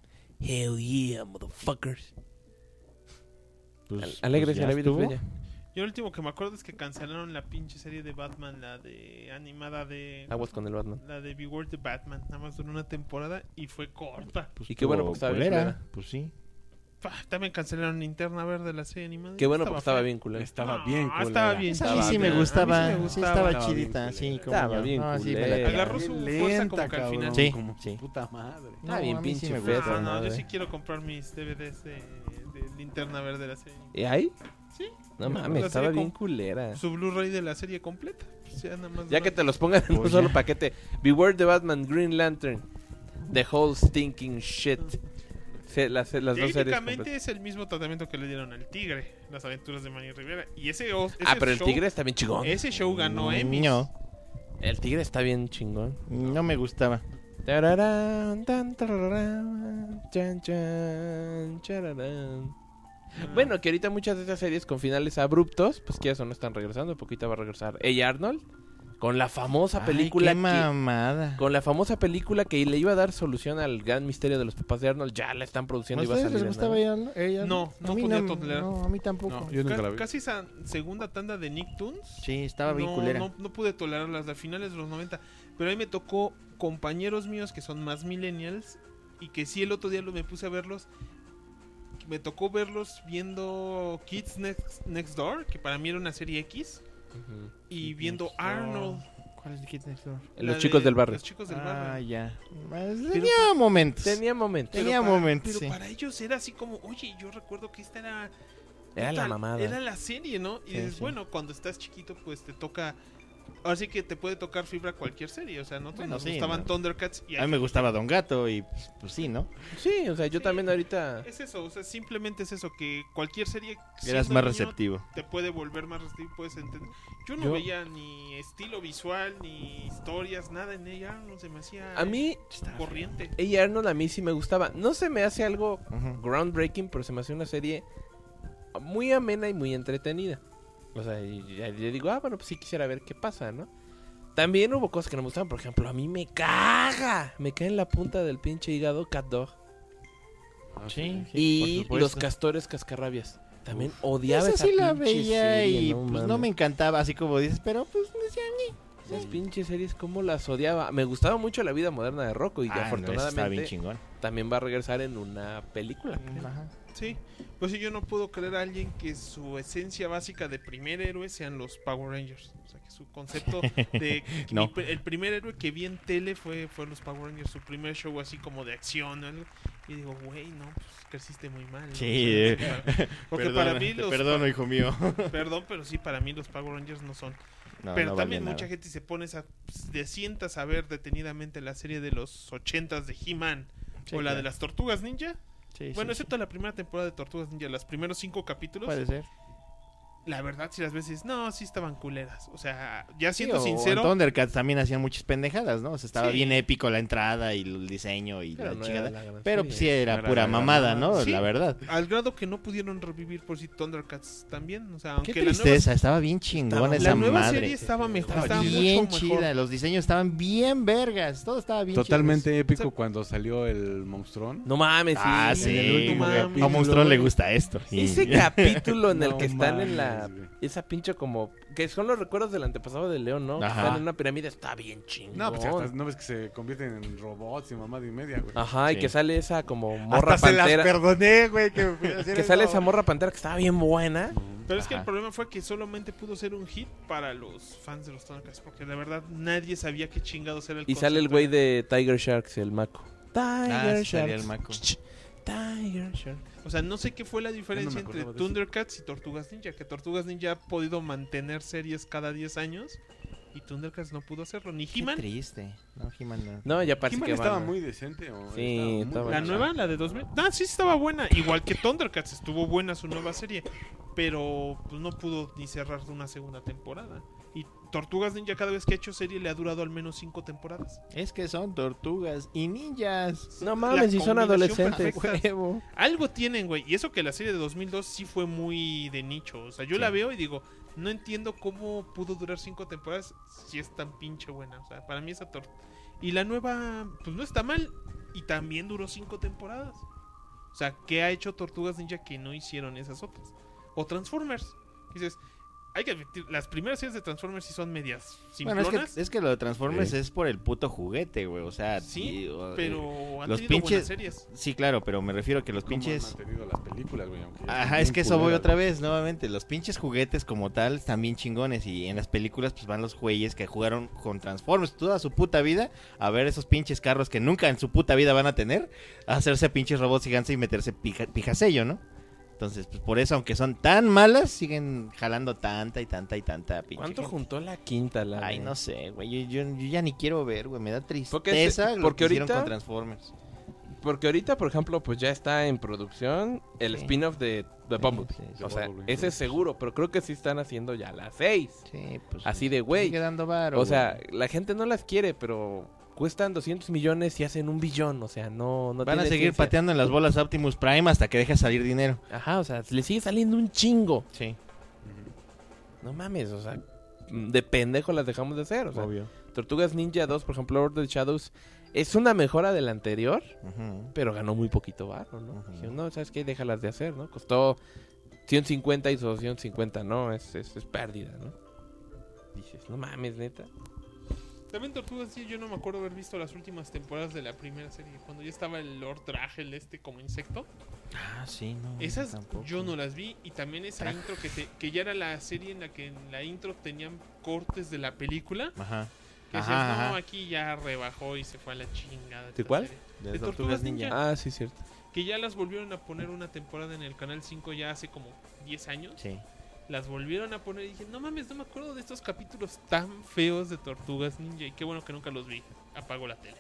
Hell yeah, motherfuckers. Pues, Al- Alegres pues en ya la vida estuvo. estrella. Yo lo último que me acuerdo es que cancelaron la pinche serie de Batman, la de animada de... Aguas con el Batman. La de Beware the Batman. Nada más duró una temporada y fue corta. Pues Y qué bueno, estuvo porque estaba bien culera. culera. Pues sí. Pah, también cancelaron Linterna Verde, la serie animada. Qué bueno, porque estaba fea. bien culero. Estaba No, bien culera. estaba bien Esa a mí Estaba sí me bien. gustaba. A mí sí me Sí gustaba. estaba Estaba chidita. bien Sí, culera. como Estaba yo. bien No, sí, me culera. la Agarró tragué. su Bien fuerza lenta, como que al cabrón, final. Sí, como sí. puta madre. No, Ah, bien a mí sí pinche me fea. gusta. Ah, no, yo madre. sí quiero comprar mis D V Ds de, de Linterna Verde de la serie. ¿Y ahí? Sí. No La mames, estaba serie bien con- culera. Su Blu-ray de la serie completa. Pues ya nada más Ya dura- que te los pongan en un Pues solo ya. paquete. Beware the Batman, Green Lantern, The Whole Stinking Shit. Se- las, las dos series Técnicamente completas. es el mismo tratamiento que le dieron al Tigre, las aventuras de Manny Rivera. Y ese, o- ese Ah, pero el show- tigre está bien chingón. Ese show ganó Emmy. No, El tigre está bien chingón. no me gustaba. Tararán, tan, tararán, chan, chan, chararán. Bueno, que ahorita muchas de estas series con finales abruptos, pues que eso no están regresando. Poquito va a regresar ella Arnold con la famosa película Ay, qué que, mamada. con la famosa película que le iba a dar solución al gran misterio de los papás de Arnold. Ya la están ¿A produciendo y va a ustedes salir. les en gustaba nada. ella? ella? No, no a mí podía no, tolerar. no, a mí tampoco. No, yo nunca Ca- la vi. Casi esa segunda tanda de Nicktoons. Sí, estaba bien no, culera. no, no pude tolerarlas de finales de los noventa. Pero ahí me tocó compañeros míos que son más millennials. Y que sí, el otro día lo, me puse a verlos. Me tocó verlos viendo Kids Next, Next Door, que para mí era una serie X. Ujú. Y viendo Arnold. ¿Cuál es el Kid Next Door? Los la chicos de- del barrio. Los chicos del Ah, barrio. ya. Pues, Pero tenía pa- momentos. Tenía momentos. Pero tenía para- momentos, Pero sí. para ellos era así como, oye, yo recuerdo que esta era... Era la puta, mamada. Era la serie, ¿no? Y Sí, dices, sí. bueno, cuando estás chiquito, pues te toca... Ahora sí que te puede tocar fibra cualquier serie. O sea, nosotros Bueno, nos sí, gustaban ¿no? Thundercats y A mí me gustaba Don Gato y pues, pues sí, ¿no? Sí, o sea, yo Sí. también ahorita... Es eso, o sea, simplemente es eso, que cualquier serie... Eras siendo más niño, receptivo. Te puede volver más receptivo, puedes entender. Yo no Yo- veía ni estilo visual, ni historias, nada en ella, no se me hacía A mí, corriente. ella Arnold a mí sí me gustaba. No se me hace algo Ujú. groundbreaking, pero se me hace una serie muy amena y muy entretenida. O sea, y ya- yo digo, ah, bueno, pues sí quisiera ver qué pasa, ¿no? También hubo cosas que no me gustaban. Por ejemplo, a mí me caga. Me cae en la punta del pinche hígado Cat Dog. Sí, sí, Y por supuesto. los castores cascarrabias. También odiaba Esa esa sí la pinche veía serie, y no pues no mames. me encantaba, así como dices, pero pues decía ni. Esas pinches series, cómo las odiaba. Me gustaba mucho La vida moderna de Rocco. Y Ah, no, esa estaba bien afortunadamente chingón. también va a regresar en una película. creo. Ajá. Sí, pues sí, yo no puedo creer a alguien que su esencia básica de primer héroe sean los Power Rangers. O sea, que su concepto de... que No. mi pr- el primer héroe que vi en tele fue, fue los Power Rangers, su primer show así como de acción. ¿no? Y digo, güey, no, pues creciste muy mal. ¿no? Sí, O sea, eh. para- porque para Perdona, mí te los... perdono, hijo mío. Perdón, pero sí, para mí los Power Rangers no son. No, Pero no también valía mucha nada. gente se pone a, se sientas a ver detenidamente la serie de los ochentas de He-Man Sí, o la claro. de las Tortugas Ninja. Sí, Bueno, sí, excepto la primera temporada de Tortugas Ninja, los primeros cinco sí. capítulos, Puede ser. la verdad, si las veces, no, sí estaban culeras. O sea, ya Sí, siendo o sincero, en Thundercats también hacían muchas pendejadas, ¿no? O sea, estaba Sí. bien épico la entrada y el diseño y Pero la no chingada. era la gran Pero serie. pues sí era Era pura la gran mamada, mamada. ¿no? Sí. La verdad. al grado que no pudieron revivir por si Thundercats también. O sea, aunque Qué la nueva, tristeza, estaba bien chingona la esa nueva madre. serie estaba mejor, Estaba estaba bien mucho chida, mejor. los diseños estaban bien vergas, todo estaba bien Totalmente épico O sea, cuando salió el monstruón. No mames, sí. Ah, en sí. el último no capítulo, A Monstrón le güey. gusta esto. Y- Ese capítulo en el No que están en la... mames, güey. Esa pinche como... Que son los recuerdos del antepasado de León, ¿no? Que Ajá. están en una pirámide. Está bien chingón. No, pues hasta no ves que se convierten en robots y mamada y media, güey. Ajá, y Sí. que sale esa como morra Hasta se las pantera. perdoné, güey. Que, Que sale esa morra pantera que estaba bien buena. Pero es que el Ajá. problema fue que solamente pudo ser un hit para los fans de los Thundercats, porque de verdad nadie sabía qué chingados era el Y sale el concepto. güey de Tiger Sharks, el maco. Tiger Ah, sí, Sharks. salía el maco. Ch, Tiger Sharks. O sea, no sé qué fue la diferencia entre acordaba de eso. Thundercats y Tortugas Ninja. Que Tortugas Ninja ha podido mantener series cada diez años y Thundercats no pudo hacerlo. Ni Qué He-Man. triste. No, He-Man no. No, ya parece ¿He-Man que estaba van, ¿no? muy decente? ¿O Sí, muy estaba La buena. nueva, la de dos mil. Ah, sí estaba buena. Igual que Thundercats, estuvo buena su nueva serie. Pero pues, no pudo ni cerrar una segunda temporada. Y Tortugas Ninja, cada vez que ha hecho serie, le ha durado al menos cinco temporadas. Es que son tortugas y ninjas. No mames, si son combinación adolescentes. perfecta. Huevo. Algo tienen, güey. Y eso que la serie de dos mil dos sí fue muy de nicho. O sea, yo Sí. la veo y digo, no entiendo cómo pudo durar cinco temporadas si es tan pinche buena. O sea, para mí esa torta. Y la nueva, pues no está mal. Y también duró cinco temporadas. O sea, ¿qué ha hecho Tortugas Ninja que no hicieron esas otras? O Transformers. Dices, hay que admitir, las primeras series de Transformers sí son medias Bueno, simplonas. es que, es que lo de Transformers Sí. es por el puto juguete, güey. O sea, Sí, y, o- pero han los tenido pinches- buenas series. Sí, claro, pero me refiero a que los ¿Cómo han pinches... mantenido las películas, güey? Aunque Ajá, son es bien que eso voy culeras, otra güey. vez, nuevamente. Los pinches juguetes como tal están bien chingones. Y en las películas, pues van los güeyes que jugaron con Transformers toda su puta vida a ver esos pinches carros que nunca en su puta vida van a tener, a hacerse pinches robots gigantes y meterse pija, pijasello, ¿no? Entonces, pues por eso, aunque son tan malas, siguen jalando tanta y tanta y tanta pinche. ¿Cuánto gente. juntó la quinta? La Ay, de- no sé, güey. Yo, yo- yo ya ni quiero ver, güey. Me da Porque tristeza se- lo porque que hicieron ahorita- con Transformers. Porque ahorita, por ejemplo, pues ya está en producción el Sí. spin-off de, de Bumblebee. Sí, sí, O sea, Bumblebee. ese es seguro, pero creo que sí están haciendo ya las seis. Sí, pues. Así de, güey. Sigue dando varo, O sea, güey. la gente no las quiere, pero cuestan doscientos millones y hacen un billón. O sea, no, no Van a tiene seguir ciencia. pateando en las bolas Optimus Prime hasta que deje salir dinero. Ajá, o sea, le sigue saliendo un chingo. Sí, No mames, o sea, de pendejo las dejamos de hacer. O sea, obvio. Tortugas Ninja dos, por ejemplo, Lord of the Shadows, es una mejora de la anterior, Ujú. pero ganó muy poquito barro, ¿no? Ujú. Dijeron, no, ¿sabes qué? Déjalas de hacer, ¿no? Costó ciento cincuenta y hizo ciento cincuenta, ¿no? Es, es, es pérdida, ¿no? Dices, no mames, neta. También Tortugas sí, yo no me acuerdo haber visto las últimas temporadas de la primera serie. Cuando ya estaba el Lord Dragel este como insecto. Ah, sí, no. Esas tampoco. yo no las vi. Y también esa Drag. intro que, te, que ya era la serie en la que en la intro tenían cortes de la película. Ajá. Que decías, Ajá, no, ajá. aquí ya rebajó y se fue a la chingada. ¿De esta cuál? serie". De, de Tortugas Tortugas Ninja. Ninja. Ah, sí, cierto. Que ya las volvieron a poner una temporada en el Canal cinco ya hace como diez años. Sí. Las volvieron a poner y dije, no mames, no me acuerdo de estos capítulos tan feos de Tortugas Ninja. Y qué bueno que nunca los vi. Apago la tele.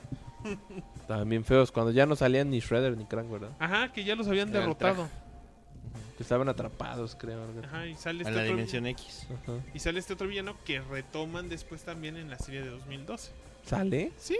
Estaban bien feos cuando ya no salían ni Shredder ni Krang, ¿verdad? Ajá, que ya los habían Era el derrotado. Que estaban atrapados, creo. algo así. Ajá, y sale En este la otro dimensión X. Ajá. y sale este otro villano que retoman después también en la serie de dos mil doce. ¿Sale? Sí,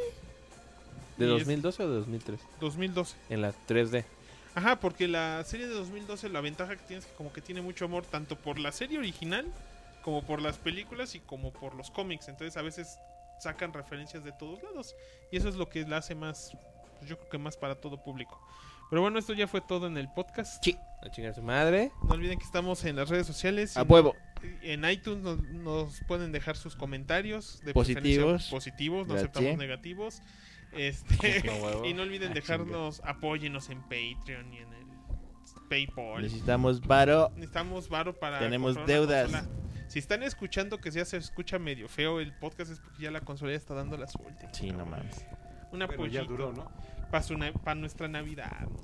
¿De Y es- dos mil doce o de dos mil tres? dos mil doce. En la tres D. Ajá, porque la serie de dos mil doce, la ventaja que tiene es que como que tiene mucho amor tanto por la serie original, como por las películas y como por los cómics. Entonces a veces sacan referencias de todos lados. Y eso es lo que la hace más, pues yo creo que más para todo público. Pero bueno, esto ya fue todo en el podcast. Sí. A chingar a su madre. No olviden que estamos en las redes sociales. A En- huevo. En iTunes nos, nos pueden dejar sus comentarios de Positivos. preferencia positivos, no Gracias. aceptamos negativos. Este, A huevo. y no olviden Ah, dejarnos, apóyenos en Patreon y en el PayPal. Necesitamos varo. Necesitamos varo para Tenemos comprar una deudas. consola. Si están escuchando que ya se escucha medio feo el podcast es porque ya la consola ya está dando la suerte. Sí, no mames. Una Pero ya duró, ¿no? para nuestra Navidad, no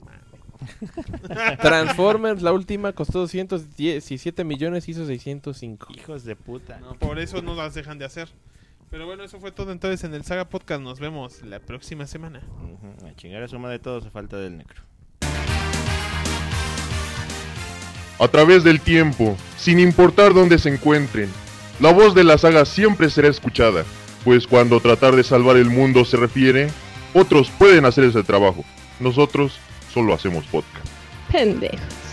mames. Transformers, la última, costó doscientos diecisiete millones, hizo seiscientos cinco. Hijos de puta. Por eso no las dejan de hacer. Pero bueno, eso fue todo entonces en el Saga Podcast. Nos vemos la próxima semana. Ujú, a chingar a suma de todos a falta del necro. A través del tiempo, sin importar dónde se encuentren, la voz de la saga siempre será escuchada, pues cuando tratar de salvar el mundo se refiere, otros pueden hacer ese trabajo. Nosotros solo hacemos podcast. Pendejos.